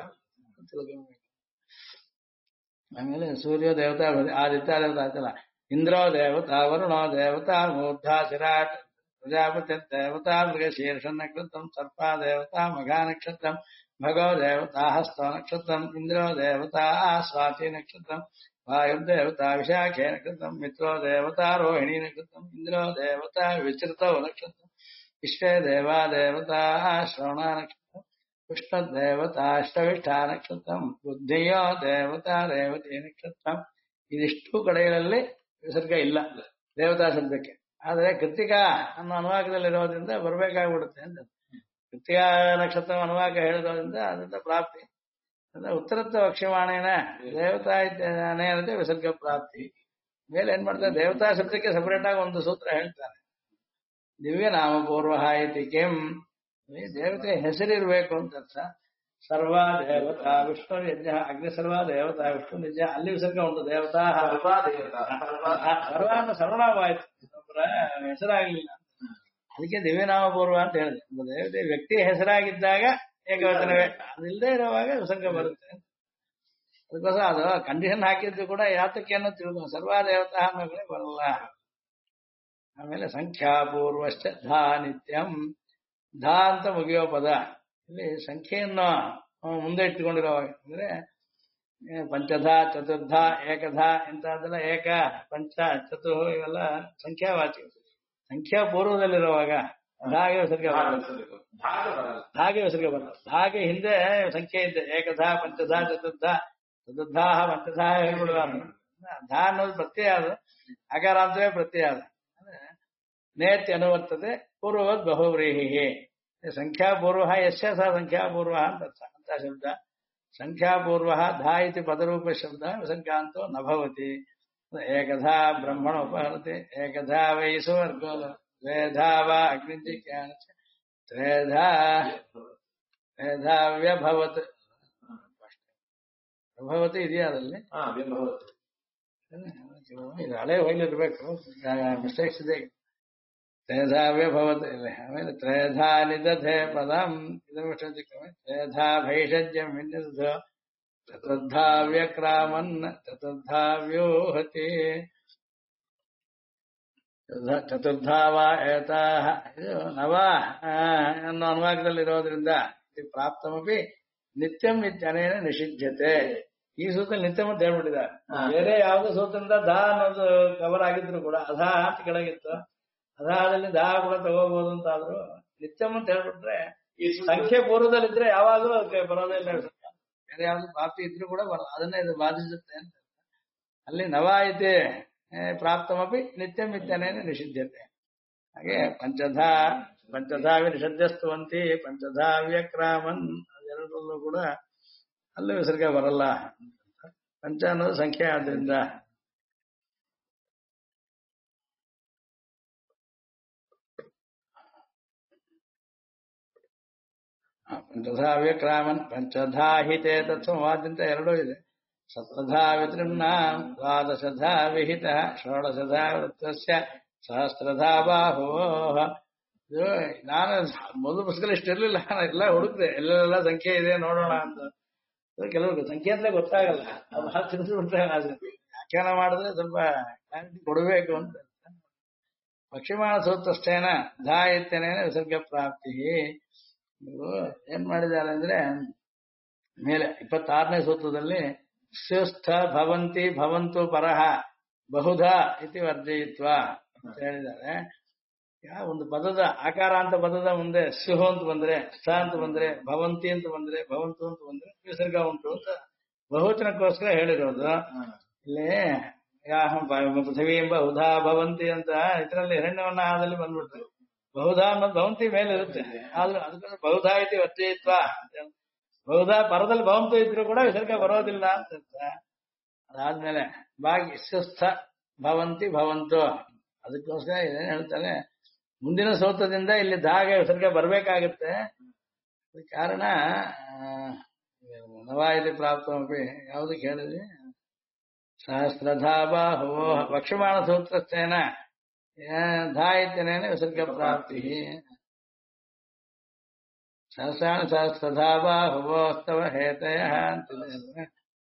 ಆಮೇಲೆ ಸೂರ್ಯ ದೇವತಾ, ಆದಿತ್ಯ ದೇವತಾ ಆಯ್ತಲ್ಲ, ಇಂದ್ರೋ ದೇವತಾ ವರುಣೋ ದೇವತಾ ಮೂರ್ಧಾ ಸಿರಾಟ್, ಪ್ರಜಾಪತಿ ದೇವತಾ ಮೃಗಶೀರ್ಷ ನಕ್ಷತ್ರಂ, ಸರ್ಪ ದೇವತಾ ಮಘಾ ನಕ್ಷತ್ರಂ, ಭಗೋ ದೇವತಾ ಹಸ್ತ ನಕ್ಷತ್ರಂ, ಇಂದ್ರೋ ದೇವತಾ ಸ್ವಾತಿ ನಕ್ಷತ್ರಂ, ವಾಯುರ್ದೇವತಾ ವಿಶಾಖೆ ನಕ್ಷತ್ರಂ, ಮಿತ್ರೋ ದೇವತಾ ರೋಹಿಣಿ ನಕ್ಷತ್ರಂ, ಇಂದ್ರೋ ದೇವತಾ ವಿಚೃತೌ ನಕ್ಷತ್ರಂ, ವಿಶ್ವೇ ದೇವಾ ದೇವತಾ ಶ್ರವಣ ನಕ್ಷತ್ರಂ, ಕೃಷ್ಣ ದೇವತಾ ಅಷ್ಟವಿಷ್ಠಾ ನಕ್ಷತ್ರಂ, ಬುದ್ಧಿಯೋ ದೇವತಾ ರೇವತಿ ನಕ್ಷತ್ರಂ. ಇದಿಷ್ಟು ಕಡೆಗಳಲ್ಲಿ ವಿಸರ್ಗ ಇಲ್ಲ ದೇವತಾ ಶಬ್ದಕ್ಕೆ. ಆದರೆ ಕೃತಿಕಾ ಅನ್ನೋ ಅನುವಾಕದಲ್ಲಿರೋದ್ರಿಂದ ಬರಬೇಕಾಗ್ಬಿಡುತ್ತೆ ಅಂತ. ಕೃತಿಕಾ ನಕ್ಷತ್ರ ಅನುವಾಕ ಹೇಳಿರೋದ್ರಿಂದ ಅದರಿಂದ ಪ್ರಾಪ್ತಿ. ಅಂದ್ರೆ ಉತ್ತರತ್ವ ವಕ್ಷ್ಯಮಾಣೇನ ದೇವತಾ ಇತ್ಯನೇನತೆ ವಿಸರ್ಗ ಪ್ರಾಪ್ತಿ. ಮೇಲೆ ಏನ್ ಮಾಡ್ತಾರೆ, ದೇವತಾ ಶಬ್ದಕ್ಕೆ ಸಪರೇಟ್ ಆಗಿ ಒಂದು ಸೂತ್ರ ಹೇಳ್ತಾರೆ. ದಿವ್ಯ ನಾಮ ಪೂರ್ವ ಇತಿ ಕಿಂ, ದೇವತೆ ಹೆಸರಿರ್ಬೇಕು ಅಂತ ಅರ್ಥ. ಸರ್ವ ದೇವತಾ ವಿಷ್ಣು ಯಜ್ಞ, ಅಗ್ನಿ ಸರ್ವ ದೇವತಾ ವಿಷ್ಣು ನಿಜ, ಅಲ್ಲಿ ವಿಸರ್ಗ ಉಂಟು. ದೇವತಾ ಸರ್ವ ಸರ್ವನಾಮವಾಯ್ತು, ಹೆಸರಾಗ್ಲಿಲ್ಲ. ಅದಕ್ಕೆ ದಿವ್ಯನಾಮ ಪೂರ್ವ ಅಂತ ಹೇಳಿದೆ. ದೇವತೆ ವ್ಯಕ್ತಿ ಹೆಸರಾಗಿದ್ದಾಗ ಏಕವಚನವೇ, ಅದಿಲ್ಲದೆ ಇರುವಾಗ ವಿಸರ್ಗ ಬರುತ್ತೆ. ಅದಕ್ಕೋಸ್ಕರ ಅದು ಕಂಡೀಷನ್ ಹಾಕಿದ್ದು ಕೂಡ ಯಾತಕ್ಕೆಯನ್ನು ತಿಳಿದು ಸರ್ವ ದೇವತಾ ಅನ್ನೋ ಕಡೆ ಬರಲ್ಲ. ಆಮೇಲೆ ಸಂಖ್ಯಾಪೂರ್ವಶ್ಚ ಧಾ ನಿತ್ಯಂ, ಧಾ ಅಂತ ಮುಗಿಯೋ ಪದ ಇಲ್ಲಿ ಸಂಖ್ಯೆಯನ್ನು ಮುಂದೆ ಇಟ್ಟುಕೊಂಡಿರುವಾಗ, ಅಂದ್ರೆ ಪಂಚಧಾ ಚತುರ್ಧಾ ಏಕಧಾ ಇಂತಹದ್ದೆಲ್ಲ ಏಕ ಪಂಚ ಚತು ಇವೆಲ್ಲ ಸಂಖ್ಯಾವಾಚಿ. ಸಂಖ್ಯಾ ಪೂರ್ವದಲ್ಲಿರುವಾಗ ಧಾಗೆ ವಿಸರ್ಗ ಬರಲ್ಲ. ಧಾಗೆ ವಿಸರ್ಗ ಬರಲ್ಲ. ಧಾಗೆ ಹಿಂದೆ ಸಂಖ್ಯೆ ಇದ್ದೆ, ಏಕಧಾ ಪಂಚಧಾ ಚತುರ್ಧಾ ಚತುರ್ಧಾ ಪಂಚಧಾ ಹೇಳ್ಬಿಡುವ. ಧಾ ಅನ್ನೋದು ಪ್ರತ್ಯಯ, ಅದು ಅಕಾರಾಂತವೇ ಪ್ರತ್ಯಯ. ಅದು ನೇತ್ಯ ಅನುವರ್ತದೆ ಪೂರ್ವವದ್ ಬಹುವ್ರೀಹಿ. ಸಂಖ್ಯಾಪೂರ್ವ ಯಸ್ಯ ಸ ಸಂಖ್ಯಾಪೂರ್ವ ಅಂತ ಶಬ್ದ. ಸಂಖ್ಯಾಪೂರ್ವ ಧಾ ಇತಿ ಪದರೂಪ ಶಬ್ದ ವಿಸರ್ಗಾಂತೋ ನ ಭವತಿ. ಏಕಧಾ ಬ್ರಹ್ಮಣ ಉಪಹರತಿ, ಏಕಧಾ ವೈ ಸುವರ್ಗೋ ದ್ವೇಧಾ ವಾ ಅಗ್ನಿಜ್ಞಾನ ತ್ರೇಧಾ ತ್ರೇಧಾ ವ್ಯಭವತ್. ಪ್ರಭವತಿ ಇದೆಯಾ ಅದಲ್ಲಿ? ಇದು ಹಳೆ ಹೋಗ್ಲಿರ್ಬೇಕು, ಮಿಸ್ಟೇಕ್ಸ್ ಇದೆ. ತ್ರೇಧಾವ್ಯಭವತ್ ಇಲ್ಲ. ಆಮೇಲೆ ತ್ರೇಧಾ ನಿದಧೆ ಪದಂ, ತ್ರೇಧಾ ಭೈಷಜ್ಯಂ ವಿನಿರ್ಧ, ಚತುರ್ಧಾ ವ್ಯಕ್ರಾಮನ್ ಚತುರ್ಧಾ ವ್ಯೂಹತಿ, ಚತುರ್ಧಾ ವಾ ಏತಾಹ. ಇದು ನವ ಅನ್ನೋ ಅನುವಾಕದಲ್ಲಿರೋದ್ರಿಂದ ಪ್ರಾಪ್ತಮಪಿ ನಿತ್ಯಂ ಇತ್ಯನೇನ ನಿಷಿದ್ಧತೆ. ಈ ಸೂತ್ರ ನಿತ್ಯಂ ಅಂತ ಹೇಳ್ಬಿಟ್ಟಿದ್ದಾರೆ. ಬೇರೆ ಯಾವುದೋ ಸೂತ್ರದಿಂದ ದಾ ಅನ್ನೋದು ಕವರ್ ಆಗಿದ್ರು ಕೂಡ ಅಧಾ ಅಂತ ಕೆಳಗಿತ್ತು, ಅಧಾದಲ್ಲಿ ದಾ ಕೂಡ ತಗೋಬಹುದು ಅಂತ. ಆದ್ರೂ ನಿತ್ಯಂ ಅಂತ ಹೇಳ್ಬಿಟ್ರೆ ಈ ಸಂಖ್ಯೆ ಪೂರ್ವದಲ್ಲಿದ್ರೆ ಯಾವಾಗಲೂ ಅದಕ್ಕೆ ಬರೋದೇ ಇಲ್ಲ. ಬೇರೆ ಯಾವ್ದು ಪ್ರಾಪ್ತಿ ಇದ್ರೂ ಕೂಡ ಬರಲ್ಲ, ಅದನ್ನೇ ಇದು ಬಾಧಿಸುತ್ತೆ ಅಂತ. ಅಲ್ಲಿ ನವ ಐತೆ ಪ್ರಾಪ್ತಮಪಿ ನಿತ್ಯಂ ಇತ್ಯನೇನ ನಿಷಿದ್ಧತೆ. ಹಾಗೆ ಪಂಚಧಾ ನಿಷಿದ್ಧಸ್ತುವಂತಿ, ಪಂಚಧಾ ವ್ಯಕ್ರಾಮನ್, ಅದೆರಡರಲ್ಲೂ ಕೂಡ ಅಲ್ಲೂ ವಿಸರ್ಗ ಬರಲ್ಲ. ಪಂಚ ಅನ್ನೋದು ಸಂಖ್ಯೆ ಆದ್ರಿಂದ. ಪಂಚಧಾ ವ್ಯಕ್ರಾಮನ್ ಪಂಚಧಾ ಹಿತೆ ತತ್ವವಾದ್ಯಂತ ಎರಡೂ ಇದೆ. ಸಪ್ತಧಾ ವಿತೃಮ್ನಾಂ ದ್ವಾದಶಧಾ ವಿಹಿತಃ ಷೋಡಶಧಾ ವೃತ್ತಸ್ಯ ಸಹಸ್ರಧಾ ಬಾಹುವೋಃ. ಇದು ನಾನು ಮೊದಲು ಪುಸ್ತಕ ಇಷ್ಟಿರ್ಲಿಲ್ಲ, ಎಲ್ಲ ಹುಡುಕ್ದೆ ಎಲ್ಲೆಲ್ಲ ಸಂಖ್ಯೆ ಇದೆ ನೋಡೋಣ ಅಂತ. ಕೆಲವ್ರಿಗೆ ಸಂಖ್ಯೆ ಅಂತಲೇ ಗೊತ್ತಾಗಲ್ಲ, ಅದು ಹಾಗೆ ತಿಳಿಸ್ಬಿಟ್ರೆ ವ್ಯಾಖ್ಯಾನ ಮಾಡಿದ್ರೆ ಸ್ವಲ್ಪ ಕ್ಲಾರಿಟಿ ಕೊಡಬೇಕು ಅಂತ. ಪಕ್ಷಿಮಾನ ಸೂತ್ರಸ್ಥೇನ ಧಾ ಇತ್ಯನೇನ ವಿಸರ್ಗ ಪ್ರಾಪ್ತಿ. ಇವರು ಏನ್ ಮಾಡಿದ್ದಾರೆ ಅಂದ್ರೆ ಮೇಲೆ 26ನೇ ಸೂತ್ರದಲ್ಲಿ ಸ್ಯುಸ್ಥ ಭವಂತಿ ಭವಂತು ಪರಹ ಬಹುಧಾ ಇತಿ ವರ್ಜಯಿತ್ವ ಅಂತ ಹೇಳಿದ್ದಾರೆ. ಒಂದು ಪದದ ಆಕಾರ ಅಂತ ಪದದ ಮುಂದೆ ಸ್ಯುಹು ಅಂತ ಬಂದ್ರೆ, ಸ್ಥ ಅಂತ ಬಂದ್ರೆ, ಭವಂತಿ ಅಂತ ಬಂದ್ರೆ, ಭವಂತು ಅಂತ ಬಂದ್ರೆ ವಿಸರ್ಗ ಉಂಟು ಅಂತ ಬಹುವಚನಕ್ಕೋಸ್ಕರ ಹೇಳಿರೋದು. ಇಲ್ಲಿ ಪೃಥ್ವಿ ಎಂಬ ಬಹುಧಾ ಭವಂತಿ ಅಂತ ಇದರಲ್ಲಿ ಹಿರಣ್ಯವನ್ನ ಆದಲ್ಲಿ ಬಂದ್ಬಿಟ್ರೆ ಬಹುಧಾ ಅನ್ನೋದು ಭವಂತಿ ಮೇಲೆ ಇರುತ್ತೆ, ಆದ್ರೂ ಅದಕ್ಕೋಸ್ಕರ ಬಹುಧಾ ಇತಿ ವರ್ಜಯಿತ್ವ. ಬಹುಧಾ ಪರದಲ್ಲಿ ಭವಂತು ಇದ್ರು ಕೂಡ ವಿಸರ್ಗ ಬರೋದಿಲ್ಲ ಅಂತ. ಅದಾದ್ಮೇಲೆ ಬಾಗಿ ಸ್ಯುಸ್ಥ ಭವಂತಿ ಭವಂತು, ಅದಕ್ಕೋಸ್ಕರ ಏನ್ ಹೇಳ್ತಾರೆ ಮುಂದಿನ ಸೂತ್ರದಿಂದ ಇಲ್ಲಿ ಧಾಗೆ ವಿಸರ್ಗ ಬರ್ಬೇಕಾಗತ್ತೆ. ಕಾರಣ ನವಾಯಿಲಿ ಪ್ರಾಪ್ತಮಪಿ ಯಾವುದಕ್ಕೆ ಹೇಳಿದ್ವಿ, ಸಹಸ್ರಧಾ ಬಾಹುವೋ ವಕ್ಷಮಾಣ ಸೂತ್ರಸ್ಥೇನ ಧಾ ಇತ್ಯನೇನ ವಿಸರ್ಗ ಪ್ರಾಪ್ತಿ. ಸಹಸ್ರಾಣ ಸಹಸ್ರಧಾ ಬಾಹುವೋಸ್ತವ ಹೇತಯ ಅಂತಿದೆ.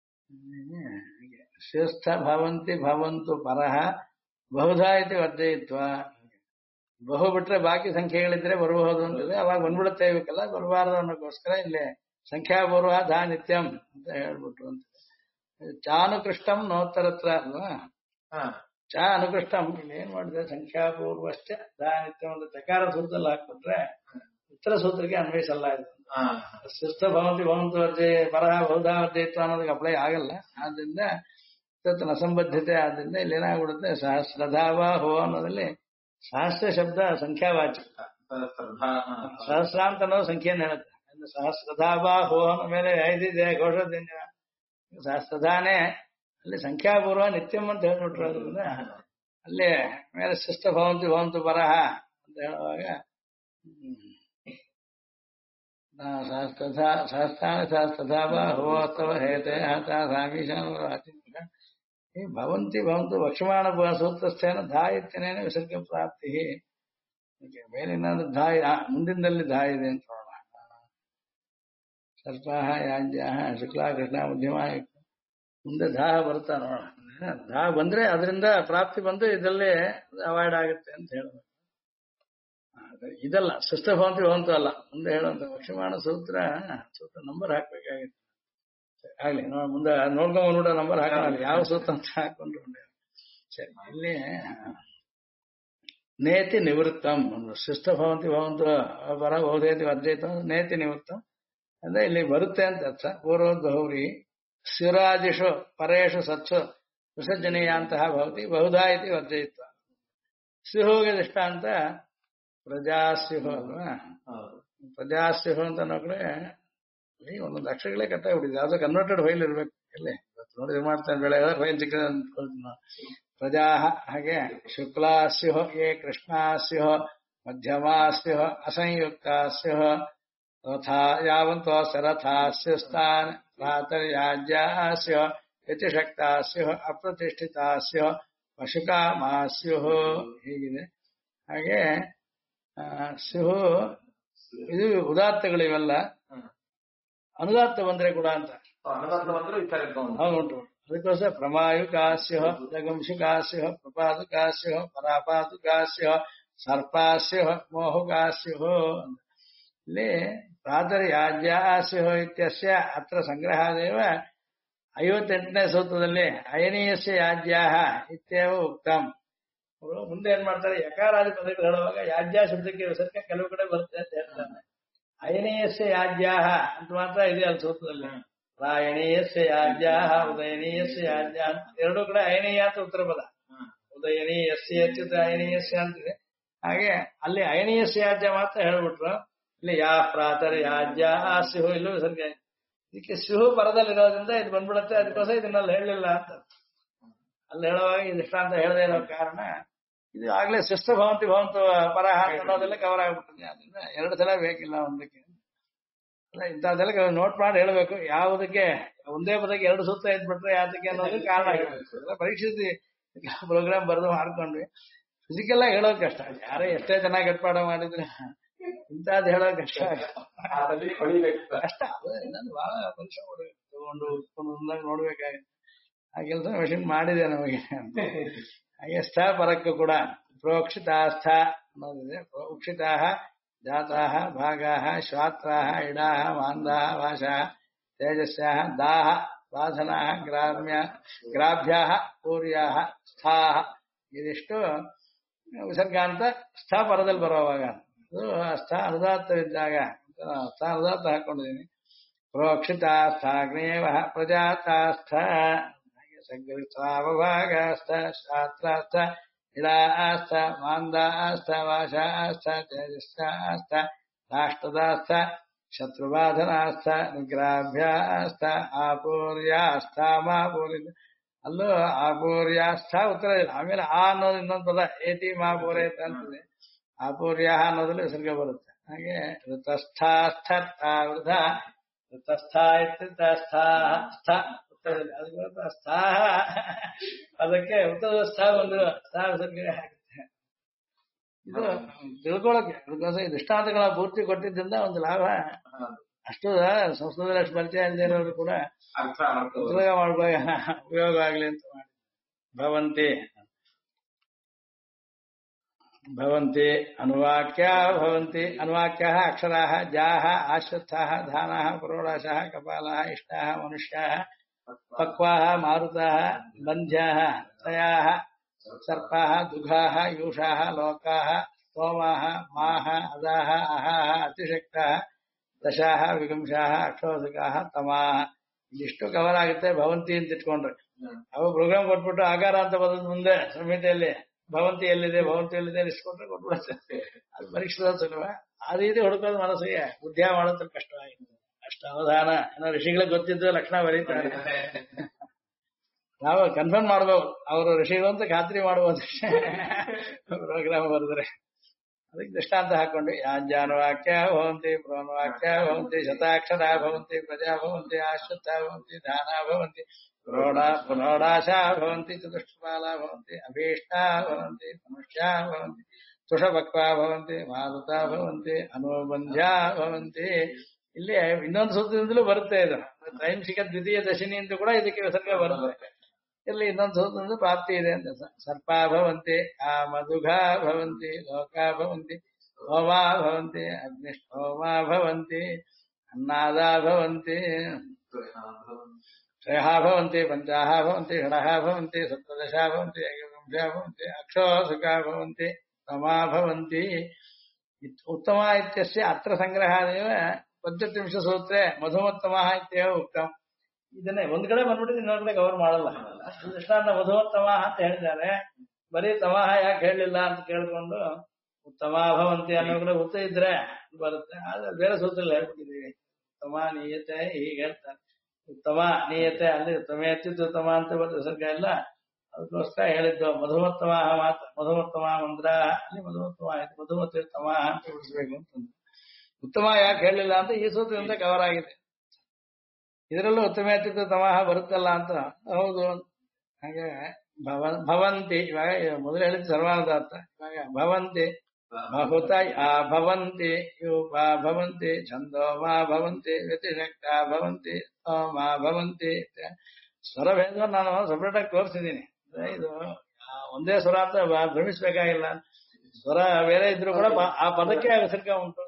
ಶಿಸ್ಥ ಭವಂತಿ ಭವಂತು ಪರಹ ಬಹುಧಾ ಇತಿ ವರ್ಜಯಿತ್ವ. ಬಹು ಬಿಟ್ರೆ ಬಾಕಿ ಸಂಖ್ಯೆಗಳಿದ್ರೆ ಬರಬಹುದು ಅಂತಿದೆ, ಅವಾಗ ಬಂದ್ಬಿಡುತ್ತೆ ಇವಕ್ಕೆಲ್ಲ ಬರಬಾರದು ಅನ್ನೋಕ್ಕೋಸ್ಕರ ಇಲ್ಲಿ ಸಂಖ್ಯಾಪೂರ್ವ ಧಾ ನಿತ್ಯಂ ಅಂತ ಹೇಳ್ಬಿಟ್ರು ಅಂತ. ಚಾನುಕೃಷ್ಟಂ ನೋತ್ತರತ್ರ ಅಲ್ವಾ, ಚಾ ಅನುಕೃಷ್ಟಂ ಇಲ್ಲಿ ಏನ್ ಮಾಡಿದ್ರೆ ಸಂಖ್ಯಾಪೂರ್ವಶ್ಚ ಧಾ ನಿತ್ಯಂ ಅಂತ ಚಕಾರ ಸೂತ್ರದಲ್ಲಿ ಹಾಕ್ಬಿಟ್ರೆ ಉತ್ತರ ಸೂತ್ರಕ್ಕೆ ಅನ್ವಯಿಸಲ್ಲ. ಇದು ಸುಸ್ಥ ಭವಂತಿ ಭವಂತು ವರ್ಜೆ ಪರಹ ಬಹುಧಾ ವರ್ಜಯಿತ್ವ ಅನ್ನೋದಕ್ಕೆ ಅಪ್ಲೈ ಆಗಲ್ಲ. ಆದ್ರಿಂದ ಅಸಂಬದ್ಧತೆ ಆದ್ರಿಂದ ಇಲ್ಲಿ ಏನಾಗ್ಬಿಡುತ್ತೆ ಸಹಸ್ರಧಾವ ಹೋ ಅನ್ನೋದ್ರಲ್ಲಿ ಸಹಸ್ರ ಶಬ್ದ ಸಂಖ್ಯಾವಾಚಿ, ಸಹಸ್ರ ಅಂತ ಅನ್ನೋದು ಸಂಖ್ಯೆಯನ್ನು ಹೇಳುತ್ತೆ. ಸಹಸ್ರಧಾಬಾ ಹೋ ಅನ್ನೋ ಮೇಲೆ ಐದಿದೆ ಘೋಷದಿಂದ ಸಹಸ್ರಧಾನೇ ಅಲ್ಲಿ ಸಂಖ್ಯಾಪೂರ್ವ ನಿತ್ಯಂ ಅಂತ ಹೇಳ್ಬಿಟ್ರೋದ್ರಿಂದ ಅಲ್ಲಿ ಮೇಲೆ ಶಿಷ್ಟ ಭವಂತಿ ಭವಂತು ಪರಹ ಅಂತ ಹೇಳುವಾಗ ಸಹಸ್ರಾಣ ಸಹಸ್ರಧಾಬಾ ಹೋಸ್ತವ ಹೇತೆ ಈ ಭವಂತಿ ಭವಂತು ವಕ್ಷಮಾಣ ಸೂತ್ರಸ್ಥೇನ ಧಾ ಇತ್ಯನೇನ ವಿಸರ್ಗ ಪ್ರಾಪ್ತಿ. ಮೇಲಿನ ಧಾ ಮುಂದಿನಲ್ಲಿ ಧಾ ಇದೆ ಅಂತ ನೋಡೋಣ. ಸರ್ಪಾಹ ಯಾಜ್ಯಾಹ ಶುಕ್ಲಾ ಕೃಷ್ಣ ಮಧ್ಯಮ ಮುಂದೆ ಧಾ ಬರ್ತಾ ನೋಡೋಣ. ಧಾ ಬಂದ್ರೆ ಅದರಿಂದ ಪ್ರಾಪ್ತಿ ಬಂದು ಇದರಲ್ಲಿ ಅವಾಯ್ಡ್ ಆಗುತ್ತೆ ಅಂತ ಹೇಳಬೇಕು. ಇದಲ್ಲ ಸುಸ್ಥ ಭವಂತಿ ಭವಂತು ಅಲ್ಲ, ಮುಂದೆ ಹೇಳುವಂತ ವಕ್ಷಮಾಣ ಸೂತ್ರ ನಂಬರ್ ಹಾಕ್ಬೇಕಾಗಿತ್ತು. ಆಗ್ಲಿ ಮುಂದೆ ನೋಡ್ಕೊಂಡ್ಬಿಡ ನಂಬರ್ ಹಾಕೋಣ, ಯಾವ ಸೂತ್ರ ಅಂತ ಹಾಕೊಂಡ್ರು. ಸರಿ, ಇಲ್ಲಿ ನೇತಿ ನಿವೃತ್ತಂ ಶಿಷ್ಟ ಭವಂತಿ ಭವಂತು ಪರ ಬಹುಧೇತಿ ವರ್ಜಯಿತ ನೇತಿ ನಿವೃತ್ತಂ ಅಂದ್ರೆ ಇಲ್ಲಿ ಬರುತ್ತೆ ಅಂತ ಅರ್ಥ. ಪೂರ್ವದ್ಬಹುರಿ ಶಿರಾದಿಷು ಪರೇಶು ಸತ್ಸು ವಿಸರ್ಜನೀಯಾಂತಹ ಭವತಿ ಬಹುಧಾ ಇತಿ ವರ್ಜಯಿತ್ವ. ಸ್ಯುಹೋಗೆ ದೃಷ್ಟಾಂತ ಪ್ರಜಾಸ್ಯುಹು ಅಲ್ವಾ, ಪ್ರಜಾಸ್ಯುಹು ಅಂತ ಅನ್ನೋ ಕಡೆ ಒಂದೊಂದು ಅಕ್ಷರಗಳೇ ಕಟ್ಟಾಗ್ಬಿಟ್ಟಿದೆ. ಯಾವ್ದೋ ಕನ್ವರ್ಟೆಡ್ ಫೈಲ್ ಇರ್ಬೇಕು. ಇಲ್ಲಿ ನೋಡಿ ಮಾಡ್ತಾನೆ ಬೆಳೆ ಫೈಲ್ ಸಿಕ್ಕಿದೆ ಅಂತ. ಪ್ರಜಾ ಹಾಗೆ ಶುಕ್ಲಾಸ್ಯು ಯೇ ಕೃಷ್ಣಾಸ್ಯು ಮಧ್ಯಮಾಸ್ಯು ಅಸಂಯುಕ್ತಾಸ್ಯು ತಥಾ ಯಾವಂತೋ ಸರಥಾಸ್ಯುಸ್ತಾನ್ ಪ್ರಾತರ್ಯಾಜ್ಯಾಸ್ಯು ಯತಿಶಕ್ತಾಸ್ಯು ಅಪ್ರತಿಷ್ಠಿತಾಸ್ಯು ಪಶುಕಾಮಾಸ್ಯು ಹೀಗಿದೆ. ಹಾಗೆ ಸ್ಯುಹು ಇದು ಉದಾತ್ತಗಳು ಇವೆಲ್ಲ. ಅನುದಾತ್ತ ಬಂದ್ರೆ ಕೂಡ ಅಂತ ಉಂಟು. ಅದಕ್ಕೋಸ್ಕರ ಪ್ರಮಾಯುಕಾಸ್ಯ ಜಗಂಶುಕಾಸ್ಯ ಪ್ರಪಾದುಕಾಸ್ಯ ಪರಾಪಾದುಕಾಸ್ಯ ಸರ್ಪಾಸ್ಯ ಮೋಹುಕಾಸ್ಯ. ಇಲ್ಲಿ ಪ್ರಾತರ್ಯಾಜ್ಯಾಸ್ಯ ಇತ್ಯಸ್ಯ ಅತ್ರ ಸಂಗ್ರಹಾದೇವ 58ನೇ ಸೂತ್ರದಲ್ಲಿ ಅಯನೀಯಸ್ಯ ಯಾಜ್ಯಾಹ ಇತ್ಯೇವ ಉಕ್ತಂ. ಅವರು ಮುಂದೆ ಏನ್ ಮಾಡ್ತಾರೆ, ಯಕಾರಾದಿ ಪದಗಳು ಹೇಳುವಾಗ ಯಾಜ್ಯ ಶಬ್ದಕ್ಕೆ ವಿಸರ್ಗ ಕೆಲವು ಕಡೆ ಬರುತ್ತೆ ಅಂತ ಹೇಳ್ತಾರೆ. ಅಯನೀಯಸ್ಯ ಯಾಜ್ಯಾಹ ಅಂತ ಮಾತ್ರ ಇದೆ ಅಲ್ಲಿ ಸೂತ್ರದಲ್ಲಿ. ರಾಯಣೀಯಸ್ಯ ಯಾಜ್ಯಾಹ ಉದಯನೀಯಸ್ಯ ಯಾಜ್ಯ ಎರಡೂ ಕಡೆ ಅಯನೀಯ ಅಂತ ಉತ್ತರ ಪದ, ಉದಯನೀಯಸ್ಯ ಅಚ್ಯುತ ಅಯನೀಯಸ್ಯ ಅಂತಿದೆ. ಹಾಗೆ ಅಲ್ಲಿ ಅಯನೀಯಸ್ಯ ಯಾಜ್ಯ ಮಾತ್ರ ಹೇಳ್ಬಿಟ್ರು. ಇಲ್ಲಿ ಯಾ ಪ್ರಾತರ್ ಯಾಜ್ಯ ಆ ಸ್ಯುಹು ಇಲ್ಲೂ ವಿಸರ್ಗ. ಇದಕ್ಕೆ ಸ್ಯುಹು ಪರದಲ್ಲಿರೋದ್ರಿಂದ ಇದು ಬಂದ್ಬಿಡುತ್ತೆ. ಅದಕ್ಕೋಸ್ಕರ ಇದನ್ನಲ್ಲಿ ಹೇಳಲಿಲ್ಲ ಅಂತ. ಅಲ್ಲಿ ಹೇಳುವಾಗ ಇದಿಷ್ಟ ಅಂತ ಹೇಳದೇ ಇರೋ ಕಾರಣ ಇದು ಆಗ್ಲೇ ಶಿಷ್ಟ ಭವಂತಿ ಭವಂತು ಪರಹ ಅನ್ನೋದೆಲ್ಲ ಕವರ್ ಆಗ್ಬಿಟ್ಟಿದೆ. ಅದರಿಂದ ಎರಡು ಸಲ ಬೇಕಿಲ್ಲ ಒಂದಕ್ಕೆ. ಇಂಥದ್ದೆಲ್ಲ ನೋಟ್ ಮಾಡಿ ಹೇಳ್ಬೇಕು. ಯಾವುದಕ್ಕೆ ಒಂದೇ ಪದಕ್ಕೆ ಎರಡು ಸೂತ್ರ ಇದ್ಬಿಟ್ರೆ ಯಾತಕ್ಕೆ ಅನ್ನೋದು ಕಾರಣ ಆಗಿರ್ಬೇಕು. ಪರೀಕ್ಷೆ ಪ್ರೋಗ್ರಾಮ್ ಬರೆದು ಮಾಡ್ಕೊಂಡ್ವಿ. ಫಿಸಿಕಲ್ ಆಗಿ ಹೇಳೋದು ಕಷ್ಟ. ಯಾರೇ ಎಷ್ಟೇ ಚೆನ್ನಾಗಿ ಕಟ್ಪಾಡ ಮಾಡಿದ್ರೆ ಇಂಥದ್ದು ಹೇಳೋದು ಕಷ್ಟ ಕಷ್ಟ. ಅದು ಇನ್ನೊಂದು ಬಹಳ ಪರಿಶ್ರಮ ತಗೊಂಡು ನೋಡ್ಬೇಕಾಗುತ್ತೆ. ಆ ಕೆಲಸ ಮೆಷಿನ್ ಮಾಡಿದೆ ನಮಗೆ. ಹಾಗೆ ಸ್ಥ ಪರಕ್ಕೂ ಕೂಡ ಪ್ರೋಕ್ಷಿತಾಸ್ಥ ಅನ್ನೋದಿದೆ. ಪ್ರೋಕ್ಷಿತಾ ಜಾತಾ ಭಾಗಾ ಶ್ವಾತ್ರಾ ಇಡಾ ಮಾಂದಾ ವಾಶಾ ತೇಜಸ್ಯಾ ದಾಹ ಬಾಧನಾ ಗ್ರಾಭ್ಯ ಪೂರ್ಯಾ ಸ್ಥಾ ಇದಿಷ್ಟು ವಿಸರ್ಗ ಅಂತ ಸ್ಥ ಪರದಲ್ಲಿ ಬರೋವಾಗ ಅದು ಸ್ಥ ಅನುದಾತ್ತವಿದ್ದಾಗ ಸ್ಥ ಅನುದಾತ್ತ ಹಾಕೊಂಡಿದ್ದೀನಿ. ಪ್ರೋಕ್ಷಿತಾಸ್ಥಾಗ್ನೇವ ಪ್ರಜಾತಾಸ್ಥ ಸಂಗೃತ್ಸಾವಭಾಗಾಸ್ಥ ಶಾಸ್ತ್ರಾಸ್ಥ ಇಡಾಸ್ಥ ಮಾಂದಾಸ್ಥ ವಾಶಾಸ್ಥ ತೇಜಸ್ಯಾಸ್ಥ ರಾಷ್ಟ್ರದಾಸ್ಥ ಶತ್ರುಬಾಧನಾಸ್ಥ ನಿಗ್ರಾಭ್ಯಾಸ್ಥ ಆಪೂರ್ಯಾಸ್ಥ ಮಾಪೂರ್ಯ. ಅಲ್ಲೂ ಆಪೂರ್ಯಾಸ್ಥ ಉತ್ತರ ಇಲ್ಲ. ಆಮೇಲೆ ಆ ಅನ್ನೋದು ಇನ್ನೊಂದು ಪದ ಏತಿ ಮಾಪೂರೇತ ಅಂತಿದೆ. ಆಪೂರ್ಯ ಅನ್ನೋದ್ರಲ್ಲಿ ವಿಸರ್ಗ ಬರುತ್ತೆ. ಹಾಗೆ ಋತಸ್ಥಾಸ್ಥ ವೃಥ ಋತಸ್ಥ ಸ್ಥಾಹ ಅದಕ್ಕೆ ಬರುತ್ತೆ ಸ್ಥಾಹ. ಅದಕ್ಕೆ ಉತ್ತರದ ಸ್ಥಾ ಒಂದು ಸ್ಥಾ ವಿಸರ್ಗ ಆಗುತ್ತೆ. ಇದು ತಿಳ್ಕೊಳಕ್ಕೆ ಅದಕ್ಕೋಸ್ಕರ ಈ ದೃಷ್ಟಾಂತಗಳ ಪೂರ್ತಿ ಕೊಟ್ಟಿದ್ದರಿಂದ ಒಂದು ಲಾಭ. ಅಷ್ಟು ಸಂಸ್ಕೃತದಲ್ಲಿ ಅಷ್ಟು ಪರಿಚಯ ಇಲ್ಲದೆ ಇರೋರು ಕೂಡ ಉಪಯೋಗ ಮಾಡ್ಬೇಕು, ಉಪಯೋಗ ಆಗ್ಲಿ ಅಂತ ಮಾಡಿ. ಭವಂತಿ ಭವಂತಿ ಅನುವಾಕ್ಯ ಭವಂತಿ ಅನುವಾಕ್ಯ ಅಕ್ಷರಾ ಜಾಹ ಆಶ್ವತ್ಥಾಃ ಧಾನಾಃ ಪುರೋಡಾಶಃ ಕಪಾಲಃ ಇಷ್ಟಾಃ ಮನುಷ್ಯಾಃ ಪಕ್ವಾಃ ಮಾರುತಾಃ ಬಂಧ್ಯಾಃ ತಯಾಃ ಸರ್ಪಾಃ ದುಘಾಃ ಯೂಷಾಃ ಲೋಕಾಃ ಸ್ತೋಮಾಃ ಮಾಃ ಅದಾಃ ಅಹಾಃ ಅತಿಶಕ್ತಾಃ ದಶಾಃ ವಿಗಂಶಾಃ ಅಕ್ಷೋದಕಾಃ ತಮಾಃ. ಇದಿಷ್ಟು ಕವರ್ ಆಗುತ್ತೆ ಭವಂತಿ ಅಂತ ಇಟ್ಕೊಂಡ್ರೆ. ಅವು ಪ್ರೋಗ್ರಾಮ್ ಕೊಟ್ಬಿಟ್ಟು ಆಕಾರ ಅಂತ ಬರೋದು ಮುಂದೆ ಸಂಹಿತೆಯಲ್ಲಿ ಭವಂತಿ ಎಲ್ಲಿದೆ ಭವಂತಿ ಎಲ್ಲಿದೆ ಇಸ್ಕೊಂಡ್ರೆ ಕೊಟ್ಬಿಡುತ್ತೆ. ಅದು ಪರೀಕ್ಷೆ ಸುಲಭ. ಆ ರೀತಿ ಹುಡುಕೋದು ಮನಸ್ಸಿಗೆ ಬುದ್ಧಿಯ ಮಾಡೋದ್ರ ಕಷ್ಟವಾಗಿದೆ. ಅಷ್ಟು ಅವಧಾನ ಏನೋ ಋಷಿಗಳಿಗೆ ಗೊತ್ತಿದ್ದು ಲಕ್ಷಣ ಬರೀತಾರೆ. ನಾವು ಕನ್ಫರ್ಮ್ ಮಾಡ್ಬೋದು ಅವರು ಋಷಿಗಳು ಅಂತ ಖಾತ್ರಿ ಮಾಡ್ಬೋದು ಪ್ರೋಗ್ರಾಮ್ ಬರೆದ್ರೆ. ಅದಕ್ಕೆ ದೃಷ್ಟಾಂತ ಹಾಕೊಂಡು ಯಾಜ್ಞಾನುವಾಕ್ಯ ಭವಂತಿ ಪ್ರೋನುವಾಕ್ಯ ಭವಂತಿ ಶತಾಕ್ಷರ ಭವಂತಿ ಪ್ರಜಾ ಭವಂತಿ ಆಶ್ವತ್ಥ ಭವಂತಿ ಧಾನಾ ಭವಂತಿ ಪುನೋಡಾಶಾ ಭವಂತಿ ಚತುಷ್ಪಾಲ ಭವಂತಿ ಅಭೀಷ್ಟಾ ಭವಂತಿ ಮನುಷ್ಯಾ ಭವಂತಿ ತುಷಪಕ್ವಾ ಭವಂತಿ ಮಾರುತಾ ಭವಂತಿ ಅನುಬಂಧ್ಯ ಭವಂತಿ. ಇಲ್ಲಿ ಇನ್ನೊಂದು ಸೂತ್ರದಿಂದಲೂ ಬರುತ್ತೆ. ಇದು ತ್ರೈಂಶಿಕ ದ್ವಿತೀಯ ದಶಿನಿ ಅಂತ ಕೂಡ ಇದಕ್ಕೆ ವಿಸರ್ಗ ಬರುತ್ತೆ. ಇಲ್ಲಿ ಇನ್ನೊಂದು ಸೂತ್ರದಿಂದ ಪ್ರಾಪ್ತಿ ಇದೆ ಅಂತ. ಸರ್ಪಾ ಭವಂತಿ ಮಧುಘಾ ಭವಂತಿ ಲೋಕಾ ಭವಂತಿ ಹೋಮಾ ಭವಂತಿ ಅಗ್ನಿಷ್ಠೋಮಾ ಭವಂತಿ ಅನ್ನದಾ ಭವಂತಿ ತ್ರಯಃ ಭವಂತಿ ಪಂಚಾಃ ಭವಂತಿ ಷಡಃ ಭವಂತಿ ಸಪ್ತದಶಾ ಭವಂತಿ ಏಕವಿಂಶಃ ಭವಂತಿ ಅಕ್ಷೋಸುಖಾ ಭವಂತಿ ತಮಾ ಭವಂತಿ. ಉತ್ತಮ ಇತ್ಯಸ್ಯ ಅತ್ರ ಸಂಗ್ರಹಾದೇವ ಪಂಚತ್ರಿಂಶ ಸೂತ್ರೆ ಮಧುಮತ್ತಮಃ ಇತ್ಯೇವ ಉಕ್ತಂ. ಇದನ್ನೇ ಒಂದ್ ಕಡೆ ಬಂದ್ಬಿಟ್ಟು ಇನ್ನೊಂದ್ ಕಡೆ ಕವರ್ ಮಾಡಲ್ಲ. ದೃಷ್ಟಾಂತ ಮಧುಮತ್ತಮಃ ಅಂತ ಹೇಳಿದ್ದಾರೆ, ಬರೀ ತಮಃ ಯಾಕೆ ಹೇಳಲಿಲ್ಲ ಅಂತ ಕೇಳ್ಕೊಂಡು ಉತ್ತಮ ಭವಂತಿ ಅನ್ನೋ ಕಡೆ ಉತ್ತ ಇದ್ರೆ ಬರುತ್ತೆ. ಆದ್ರೆ ಬೇರೆ ಸೂತ್ರದಲ್ಲಿ ಹೇಳ್ಬಿಟ್ಟಿದೀವಿ. ಉತ್ತಮ ನೀಯತೆ ಹೀಗೆ ಹೇಳ್ತಾರೆ. ಉತ್ತಮ ನೀಯತೆ ಅಲ್ಲಿ ಉತ್ತಮ ಅತ್ಯುತ್ತಮ ಅಂತ ವಿಸರ್ಗ ಇಲ್ಲ. ಅದಕ್ಕೋಸ್ಕರ ಹೇಳಿದ್ದು ಮಧುಮತ್ತಮ ಮಾತ್ರ. ಮಧುಮತ್ತಮ ಮಂದ್ರ ಅಲ್ಲಿ ಮಧುಮತ್ತಮ ಆಯ್ತು, ಮಧುಮತ್ಯುತ್ತಮ ಅಂತ ಬಿಡಿಸ್ಬೇಕು ಅಂತಂದ್ರೆ. ಉತ್ತಮ ಯಾಕೆ ಹೇಳಲಿಲ್ಲ ಅಂತ ಈ ಸೂತ್ರದಿಂದ ಕವರ್ ಆಗಿದೆ. ಇದರಲ್ಲೂ ಉತ್ತಮ ಬರುತ್ತಲ್ಲ ಅಂತ. ಹೌದು. ಹಾಗೆ ಭವಂತಿ ಇವಾಗ ಮೊದಲು ಹೇಳಿದ ಸರ್ವಾನುದಾತ್ತ. ಇವಾಗ ಭವಂತಿ ಬಹುತ ಭವಂತಿ ಯೂಪಾ ಭವಂತಿ ಛಂದೋಮಾ ಭವಂತಿ ವ್ಯತಿಶಕ್ತ ಭವಂತಿ ಮಾ ಭವಂತಿ. ಸ್ವರಭೇದ ನಾನು ಸಪರೇಟ್ ಆಗಿ ತೋರಿಸಿದ್ದೀನಿ. ಇದು ಒಂದೇ ಸ್ವರ ಅಂತ ಭ್ರಮಿಸ್ಬೇಕಾಗಿಲ್ಲ. ಸ್ವರ ಬೇರೆ ಇದ್ರು ಕೂಡ ಆ ಪದಕ್ಕೆ ವಿಸರ್ಗ ಉಂಟು.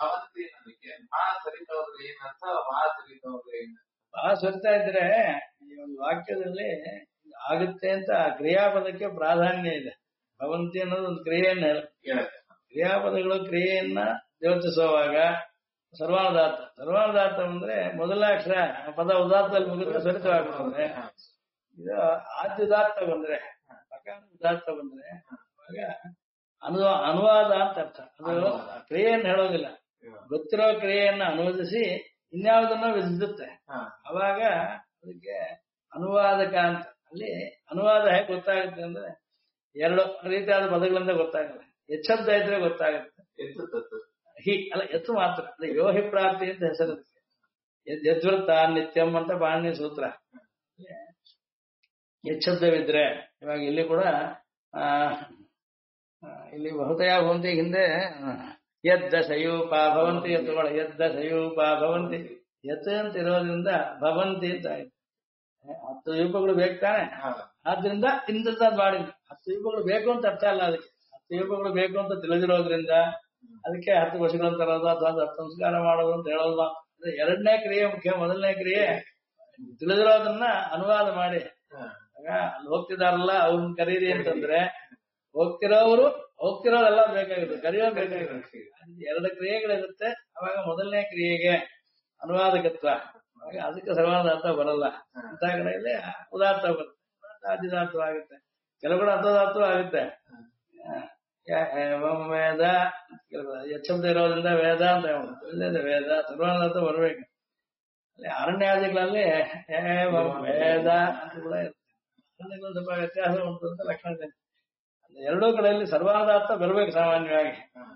ಬಹಳ ಸರಿತಾ ಇದ್ರೆ ಈ ಒಂದು ವಾಕ್ಯದಲ್ಲಿ ಆಗುತ್ತೆ ಅಂತ ಕ್ರಿಯಾಪದಕ್ಕೆ ಪ್ರಾಧಾನ್ಯ ಇದೆ. ಭವಂತಿ ಅನ್ನೋದು ಒಂದು ಕ್ರಿಯೆಯನ್ನ ಹೇಳುತ್ತೆ. ಕ್ರಿಯಾಪದಗಳು ಕ್ರಿಯೆಯನ್ನ ಯೋಚಿಸುವಾಗ ಸರ್ವಾನುದಾತ್ತ. ಸರ್ವಾನುದಾತ್ತ ಅಂದ್ರೆ ಮೊದಲ ಅಕ್ಷರ ಪದ ಉದಾತ್ತದಲ್ಲಿ ಮುಗಿದ್ರೆ ಸರಿತವಾಗ್ತದೆ. ಇದು ಆದ್ಯುದಾತ್ತ ಬಂದ್ರೆ ಉದಾತ್ತ ಬಂದ್ರೆ ಅವಾಗ ಅನುವಾದ ಅಂತ ಅರ್ಥ. ಅದು ಕ್ರಿಯೆಯನ್ನು ಹೇಳೋದಿಲ್ಲ, ಗೊತ್ತಿರೋ ಕ್ರಿಯೆಯನ್ನ ಅನುವಾದಿಸಿ ಇನ್ಯಾವುದನ್ನ ವಿಧಿಸುತ್ತೆ. ಅವಾಗ ಅದಕ್ಕೆ ಅನುವಾದಕ ಅಂತ. ಅಲ್ಲಿ ಅನುವಾದ ಹೇಗೆ ಗೊತ್ತಾಗುತ್ತೆ ಅಂದ್ರೆ ಎರಡು ರೀತಿಯಾದ ಪದಗಳಿಂದ ಗೊತ್ತಾಗಲ್ಲ. ಎಚ್ಚಬ್ದ ಇದ್ರೆ ಗೊತ್ತಾಗುತ್ತೆ. ಹಿ ಅಲ್ಲ ಎತ್ತು ಮಾತ್ರ. ಯೋಹಿ ಪ್ರಾಪ್ತಿ ಅಂತ ಹೆಸರು. ಯದ್ವೃತ್ತ ನಿತ್ಯಂ ಅಂತ ಪಾಣಿನಿ ಸೂತ್ರ. ಯಚ್ಛಬ್ದವಿದ್ರೆ ಇವಾಗ ಇಲ್ಲಿ ಕೂಡ ಆ ಇಲ್ಲಿ ಬಹುತಯ ಭವಂತಿ ಹಿಂದೆ ಯದ್ದ ಸಯೂಪ ಭವಂತಿ ಎತ್ತುಗಳ ಯದ್ದ ಸಯೂಪ ಭವಂತಿ ಯತ್ ಅಂತ ಇರೋದ್ರಿಂದ ಭವಂತಿ ಅಂತ ಆಯ್ತು. 10 ಯೂಪಗಳು ಬೇಕು ತಾನೆ, ಆದ್ರಿಂದ ಇಂಥದ್ದು ಮಾಡಿದ್ವಿ. 10 ಯೂಪಗಳು ಬೇಕು ಅಂತ ಅರ್ಥ ಅಲ್ಲ, ಅದಕ್ಕೆ 10 ಯೂಪಗಳು ಬೇಕು ಅಂತ ತಿಳಿದಿರೋದ್ರಿಂದ ಅದಕ್ಕೆ 10 ವರ್ಷಗಳು ತರೋದು ಅಥವಾ 10 ಸಂಸ್ಕಾರ ಮಾಡೋದು ಅಂತ ಹೇಳೋದು. ಎರಡನೇ ಕ್ರಿಯೆ ಮುಖ್ಯ, ಮೊದಲನೇ ಕ್ರಿಯೆ ತಿಳಿದಿರೋದನ್ನ ಅನುವಾದ ಮಾಡಿ ಅಲ್ಲಿ ಹೋಗ್ತಿದಾರಲ್ಲ ಅವ್ರನ್ನ ಕರೀರಿ ಅಂತಂದ್ರೆ ಹೋಗ್ತಿರೋದೆಲ್ಲ ಬೇಕಾಗುತ್ತೆ, ಕರೆಯೋದು ಬೇಕಾಗುತ್ತೆ. 2 ಕ್ರಿಯೆಗಳಿರುತ್ತೆ. ಅವಾಗ ಮೊದಲನೇ ಕ್ರಿಯೆಗೆ ಅನುವಾದಕತ್ವ, ಅದಕ್ಕೆ ಸರ್ವಾಧಾರ್ಥ ಬರಲ್ಲ. ಅಂತ ಕಡೆಯಲ್ಲಿ ಉದಾರ್ಥ ಬರುತ್ತೆ, ಆದಿದಾರ್ಥವ ಆಗುತ್ತೆ, ಕೆಲವು ಕೂಡ ಅರ್ಥದಾರ್ಥವೂ ಆಗುತ್ತೆ. ವೇದ ಯಚ್ಛಬ್ದ ಇರೋದ್ರಿಂದ ವೇದ ಅಂತ ಹೇಳ್ಬೋದು. ವೇದ ಸರ್ವಾಧಾರ್ಥ ಬರಬೇಕು. ಅರಣ್ಯಾದಿಗಳಲ್ಲಿ ವೇದ ಅಂತ ಕೂಡ ಇರುತ್ತೆ. ಸ್ವಲ್ಪ ವ್ಯತ್ಯಾಸ ಉಂಟು ಅಂತ ಲಕ್ಷಣ ಇದೆ. ಎರಡೂ ಕಡೆಯಲ್ಲಿ ಸರ್ವಾಧಾರ್ಥ ಬರಬೇಕು ಸಾಮಾನ್ಯವಾಗಿ.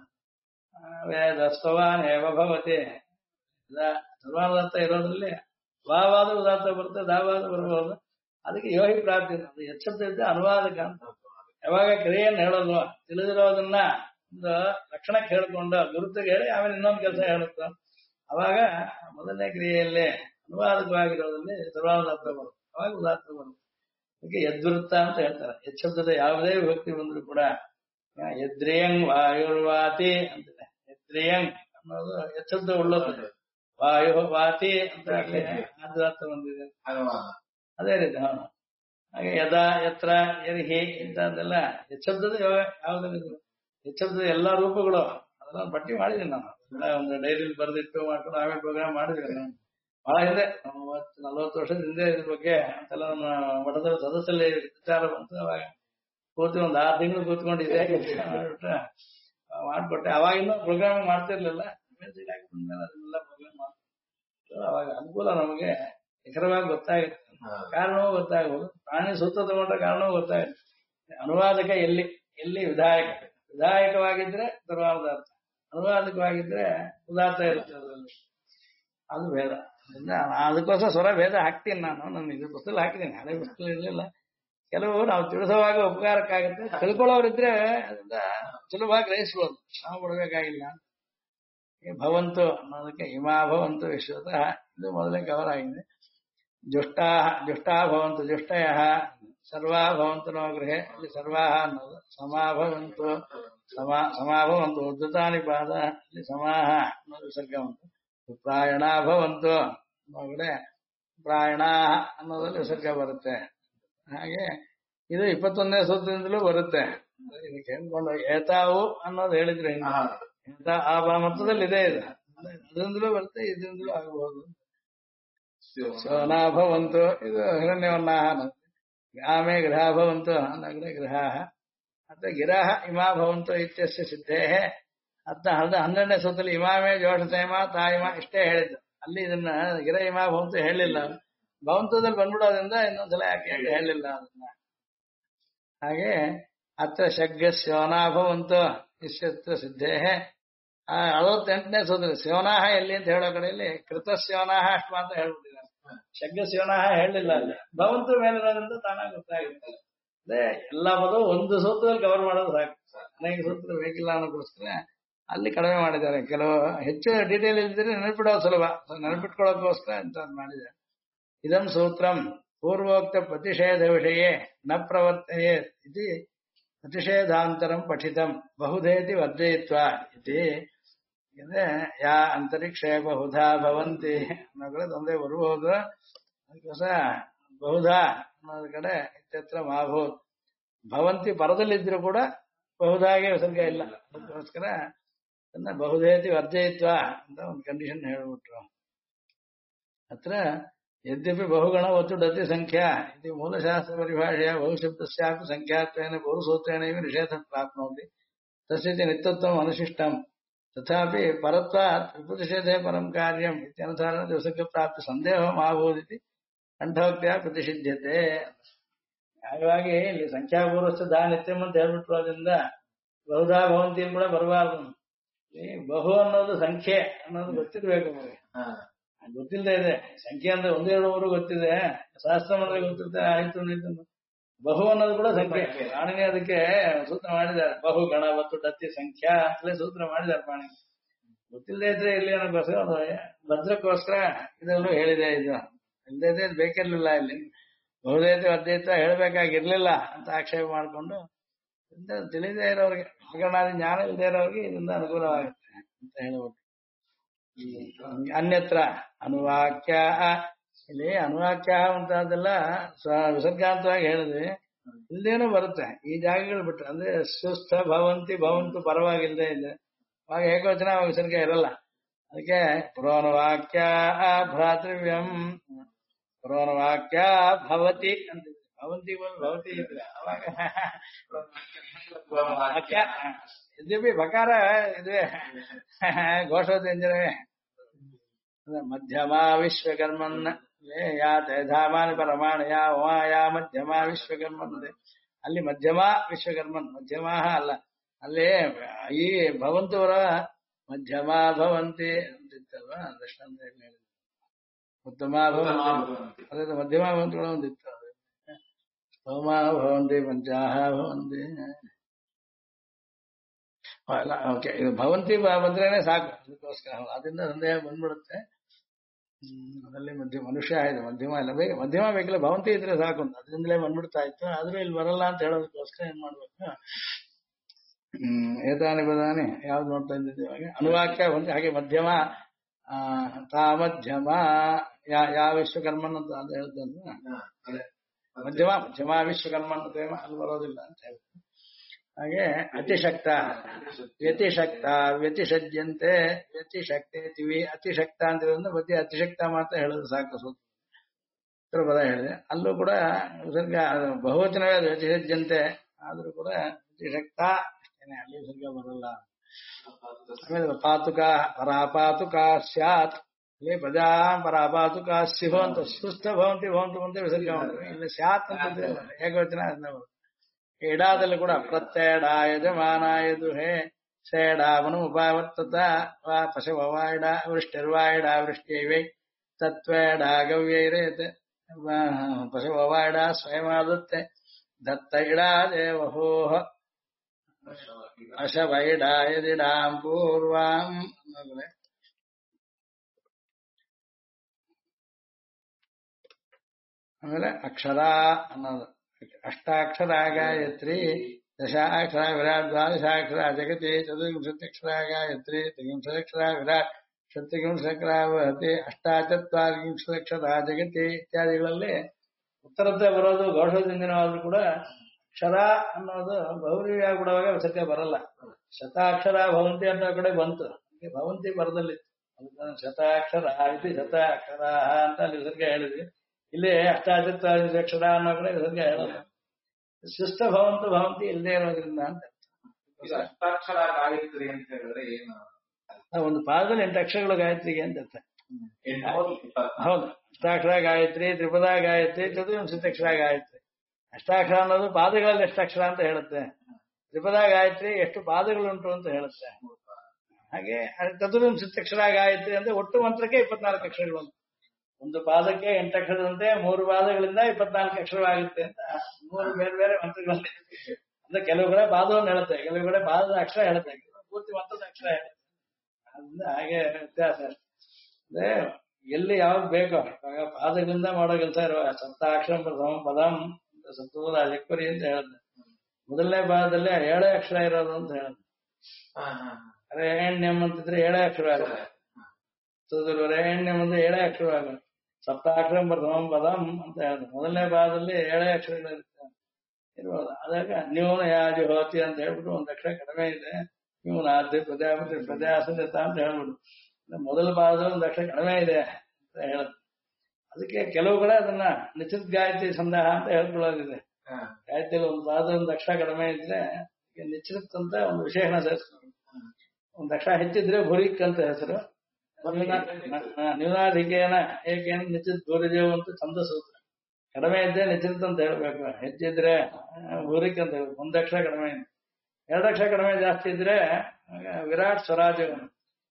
ವೇದ ಸ್ತವಾನ್ ಹೇವ ಭವತಿ ಸರ್ವಾಧಾರ್ಥ ಇರೋದ್ರಲ್ಲಿ ವಾವಾದ ಉದಾರ್ಥ ಬರುತ್ತೆ, ದಾವಾದ ಬರಬಹುದು. ಅದಕ್ಕೆ ಯೋಗಿ ಪ್ರಾಪ್ತಿ ಯಚ್ಛಬ್ದ ಇದ್ದ ಅನುವಾದಕ ಅಂತ. ಯಾವಾಗ ಕ್ರಿಯೆಯನ್ನು ಹೇಳೋದು ತಿಳಿದಿರೋದನ್ನ ಒಂದು ಲಕ್ಷಣಕ್ಕೆ ಹೇಳ್ಕೊಂಡು ಗುರುತಿಗೆ ಹೇಳಿ ಆಮೇಲೆ ಇನ್ನೊಂದು ಕೆಲಸ ಹೇಳುತ್ತ, ಅವಾಗ ಮೊದಲನೇ ಕ್ರಿಯೆಯಲ್ಲಿ ಅನುವಾದಕವಾಗಿರೋದ್ರಲ್ಲಿ ಸರ್ವಾಧಾರ್ಥ ಬರುತ್ತೆ, ಅವಾಗ ಉದಾರ್ಥ ಬರುತ್ತೆ. ಅದಕ್ಕೆ ಯದ್ವೃತ್ತ ಅಂತ ಹೇಳ್ತಾರೆ. ಯಚ್ಛಬ್ದದ ಯಾವುದೇ ವಿಭಕ್ತಿ ಬಂದ್ರು ಕೂಡ ಯದ್ರಿಯಂಗ್ ವಾಯುರ್ವಾತಿ ಅಂತಿದೆ. ಯದ್ರಿಯಂಗ್ ಅನ್ನೋದು ಯಚ್ಛಬ್ದ ಉಳ್ಳೋದು, ವಾಯು ವಾತಿ ಅಂತ ಆದಿದಾರ್ಥ ಬಂದಿದೆ. ಅದೇ ರೀತಿ ಹಾಗೆ ಯದಾ ಯತ್ರ ಯರ್ಹಿ ಇಂಥದ್ದೆಲ್ಲ ಯಚ್ಛಬ್ದದ ಯಾವ್ದಿಲ್ಲ. ಯಚ್ಛಬ್ದದ ಎಲ್ಲಾ ರೂಪಗಳು ಅದೆಲ್ಲ ಪಟ್ಟಿ ಮಾಡಿದ್ದೀನಿ ನಾನು. ಒಂದು ಡೈರಿಯಲ್ಲಿ ಬರೆದಿಟ್ಟು ಮಾಡ್ಕೊಂಡು ಆಮೇಲೆ ಪ್ರೋಗ್ರಾಮ್ ಮಾಡಿದ್ವಿ ನಾನು ಬಹಳ ಹಿಂದೆ, 30-40 ವರ್ಷದ ಹಿಂದೆ ಇದ್ರ ಬಗ್ಗೆ ಅಂತೆಲ್ಲ ನಮ್ಮ ಮಠದ ಸದಸ್ಯರಲ್ಲಿ ವಿಚಾರ ಬಂತು. ಅವಾಗ ಪೂರ್ತಿ ಒಂದು 6 ತಿಂಗಳು ಕೂತ್ಕೊಂಡಿದ್ದೆ ಮಾಡ್ಕೊಟ್ಟೆ. ಅವಾಗಿನ್ನೂ ಪ್ರೋಗ್ರಾಮ್ ಮಾಡ್ತಿರ್ಲಿಲ್ಲ, ಅದನ್ನೆಲ್ಲ ಪ್ರೋಗ್ರಾಮ್ ಮಾಡ್ತಾರೆ. ಅವಾಗ ಅನುಕೂಲ ನಮಗೆ ನಿಖರವಾಗಿ ಗೊತ್ತಾಗುತ್ತೆ, ಕಾರಣವೂ ಗೊತ್ತಾಗ್ಬೋದು. ಪ್ರಾಣಿ ಸೂತ್ರ ತಗೊಂಡ್ರೆ ಕಾರಣವೂ ಗೊತ್ತಾಗುತ್ತೆ. ಅನುವಾದಕ ಎಲ್ಲಿ ವಿಧಾಯಕವಾಗಿದ್ರೆ ಸರ್ವಾಧಾರ್ಥ, ಅನುವಾದಕವಾಗಿದ್ರೆ ಉದಾರ್ಥ ಇರುತ್ತೆ ಅದರಲ್ಲಿ. ಅದು ಭೇದ. ಅದಕ್ಕೋಸ್ಕರ ಸ್ವರ ಭೇದ ಹಾಕ್ತೀನಿ ನಾನು. ನನ್ನ ಇದು ಪುಸ್ತಕ ಹಾಕಿದ್ದೀನಿ, ಹಳೆ ಪುಸ್ತಕ ಇರಲಿಲ್ಲ. ಕೆಲವು ನಾವು ತಿಳಿಸುವಾಗ ಉಪಕಾರಕ್ಕಾಗುತ್ತೆ, ತಿಳ್ಕೊಳ್ಳೋರಿದ್ರೆ ಅದರಿಂದ ಸುಲಭವಾಗಿ ಗ್ರಹಿಸ್ಬೋದು, ನಾವು ಕೊಡಬೇಕಾಗಿಲ್ಲ. ಭವಂತು ಅನ್ನೋದಕ್ಕೆ ಇಮಾ ಭವಂತು ವಿಶ್ವತಃ ಇದು ಮೊದಲೇ ಕವರ್ ಆಗಿದೆ. ಜುಷ್ಟಾ ಭವಂತು ಜುಷ್ಟಯ ಸರ್ವಾ ಭವಂತು ನೋ ಗೃಹೆ, ಅಲ್ಲಿ ಸರ್ವಾಹ ಅನ್ನೋದು ಸಮಾಭವಂತು ಸಮಾಭವಂತು ಉದ್ಧತಾನಿ ಪಾದ, ಅಲ್ಲಿ ಸಮಾಹ ಅನ್ನೋದು ವಿಸರ್ಗ ಬಂತು. ಪ್ರಾಯಣ ಭವಂತು ಅನ್ನೋಗಡೆ ಪ್ರಾಯಣ ಅನ್ನೋದ್ರಲ್ಲಿ ವಿಸರ್ಗ ಬರುತ್ತೆ. ಹಾಗೆ ಇದು 21ನೇ ಸೂತ್ರದಿಂದಲೂ ಬರುತ್ತೆ. ಇದಕ್ಕೆ ಹೇಳ್ಕೊಂಡು ಏತಾವು ಅನ್ನೋದು ಹೇಳಿದ್ರೆ ಆ ಮತ್ತದಲ್ಲಿ ಇದೆ, ಇದು ಅದರಿಂದಲೂ ಬರುತ್ತೆ, ಇದರಿಂದಲೂ ಆಗಬಹುದು. ಸೋನಾ ಭವಂತು ಇದು ಹಿರಣ್ಯವನ್ನಾಹ, ಗ್ರಾಮೇ ಗೃಹ ಭವಂತು ಅನ್ನಗಡೆ ಗೃಹ ಅಥವಾ ಗಿರಾಹ ಇಮಾ ಭವಂತು ಇತ್ಯಸ್ಯ ಸಿದ್ಧೇ. 12ನೇ ಸೂತ್ರದಲ್ಲಿ ಇಮಾಮೇ ಜೋಷಸೇಮ ತಾಯಿಮ ಇಷ್ಟೇ ಹೇಳಿದ್ದು. ಅಲ್ಲಿ ಇದನ್ನ ಗಿರ ಇಮಾ ಭವಂತು ಹೇಳಿಲ್ಲ, ಭವಂತದಲ್ಲಿ ಬಂದ್ಬಿಡೋದ್ರಿಂದ ಇನ್ನೊಂದ್ಸಲ ಯಾಕೆ ಹೇಳಿಲ್ಲ ಅದನ್ನ. ಹಾಗೆ ಅತ್ರ ಶಗ್ಗ ಸ್ಯೋನಾ ಭವಂತು ಇಷ್ಯತ್ರ ಸಿದ್ಧೇ. 68ನೇ ಸೂತ್ರ ಸ್ಯೋನಾಹ ಎಲ್ಲಿ ಅಂತ ಹೇಳೋ ಕಡೆಯಲ್ಲಿ ಕೃತ ಸ್ಯೋನಾಹ ಅಷ್ಟ ಅಂತ ಹೇಳ್ಬಿಟ್ಟಿದ್ದಾರೆ. ಶಗ್ಗ ಸ್ಯೋನಾಹ ಹೇಳಿಲ್ಲ, ಅಲ್ಲಿ ಭವಂತು ಮೇಲಿರೋದ್ರಿಂದ ತಾನಾಗ ಗೊತ್ತಾಗುತ್ತೆ. ಅದೇ ಎಲ್ಲಾ ಪದವು ಒಂದು ಸೂತ್ರದಲ್ಲಿ ಕವರ್ ಮಾಡೋದು ಸಾಕು, ಅನೇಕ ಸೂತ್ರ ಬೇಕಿಲ್ಲ ಅನ್ನೋಕ್ಕೋಸ್ಕರ ಅಲ್ಲಿ ಕಡಿಮೆ ಮಾಡಿದ್ದಾರೆ. ಕೆಲವು ಹೆಚ್ಚು ಡೀಟೇಲ್ ಇಲ್ದಿದ್ರೆ ನೆನಪಿಡೋದು ಸುಲಭ, ನೆನಪಿಟ್ಕೊಳ್ಳೋದಕ್ಕೋಸ್ಕರ ಅಂತ ಮಾಡಿದ್ದಾರೆ. ಇದಂ ಸೂತ್ರಂ ಪೂರ್ವೋಕ್ತ ಪ್ರತಿಷೇಧ ವಿಷಯೇ ನ ಪ್ರವರ್ತಯೇ ಇತಿ ಪ್ರತಿಷೇಧಾಂತರಂ ಪಠಿತಂ ಬಹುಧೇತಿ ವರ್ಜಯಿತ್ವ ಇತಿ. ಯಾ ಅಂತರಿಕ್ಷೇ ಬಹುಧಾ ಭವಂತಿ ಅನ್ನೋ ಕಡೆ ತೊಂದರೆ ಬರ್ಬೋದು. ಅದಕ್ಕೋಸ್ಕರ ಬಹುಧಾ ಅನ್ನೋದ್ ಕಡೆ ಇತ್ಯತ್ರ ಮಾಭೂತ್ ಭವಂತಿ ಪರದಲ್ಲಿದ್ರು ಕೂಡ ಬಹುಧಾಗೆ ವಿಸರ್ಗ ಇಲ್ಲ. ಅದಕ್ಕೋಸ್ಕರ ಅದನ್ನ ಬಹುಧೇತಿ ವರ್ಜಯಿತ್ವ ಅಂತ ಒಂದು ಕಂಡೀಷನ್ ಹೇಳ್ಬಿಟ್ರು. ಅತ್ರ ಯದ್ಯಪಿ ಬಹುಗಣ ಒತ್ತು ಡತಿ ಸಂಖ್ಯಾ ಇದು ಮೂಲಶಾಸ್ತ್ರ ಪರಿಭಾಷೆಯ ಬಹುಶಬ್ದಸ್ಯಾಪಿ ಸಂಖ್ಯಾತ್ವೇನ ಬಹುಸೂತ್ರೇಣೈವ ನಿಷೇಧ ಪ್ರಾಪ್ನೋತಿ ತಸ್ಯತಿ ನಿತ್ಯತ್ವಂ ಅನುಶಿಷ್ಟಂ ತಥಾಪಿ ಪರತ್ವಾತ್ ವಿಪ್ರತಿಷೇಧೆ ಪರಂ ಕಾರ್ಯಂ ಇತ್ಯನುಸಾರ ವಿಸರ್ಗ ಪ್ರಾಪ್ತಿ ಸಂದೇಹೋ ಮಾಭೂದಿತಿ ಕಂಠೋಕ್ತಿಯ ಪ್ರತಿಷಿಧ್ಯತೆ. ಹಾಗಾಗಿ ಇಲ್ಲಿ ಸಂಖ್ಯಾಪೂರ್ವಸ್ಥ ದಾ ನಿತ್ಯಂ ಅಂತ ಹೇಳ್ಬಿಟ್ರೋದ್ರಿಂದ ಬಹುಧಾ ಭವಂತಿ ಕೂಡ ಬರಬಾರ್ದು. ಬಹು ಅನ್ನೋದು ಸಂಖ್ಯೆ ಅನ್ನೋದು ಗೊತ್ತಿರ್ಬೇಕು ನಮಗೆ. ಗೊತ್ತಿಲ್ಲದೆ ಇದೆ ಸಂಖ್ಯೆ ಅಂದ್ರೆ ಒಂದೆರಡು ಮೂರು ಗೊತ್ತಿದೆ ಸಹಸ್ರ ಅಂದ್ರೆ ಗೊತ್ತಿರುತ್ತೆ ಆಯ್ತು ಅನ್ನೋದು. ಬಹು ಅನ್ನೋದು ಕೂಡ ಸಂಖ್ಯೆ ಪಾಣಿನಿ ಅದಕ್ಕೆ ಸೂತ್ರ ಮಾಡಿದ್ದಾರೆ ಬಹು ಗಣ ಮತ್ತು ಡತ್ತಿ ಸಂಖ್ಯಾ ಅಂತಲೇ ಸೂತ್ರ ಮಾಡಿದ್ದಾರೆ ಪಾಣಿನಿ. ಗೊತ್ತಿಲ್ಲದೆ ಇದ್ರೆ ಇಲ್ಲಿ ಅನ್ನೋಕ್ಕೋಸ್ಕರ ಅದು ಭದ್ರಕ್ಕೋಸ್ಕರ ಇದೆಲ್ಲೂ ಹೇಳಿದೆ ಇದು ಇಲ್ಲದೆ ಇದ್ರೆ ಇದು ಬೇಕಿರ್ಲಿಲ್ಲ ಇಲ್ಲಿ ಬಹುದೈತೆ ಅದ್ವೈತ ಹೇಳ್ಬೇಕಾಗಿರ್ಲಿಲ್ಲ ಅಂತ ಆಕ್ಷೇಪ ಮಾಡಿಕೊಂಡು ತಿಳಿದೇ ಇರೋರಿಗೆ ಆಗರಣಾದಿ ಜ್ಞಾನ ಇಲ್ಲದೆ ಇರೋರಿಗೆ ಇದರಿಂದ ಅನುಕೂಲವಾಗುತ್ತೆ ಅಂತ ಹೇಳ್ಬೋದು. ಅನ್ಯತ್ರ ಅನುವಾಕ್ಯ ಇಲ್ಲಿ ಅನುವಾಕ್ಯ ಅಂತದೆಲ್ಲ ವಿಸರ್ಗಾಂತವಾಗಿ ಹೇಳಿದ್ವಿ ಇಲ್ದೇನೂ ಬರುತ್ತೆ ಈ ಜಾಗಗಳು ಬಿಟ್ಟರೆ ಅಂದ್ರೆ ಸುಸ್ಥ ಭವಂತಿ ಭವಂತು ಪರವಾಗಿಲ್ಲದೆ ಇದೆ ಅವಾಗ ಏಕವಚನ ಅವಾಗ ವಿಸರ್ಗ ಇರಲ್ಲ ಅದಕ್ಕೆ ಪುರೋಣವಾಕ್ಯ ಭ್ರಾತೃವ್ಯಂ ಪುರೋಣವಾಕ್ಯ ಭವತಿ ಅಂತ ಭವಂತಿ ಭವತಿ ಇದ್ರೆ ಅವಾಗ ವಾಕ್ಯ ಇದ್ವಿ ಬಕಾರ ಇದುವೆ ಘೋಷೋದ್ಯಂಜನವೇ ಮಧ್ಯಮ ವಿಶ್ವಕರ್ಮನ್ ಯಾ ಧಾಮಾನಿ ಪರಮಾಣ ಯಾ ಉಮಾ ಯಾ ಮಧ್ಯಮ ವಿಶ್ವಕರ್ಮನ್ ಅಲ್ಲಿ ಮಧ್ಯಮ ವಿಶ್ವಕರ್ಮನ್ ಮಧ್ಯಮ ಅಲ್ಲ ಅಲ್ಲಿ ಈ ಭವಂತವರ ಮಧ್ಯಮ ಭವಂತಿ ಅಂತಿತ್ತಲ್ವಾ ದೃಷ್ಟಾಂತ ಹೇಳಿದ್ರು ಉತ್ತಮ ಭವಂತಿ ಅದೇ ಮಧ್ಯಮ ಭವಂತಿಗಳು ಒಂದಿತ್ತು ಸೋಮ ಭವಂತಿ ಪಂಚಾಹ ಭವಂತಿ ಅಲ್ಲ ಓಕೆ ಇದು ಭವಂತಿ ಬಂದ್ರೇನೆ ಸಾಕು ಅದಕ್ಕೋಸ್ಕರ ಅದರಿಂದ ಸಂದೇಹ ಬಂದ್ಬಿಡುತ್ತೆ. ಅದರಲ್ಲಿ ಮನುಷ್ಯ ಇದೆ ಮಧ್ಯಮ ಇಲ್ಲ ಮಧ್ಯಮ ಬೇಕಿಲ್ಲ ಭವಂತಿ ಇದ್ರೆ ಸಾಕು ಅಂತ ಅದರಿಂದಲೇ ಬಂದ್ಬಿಡ್ತಾ ಇತ್ತು ಆದ್ರೂ ಇಲ್ಲಿ ಬರಲ್ಲ ಅಂತ ಹೇಳೋದಕ್ಕೋಸ್ಕರ ಏನ್ ಮಾಡ್ಬೇಕು ಏತಾನಿ ಪದಾನಿ ಯಾವ್ದು ನೋಡ್ತಾ ಇದ್ದಿದ್ದೀವಿ ಹಾಗೆ ಅನುವಾಕ್ಯ ಒಂದು ಹಾಗೆ ಮಧ್ಯಮ ತಾ ಮಧ್ಯಮ ಯಾವ ವಿಶ್ವಕರ್ಮನ್ ಅಂತ ಹೇಳ್ತಾರೆ ಮಧ್ಯಮ ಮಧ್ಯಮ ವಿಶ್ವಕರ್ಮನ್ ಅಲ್ಲಿ ಬರೋದಿಲ್ಲ ಅಂತ ಹೇಳ್ತಾರೆ. ಹಾಗೆ ಅತಿಶಕ್ತ ವ್ಯತಿಶಕ್ತ ವ್ಯತಿಷಜ್ಯಂತೆ ವ್ಯತಿಶಕ್ತಿ ತಿವಿ ಅತಿಶಕ್ತ ಅಂತ ಬರೀ ಅತಿಶಕ್ತ ಮಾತ್ರ ಹೇಳೋದು ಸಾಕು ಸೂತ್ರ ಪದ ಹೇಳಿದೆ ಅಲ್ಲೂ ಕೂಡ ವಿಸರ್ಗ ಬಹುವಚನವೇ ಅದು ವ್ಯತಿಷಜ್ಯಂತೆ ಆದ್ರೂ ಕೂಡ ವ್ಯತಿಶಕ್ತ ಅಷ್ಟೇನೆ ಅಲ್ಲಿ ವಿಸರ್ಗ ಬರಲ್ಲ. ಆಮೇಲೆ ಪಾತುಕ ಪರಾಪಾತುಕ ಸ್ಯಾತ್ ಇಲ್ಲಿ ಪ್ರಜಾ ಪರಾಪಾತುಕ ಸ್ಯು ಅಂತ ಸುಸ್ಥ ಭವಂತಿ ಭವಂತು ಅಂತ ವಿಸರ್ಗ ಮಾಡ್ತಾರೆ ಇಲ್ಲಿ ಸ್ಯಾತ್ ಅಂತ ಏಕವಚನ ಅದನ್ನ ಎಡಾದಲ್ಲಿ ಕೂಡ ಪ್ರತ್ಯಡ ಯಜಮಾನಾಯ ದುಹೆ ಸೇಡಾವನು ಉಪಾವರ್ತತ ವಾ ಪಶವಾಡ ವೃಷ್ಟಿರ್ವಾಡ ವೃಷ್ಟಿವೈ ತತ್ವೇಡ ಗವ್ಯೈರೇತೆ ಪಶವಾಡ ಸ್ವಯಮಾದತ್ತೆ ದತ್ತ ಇಡಾ ದೇವಹೋಹ ಅಶವೈಡ ಯದಿಡಾಂ ಪೂರ್ವಾಂ ಆಮೇಲೆ ಅಕ್ಷರ ಅನ್ನೋದು ಅಷ್ಟಾಕ್ಷರ ಗಾಯತ್ರಿ ದಶಾಕ್ಷರ ವಿರಾಟ್ ದ್ವಾದಶಾಕ್ಷರ ಜಗತಿ ಚತುರ್ವಿಂಶತ್ಯಕ್ಷರ ಗಾಯತ್ರಿ ತ್ರಿವಿಂಶದಕ್ಷರ ವಿರಾಟ್ ಷಟ್ತ್ರಿವಿಂಶಕ್ಷರ ವಹತಿ ಅಷ್ಟಾಚತ್ವಾರಿಂಶದಕ್ಷರ ಜಗತಿ ಇತ್ಯಾದಿಗಳಲ್ಲಿ ಉತ್ತರತೆ ಬರೋದು ಘೋಷದಿಂದಿನವಾದ್ರೂ ಕೂಡ ಅಕ್ಷರ ಅನ್ನೋದು ಬಹುವ್ರೀಯ ಬಿಡುವಾಗ ವಿಸರ್ಗ ಬರಲ್ಲ ಶತಾಕ್ಷರ ಭವಂತಿ ಅನ್ನೋ ಕಡೆ ಬಂತು ಭವಂತಿ ಬರದಲ್ಲಿತ್ತು ಶತಾಕ್ಷರ ಇದು ಶತಾಕ್ಷರ ಅಂತ ಅಲ್ಲಿ ವಿಸರ್ಗ ಹೇಳಿದ್ವಿ ಇಲ್ಲಿ ಅಷ್ಟಾಚತ್ವಾರಿಂಶದಕ್ಷರ ಅನ್ನೋ ಕಡೆ ವಿಸರ್ಗ ಹೇಳಲ್ಲ ಸುಸ್ಥ ಭವಂತು ಭವಂತಿ ಇಲ್ಲದೆ ಇರೋದ್ರಿಂದ ಅಂತ ಅಷ್ಟಾಕ್ಷರ ಗಾಯತ್ರಿ ಅಂತ ಹೇಳಿದ್ರೆ ಏನು ಒಂದು ಪಾದದಲ್ಲಿ 8 ಅಕ್ಷರಗಳು ಗಾಯತ್ರಿಗೆ ಅಂತ ಅರ್ಥ. ಹೌದು ಅಷ್ಟಾಕ್ಷರ ಗಾಯತ್ರಿ ತ್ರಿಪದ ಗಾಯತ್ರಿ ಚತುರ್ವಿಂಶತ್ಯಕ್ಷರ ಗಾಯತ್ರಿ ಅಷ್ಟಾಕ್ಷರ ಅನ್ನೋದು ಪಾದಗಳಲ್ಲಿ ಎಷ್ಟು ಅಕ್ಷರ ಅಂತ ಹೇಳುತ್ತೆ ತ್ರಿಪದ ಗಾಯತ್ರಿ ಎಷ್ಟು ಪಾದಗಳುಂಟು ಅಂತ ಹೇಳುತ್ತೆ ಹಾಗೆ ಚತುರ್ವಿಂಶತ್ಯಕ್ಷರ ಗಾಯತ್ರಿ ಅಂದ್ರೆ ಒಟ್ಟು ಮಂತ್ರಕ್ಕೆ 24 ಅಕ್ಷರಗಳು ಒಂದು ಪಾದಕ್ಕೆ 8 ಅಕ್ಷರದಂತೆ 3 ಪಾದಗಳಿಂದ 24 ಅಕ್ಷರವಾಗುತ್ತೆ ಅಂತ 3 ಬೇರೆ ಬೇರೆ ಮಂತ್ರಗಳಲ್ಲಿ ಅಂದ್ರೆ ಕೆಲವು ಕಡೆ ಪಾದವನ್ನು ಹೇಳುತ್ತೆ ಕೆಲವು ಕಡೆ ಪಾದದ ಅಕ್ಷರ ಹೇಳುತ್ತೆ ಪೂರ್ತಿ ಮಂತ್ರದ ಅಕ್ಷರ ಹೇಳುತ್ತೆ ಅದರಿಂದ ಹಾಗೆ ವ್ಯತ್ಯಾಸ ಅಂದ್ರೆ ಎಲ್ಲಿ ಯಾವ್ದು ಬೇಕೋ ಪಾದಗಳಿಂದ ಮಾಡೋ ಕೆಲಸ ಇರುವ ಸಪ್ತಾಕ್ಷರ ಪ್ರಥಮ ಪದಂ ಸಪ್ತಪದ ಅಧಿಕ್ವರಿ ಅಂತ ಹೇಳುತ್ತೆ ಮೊದಲನೇ ಪಾದದಲ್ಲಿ 7 ಅಕ್ಷರ ಇರೋದು ಅಂತ ಹೇಳುತ್ತೆ ರೇಣ್ಯಂ ಅಂತಿದ್ರೆ 7 ಅಕ್ಷರ ಆಗುತ್ತೆ ರೇಣ್ಯಂ ಅಂದ್ರೆ 7 ಅಕ್ಷರ ಆಗುತ್ತೆ ಸಪ್ತಾಕ್ಷರ ಪ್ರಥಮ ಪದಂ ಅಂತ ಹೇಳುತ್ತೆ ಮೊದಲನೇ ಪಾದದಲ್ಲಿ 7 ಅಕ್ಷರಗಳು ಇರ್ಬೋದು ಅದಾಗ ನ್ಯೂನ ಯಾಜಿ ಹೋತಿ ಅಂತ ಹೇಳ್ಬಿಟ್ಟು ಒಂದು ಅಕ್ಷರ ಕಡಿಮೆ ಇದೆ ನ್ಯೂನ ಆದ್ಯ ಪ್ರಜಾಪತಿ ಪ್ರಜಾಸಂತ ಅಂತ ಹೇಳ್ಬಿಡು ಮೊದಲ ಪಾದದಲ್ಲಿ ಒಂದು ಅಕ್ಷರ ಕಡಿಮೆ ಇದೆ ಅಂತ ಹೇಳುತ್ತೆ ಅದಕ್ಕೆ ಕೆಲವು ಕಡೆ ಅದನ್ನ ನಿಶ್ಚಿತ ಗಾಯತ್ರಿ ಸಂದೇಹ ಅಂತ ಹೇಳ್ಕೊಳ್ಳೋದಿದೆ ಗಾಯತ್ರಿಯಲ್ಲಿ ಒಂದು ಪಾದದಲ್ಲಿ ಒಂದು ಅಕ್ಷರ ಕಡಿಮೆ ಇದ್ರೆ ನಿಶ್ಚಿತ ಅಂತ ಒಂದು ವಿಶೇಷಣ ಸೇರಿಸ್ತಾರೆ ಒಂದು ಅಕ್ಷರ ಹೆಚ್ಚಿದ್ರೆ ಭುರಿಕ್ ಅಂತ ಹೆಸರು ನ್ಯೂನಾಧಿಕೇನ ಏಕೇನ ನಿಶ್ಚಿತ ಭೂರಿದೇವು ಅಂತ ಚಂದ ಸೂತ್ರ ಕಡಿಮೆ ಇದ್ದೆ ನಿಶ್ಚಿತ ಅಂತ ಹೇಳ್ಬೇಕು ಹೆಚ್ಚಿದ್ರೆ ಭೂರಿಕ್ ಅಂತ ಹೇಳ್ಬೇಕು ಒಂದು ಅಕ್ಷರ ಕಡಿಮೆ ಇದೆ 2 ಅಕ್ಷರ ಕಡಿಮೆ ಜಾಸ್ತಿ ಇದ್ರೆ ವಿರಾಟ್ ಸ್ವರಾಜ್ಯ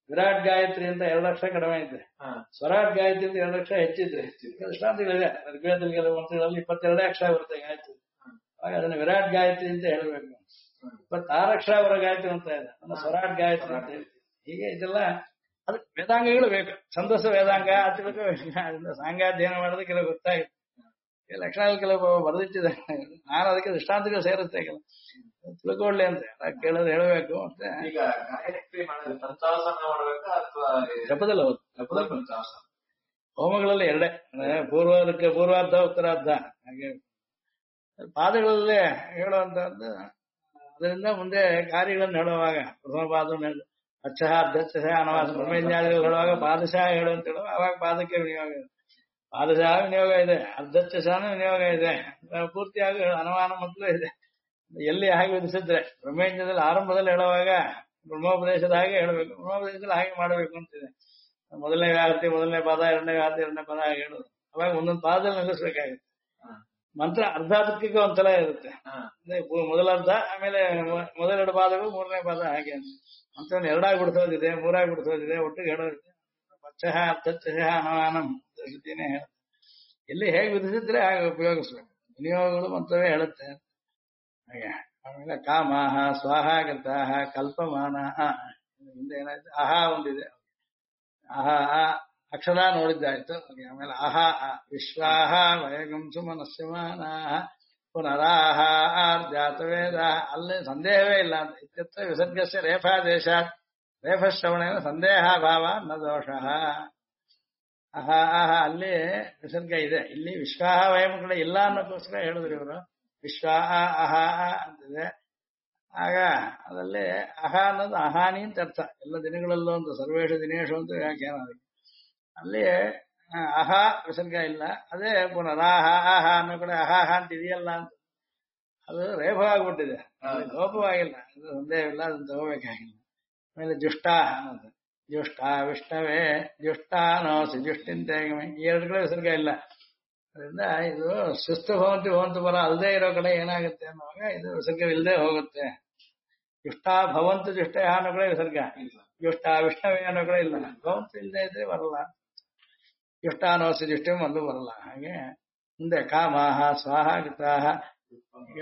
ವಿರಾಟ್ ಗಾಯತ್ರಿ ಅಂತ 2 ಅಕ್ಷರ ಕಡಿಮೆ ಇದೆ, ಸ್ವರಾಟ್ ಗಾಯತ್ರಿ ಅಂತ 2 ಅಕ್ಷರ ಹೆಚ್ಚಿದ್ರೆ ದೃಷ್ಟಾಂತಗಳಿದೆ. ಋಗ್ವೇದದಲ್ಲಿ ಕೆಲವು ಮಂತ್ರಗಳಲ್ಲಿ 22 ಅಕ್ಷರ ಬರುತ್ತೆ ಗಾಯತ್ರಿ, ಆಗ ಅದನ್ನ ವಿರಾಟ್ ಗಾಯತ್ರಿ ಅಂತ ಹೇಳಬೇಕು. 26 ಅಕ್ಷರ ಅವರ ಗಾಯತ್ರಿ ಅಂತ ಇದೆ, ಅದನ್ನ ಸ್ವರಾಟ್ ಗಾಯತ್ರಿ ಅಂತ ಹೇಳ್ತೀವಿ. ಹೀಗೆ ಇದೆಲ್ಲ ಅದು ವೇದಾಂಗಗಳು ಬೇಕು. ಛಂದಸ್ಸು ವೇದಾಂಗ ಅತಿಬೇಕು. ಅದರಿಂದ ಸಾಂಗಾಧ್ಯಯನ ಮಾಡೋದಕ್ಕೆ ಕೆಲವು ಗೊತ್ತಾಗುತ್ತೆ. ಈ ಲಕ್ಷಣಗಳು ಕೆಲವು ಬರೆದಿಟ್ಟಿದೆ, ನಾನು ಅದಕ್ಕೆ ದೃಷ್ಟಾಂತಗಳು ಸೇರುತ್ತೆ ಕೆಲವು ತಿಳ್ಕೊಳ್ಳಿ ಅಂತ ಕೇಳೋದು ಹೇಳಬೇಕು. ಮತ್ತೆ ಈಗ ಗಾಯತ್ರಿ ಮಾಡಿದ್ರೆ ಪಂಚಾಸನ ಮಾಡಬೇಕಾ ಅಥವಾ ಜಪದಲ್ಲಿ ಹೌದು, ಜಪದಲ್ಲಿ ಪಂಚಾಸನ? ಹೋಮಗಳಲ್ಲಿ ಎರಡೇ, ಪೂರ್ವಾರ್ಧ ಉತ್ತರಾರ್ಧ. ಹಾಗೆ ಪಾದಗಳಲ್ಲಿ ಹೇಳುವಂತಹದ್ದು, ಅದರಿಂದ ಮುಂದೆ ಕಾರ್ಯಗಳನ್ನು ಹೇಳುವಾಗ ಪ್ರಥಮ ಪಾದವನ್ನು ಹೇಳು, ಅಚ್ಚಹ ಅರ್ಧಚ್ಚಹ ಅನವಾಸ ಬ್ರಹ್ಮಜ್ಞಾನಿಗಳು ಹೇಳುವಾಗ ಪಾದಶಃ ಹೇಳು ಅಂತ ಹೇಳುವ, ಅವಾಗ ಪಾದಕ್ಕೆ ವಿನಿಯೋಗ ಇದೆ. ಪಾದಶಃ ವಿನಿಯೋಗ ಇದೆ, ಅರ್ಧಚ್ಚಶಾನು ವಿನಿಯೋಗ ಇದೆ, ಪೂರ್ತಿಯಾಗಿ ಅನವಾನ ಮೊದಲು ಇದೆ. ಎಲ್ಲಿ ಹಾಗೆ ವಿಧಿಸಿದ್ರೆ ಬ್ರಹ್ಮಯಜ್ಞದಲ್ಲಿ ಆರಂಭದಲ್ಲಿ ಹೇಳುವಾಗ ಬ್ರಹ್ಮೋಪದೇಶದ ಹಾಗೆ ಹೇಳಬೇಕು, ಬ್ರಹ್ಮೋಪದೇಶದಲ್ಲಿ ಹಾಗೆ ಮಾಡಬೇಕು ಅಂತಿದೆ. ಮೊದಲನೇ ವ್ಯಾಹತಿ ಮೊದಲನೇ ಪದ, ಎರಡನೇ ವ್ಯಾಹತಿ ಎರಡನೇ ಪದ ಹಾಗೆ ಹೇಳೋದು. ಅವಾಗ ಒಂದೊಂದು ಪಾದದಲ್ಲಿ ನಿಲ್ಲಿಸ್ಬೇಕಾಗುತ್ತೆ. ಮಂತ್ರ ಅರ್ಧಾಧಿಕ ಒಂದ್ಸಲ ಇರುತ್ತೆ, ಮೊದಲರ್ಧ, ಆಮೇಲೆ ಮೊದಲೆರಡು ಪಾದಗಳು, ಮೂರನೇ ಪಾದ, ಹಾಗೆ ಮಂತ್ರವನ್ನು ಎರಡಾಗಿ ಬಿಡಿಸೋದಿದೆ, ಮೂರಾಗಿ ಬಿಡಿಸೋದಿದೆ, ಒಟ್ಟಿಗೆ ಹೇಳೋದಿದೆ. ಪಚ್ಚಹ ಅರ್ಥಚ್ಚಹ ಅನವಾನಂ ಸ್ಥಿತಿನೇ ಹೇಳುತ್ತೆ. ಎಲ್ಲಿ ಹೇಗೆ ವಿಧಿಸಿದ್ರೆ ಹಾಗೆ ಉಪಯೋಗಿಸ್ಬೇಕು. ವಿನಿಯೋಗಗಳು ಮಂತ್ರವೇ ಹೇಳುತ್ತೆ ಹಾಗೆ. ಆಮೇಲೆ ಕಾಮಾಹ ಸ್ವಾಹಾಗತಾಹ ಕಲ್ಪಮಾನಃ, ಹಿಂದೆ ಏನಾಯ್ತು ಅಹಾ ಒಂದಿದೆ, ಅಹಾ ಅಕ್ಷರ ನೋಡಿದ್ದಾಯ್ತು. ಆಮೇಲೆ ಅಹಾ ವಿಶ್ವಾಹ ವಯಗಂಸು ಮನಸ್ಯಮಾನಾಹ ಪುನರಾಹ ಜಾತವೇದ, ಅಲ್ಲಿ ಸಂದೇಹವೇ ಇಲ್ಲ ಅಂತ. ಇತ್ಯತ್ರ ವಿಸರ್ಗಸ್ಯ ರೇಫಾ ದೇಶಾತ್ ರೇಫಶ್ರವಣೇನ ಸಂದೇಹ ಭಾವ ನ ದೋಷಃ. ಅಹಾ ಆಹಾ ಅಲ್ಲಿ ವಿಸರ್ಗ ಇದೆ, ಇಲ್ಲಿ ವಿಶ್ವಾಹ ವಯಂ ಕಡೆ ಇಲ್ಲ ಅನ್ನೋಕ್ಕೋಸ್ಕರ ಹೇಳಿದ್ರು ಇವರು. ವಿಶ್ವಾಹ ಅಹಾ ಅಂತಿದೆ. ಆಗ ಅದರಲ್ಲಿ ಅಹ ಅನ್ನೋದು ಅಹಾನಿ ಅಂತ ಅರ್ಥ. ಎಲ್ಲ ದಿನಗಳಲ್ಲೂ ಒಂದು ಸರ್ವೇಶ ದಿನೇಶು ಅಂತ ವ್ಯಾಖ್ಯಾನ ಅದಕ್ಕೆ. ಅಲ್ಲಿ ಅಹ ವಿಸರ್ಗ ಇಲ್ಲ. ಅದೇ ಪುನರಾಹ ಆಹ ಅನ್ನೋ ಕಡೆ ಅಹಾಹ ಅಂತ ಇದೆಯಲ್ಲ ಅಂತ, ಅದು ರೇಫ ಆಗ್ಬಿಟ್ಟಿದೆ, ಲೋಪವಾಗಿಲ್ಲ, ಅದು ಸಂದೇಹವಿಲ್ಲ, ಅದನ್ನು ತಗೋಬೇಕಾಗಿಲ್ಲ. ಆಮೇಲೆ ಜುಷ್ಟ ಅನ್ನೋದು, ಜುಷ್ಟ ವಿಷ್ಣವೇ ಜುಷ್ಟಾನೋಸಿ ಜುಷ್ಟಿಂತೆ, ಈ ಎರಡು ಕಡೆ ವಿಸರ್ಗ ಇಲ್ಲ. ಅದರಿಂದ ಇದು ಸುಸ್ತು ಭವಂತಿ ಭವಂತು ಬರ ಅಲ್ಲದೆ ಇರೋ ಕಡೆ ಏನಾಗುತ್ತೆ ಅನ್ನುವಾಗ ಇದು ವಿಸರ್ಗವಿಲ್ಲದೆ ಹೋಗುತ್ತೆ. ಜುಷ್ಟ ಭವಂತು ಜುಷ್ಟ ಅನ್ನೋ ಕಡೆ ವಿಸರ್ಗ, ಜುಷ್ಟ ವಿಷ್ಣವೇ ಅನ್ನೋ ಕಡೆ ಇಲ್ಲ, ಭವಂತು ಇಲ್ಲದೆ ಇದ್ರೆ ಬರಲ್ಲ. ಜುಷ್ಟಾನೋಸಿ ಜುಷ್ಟಿಂ ಅಲ್ಲೂ ಬರಲ್ಲ. ಹಾಗೆ ಮುಂದೆ ಕಾಮಾಹ ಸ್ವಾಹಾಗತಾಹ, ಈಗ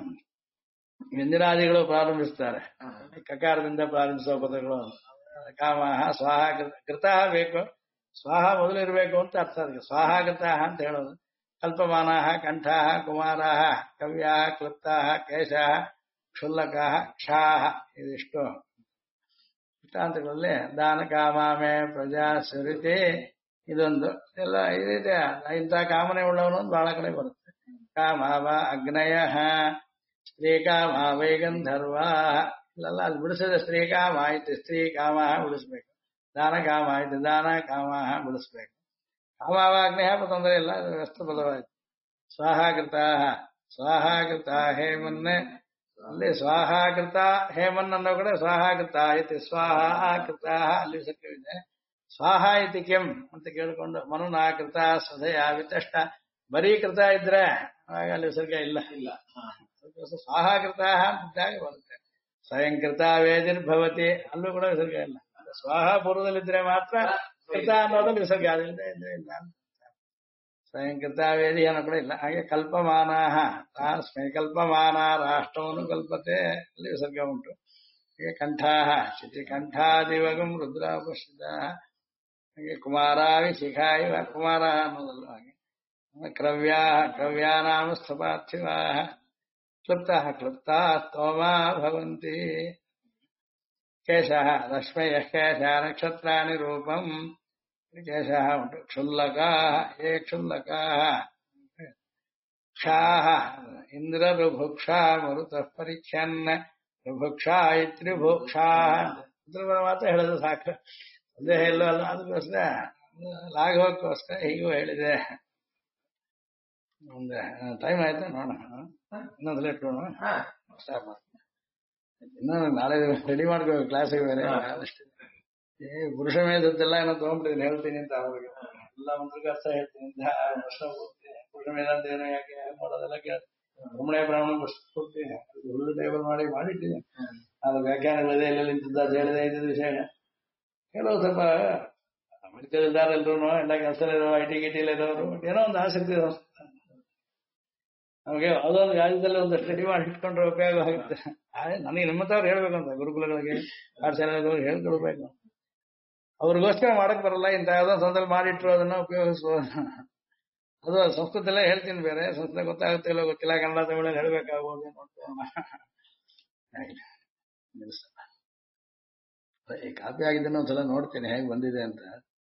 ವ್ಯಂಜನಾದಿಗಳು ಪ್ರಾರಂಭಿಸ್ತಾರೆ, ಕಕಾರದಿಂದ ಪ್ರಾರಂಭಿಸುವ ಪದಗಳು. ಕಾಮಾಹ ಸ್ವಾಹ ಕೃತ ಬೇಕು, ಸ್ವಾಹ ಮೊದಲಿರ್ಬೇಕು ಅಂತ ಅರ್ಥ. ಅದಕ್ಕೆ ಸ್ವಾಹಾಗತಾಹ ಅಂತ ಹೇಳೋದು. ಕಲ್ಪಮಾನಾಹ ಕಂಠಾಹ ಕುಮಾರಾಹ ಕವ್ಯಾಹ ಕ್ಲುಪ್ತಾಹ ಕೇಶಾಹ ಕ್ಷುಲ್ಲಕಾಹ ಕ್ಷಾಹ, ಇದಿಷ್ಟು ದೃಷ್ಟಾಂತಗಳಲ್ಲಿ. ದಾನ ಕಾಮಾಮೆ ಪ್ರಜಾ ಸುರಿತಿ ಇದೊಂದು ಎಲ್ಲ ಇದಿದೆ. ಇಂಥ ಕಾಮನೆ ಉಳ್ಳವನು ಬಹಳ ಕಡೆ ಬರುತ್ತೆ. ಕಾಮಾವ ಅಗ್ನಯ ಸ್ತ್ರೀಕಾಮ ವೈಗಂಧರ್ವ, ಇಲ್ಲೆಲ್ಲ ಅದು ಬಿಡಿಸಿದ್ರೆ ಸ್ತ್ರೀಕಾಮ ಆಯ್ತು, ಸ್ತ್ರೀ ಕಾಮ ಬಿಡಿಸ್ಬೇಕು. ದಾನ ಕಾಮ ಆಯ್ತು, ದಾನ ಕಾಮ ಬಿಡಿಸ್ಬೇಕು. ಕಾಮಾವಾಗ್ನೇಹ ತೊಂದರೆ ಇಲ್ಲ, ಅದು ವ್ಯಸ್ತ ಪದವಾಯ್ತು. ಸ್ವಾಹಾಕೃತ ಸ್ವಾಹಾಕೃತ ಹೇಮನ್ನೇ, ಅಲ್ಲಿ ಸ್ವಾಹಾಕೃತ ಹೇಮನ್ ಅನ್ನೋ ಕಡೆ ಸ್ವಾಹಾಕೃತ ಆಯ್ತು, ಸ್ವಾಹಾಕೃತ ಅಲ್ಲಿ ಸತ್ಯವಿದೆ. ಸ್ವಾಹ ಇತಿ ಕೆಂ ಅಂತ ಕೇಳಿಕೊಂಡು ಮನುನಾಕೃತ ಸ್ವಧಯ ವಿತಷ್ಟ, ಬರೀ ಕೃತ ಇದ್ರೆ ಆಗ ಅಲ್ಲಿ ವಿಸರ್ಗ ಇಲ್ಲ. ಸ್ವಾಹಾಕೃತ ಅಂತಿದ್ದಾಗ ಬರುತ್ತೆ. ಸ್ವಯಂಕೃತ ವೇದಿರ್ಭವತಿ, ಅಲ್ಲೂ ಕೂಡ ವಿಸರ್ಗ ಇಲ್ಲ. ಸ್ವಾಹ ಪೂರ್ವದಲ್ಲಿದ್ರೆ ಮಾತ್ರ ಕೃತ ಅನ್ನೋದಲ್ಲಿ ವಿಸರ್ಗ, ಅದಿಲ್ಲದೆ ಇದ್ರೆ ಇಲ್ಲ. ಸ್ವಯಂಕೃತ ವೇದಿ ಅನ್ನೋ ಕೂಡ ಇಲ್ಲ. ಹಾಗೆ ಕಲ್ಪಮಾನಾಹ ತಾಸ್ಮೈ ಕಲ್ಪಮಾನ ರಾಷ್ಟ್ರವನ್ನು ಕಲ್ಪತೆ, ಅಲ್ಲಿ ವಿಸರ್ಗ ಉಂಟು. ಹಾಗೆ ಕಂಠಾಹ ಶಿತಿ ಕಂಠಾದಿವಗಂ ರುದ್ರಾಪಶ್ಚಿತ, ಹಾಗೆ ಕುಮಾರಾವಿ ಶಿಖಾಯಿವ ಕುಮಾರ ಅನ್ನೋದಲ್ಲ. ಹಾಗೆ ಕ್ರವ್ಯಾ ಕ್ರವ್ಯಾನಾಮ ಸ್ಥಪಾರ್ಥಿವಾ ಕ್ಲುಪ್ತಃ ಕ್ಲುಪ್ತಾ ಸ್ತೋಮಾ ಭವಂತಿ. ಕೇಶಃ ರಶ್ಮಯಃ ಕೇಶ ನಕ್ಷತ್ರಾಣಿ ರೂಪಂ, ಕೇಶಃ ಉಂಟು. ಕ್ಷುಲ್ಲಕಾಃ ಯೇ ಕ್ಷುಲ್ಲಕಾಃ, ಕ್ಷಾಃ ಇಂದ್ರ ರುಭುಕ್ಷಾ ಮರುತಃ ಪರಿಚ್ಛನ್ ರುಭುಕ್ಷಾ ಇತ್ರಿಭುಕ್ಷಾ. ಮಾತ್ರ ಹೇಳಿದ್ರೆ ಸಾಕು, ಸಂದೇಹ ಇಲ್ಲ ಅಲ್ಲ. ಅದಕ್ಕೋಸ್ಕರ ಲಾಘವಕ್ಕೋಸ್ಕರ ಹೀಗೂ ಹೇಳಿದೆ. ಮುಂದೆ ಟೈಮ್ ಆಯ್ತು ನೋಡೋಣ, ಇನ್ನೊಂದ್ಸಲ ಇಟ್ಕೋಣ, ಸ್ಟಾರ್ಟ್ ಮಾಡ್ತೀನಿ. ಇನ್ನು ನಾಳೆ ರೆಡಿ ಮಾಡ್ಕೋ ಕ್ಲಾಸಿಗೆ ಬೇರೆ ಪುರುಷ ಮೇಧದ್ದೆಲ್ಲ ಏನೋ ತಗೊಂಡ್ಬಿಟ್ಟಿದ್ದೀನಿ, ಹೇಳ್ತೀನಿ ಅಂತ ಅವ್ರಿಗೆ ಎಲ್ಲ ಮಂತ್ರಕ್ಕೆ ಅರ್ಥ ಹೇಳ್ತೀನಿ ಅಂತ ವರ್ಷ ಹೋಗ್ತೀನಿ. ಪುರುಷ ಮೇಧ ಅಂತ ಏನೋ ಯಾಕೆ ಮಾಡೋದೆಲ್ಲ ಕೇಳ್ತೀನಿ. ಬ್ರಹ್ಮಣೆ ಬ್ರಾಹ್ಮಣ ಹೋಗ್ತೀನಿ, ಹುಲ್ಲು ಟೇಬಲ್ ಮಾಡಿಟ್ಟಿದ್ದೀನಿ. ಅದು ವ್ಯಾಖ್ಯಾನಗಳಿದೆ, ಎಲ್ಲೆಲ್ಲಿ ನಿಂತಿದ್ದ ಅದು ಹೇಳಿದೆ, ಇದ್ದ ವಿಷಯ ಕೆಲವು ಸ್ವಲ್ಪ ಮೆಡಿಕಲ್ ಇದ್ದಾರೆ ಎಲ್ರು ಎಲ್ಲ ಕೆಲಸದಲ್ಲಿರೋ ಐಟಿ ಗಿಟಿಲಿ ಇರೋರು ಏನೋ ಒಂದು ಆಸಕ್ತಿ ಇರೋರು. ನಮಗೆ ಯಾವುದೋ ಒಂದು ರಾಜ್ಯದಲ್ಲಿ ಒಂದು ಸ್ಟಡಿ ಮಾಡಿ ಇಟ್ಕೊಂಡ್ರೆ ಉಪಯೋಗ ಆಗುತ್ತೆ. ನನಗೆ ನಿಮ್ಮತ್ತವ್ರು ಹೇಳ್ಬೇಕು ಅಂತ ಗುರುಕುಲಗಳಿಗೆ ಪಾಠಶಾಲೆಗಳಿಗೆ ಹೇಳ್ಕೊಡ್ಬೇಕು. ಅವ್ರಿಗೋಸ್ಕರ ಮಾಡಕ್ ಬರಲ್ಲ, ಇಂಥ ಯಾವ್ದೋ ಸಂದರ್ಭ ಮಾಡಿಟ್ರು ಅದನ್ನ ಉಪಯೋಗಿಸ್ಬೋದು. ಅದು ಸಂಸ್ಕೃತದಲ್ಲೇ ಹೇಳ್ತೀನಿ, ಬೇರೆ ಸಂಸ್ಕೃತ ಗೊತ್ತಾಗುತ್ತೆ ಇಲ್ಲೋ ಗೊತ್ತಿಲ್ಲ, ಕನ್ನಡ ತಮಿಳಲ್ಲಿ ಹೇಳ್ಬೇಕಾಗ್ಬೋದು ನೋಡ್ಕೊಳ್ಳೋಣ. ಈ ಕಾಪಿ ಆಗಿದ್ದನ್ನು ಒಂದ್ಸಲ ನೋಡ್ತೀನಿ ಹೇಗೆ ಬಂದಿದೆ ಅಂತ.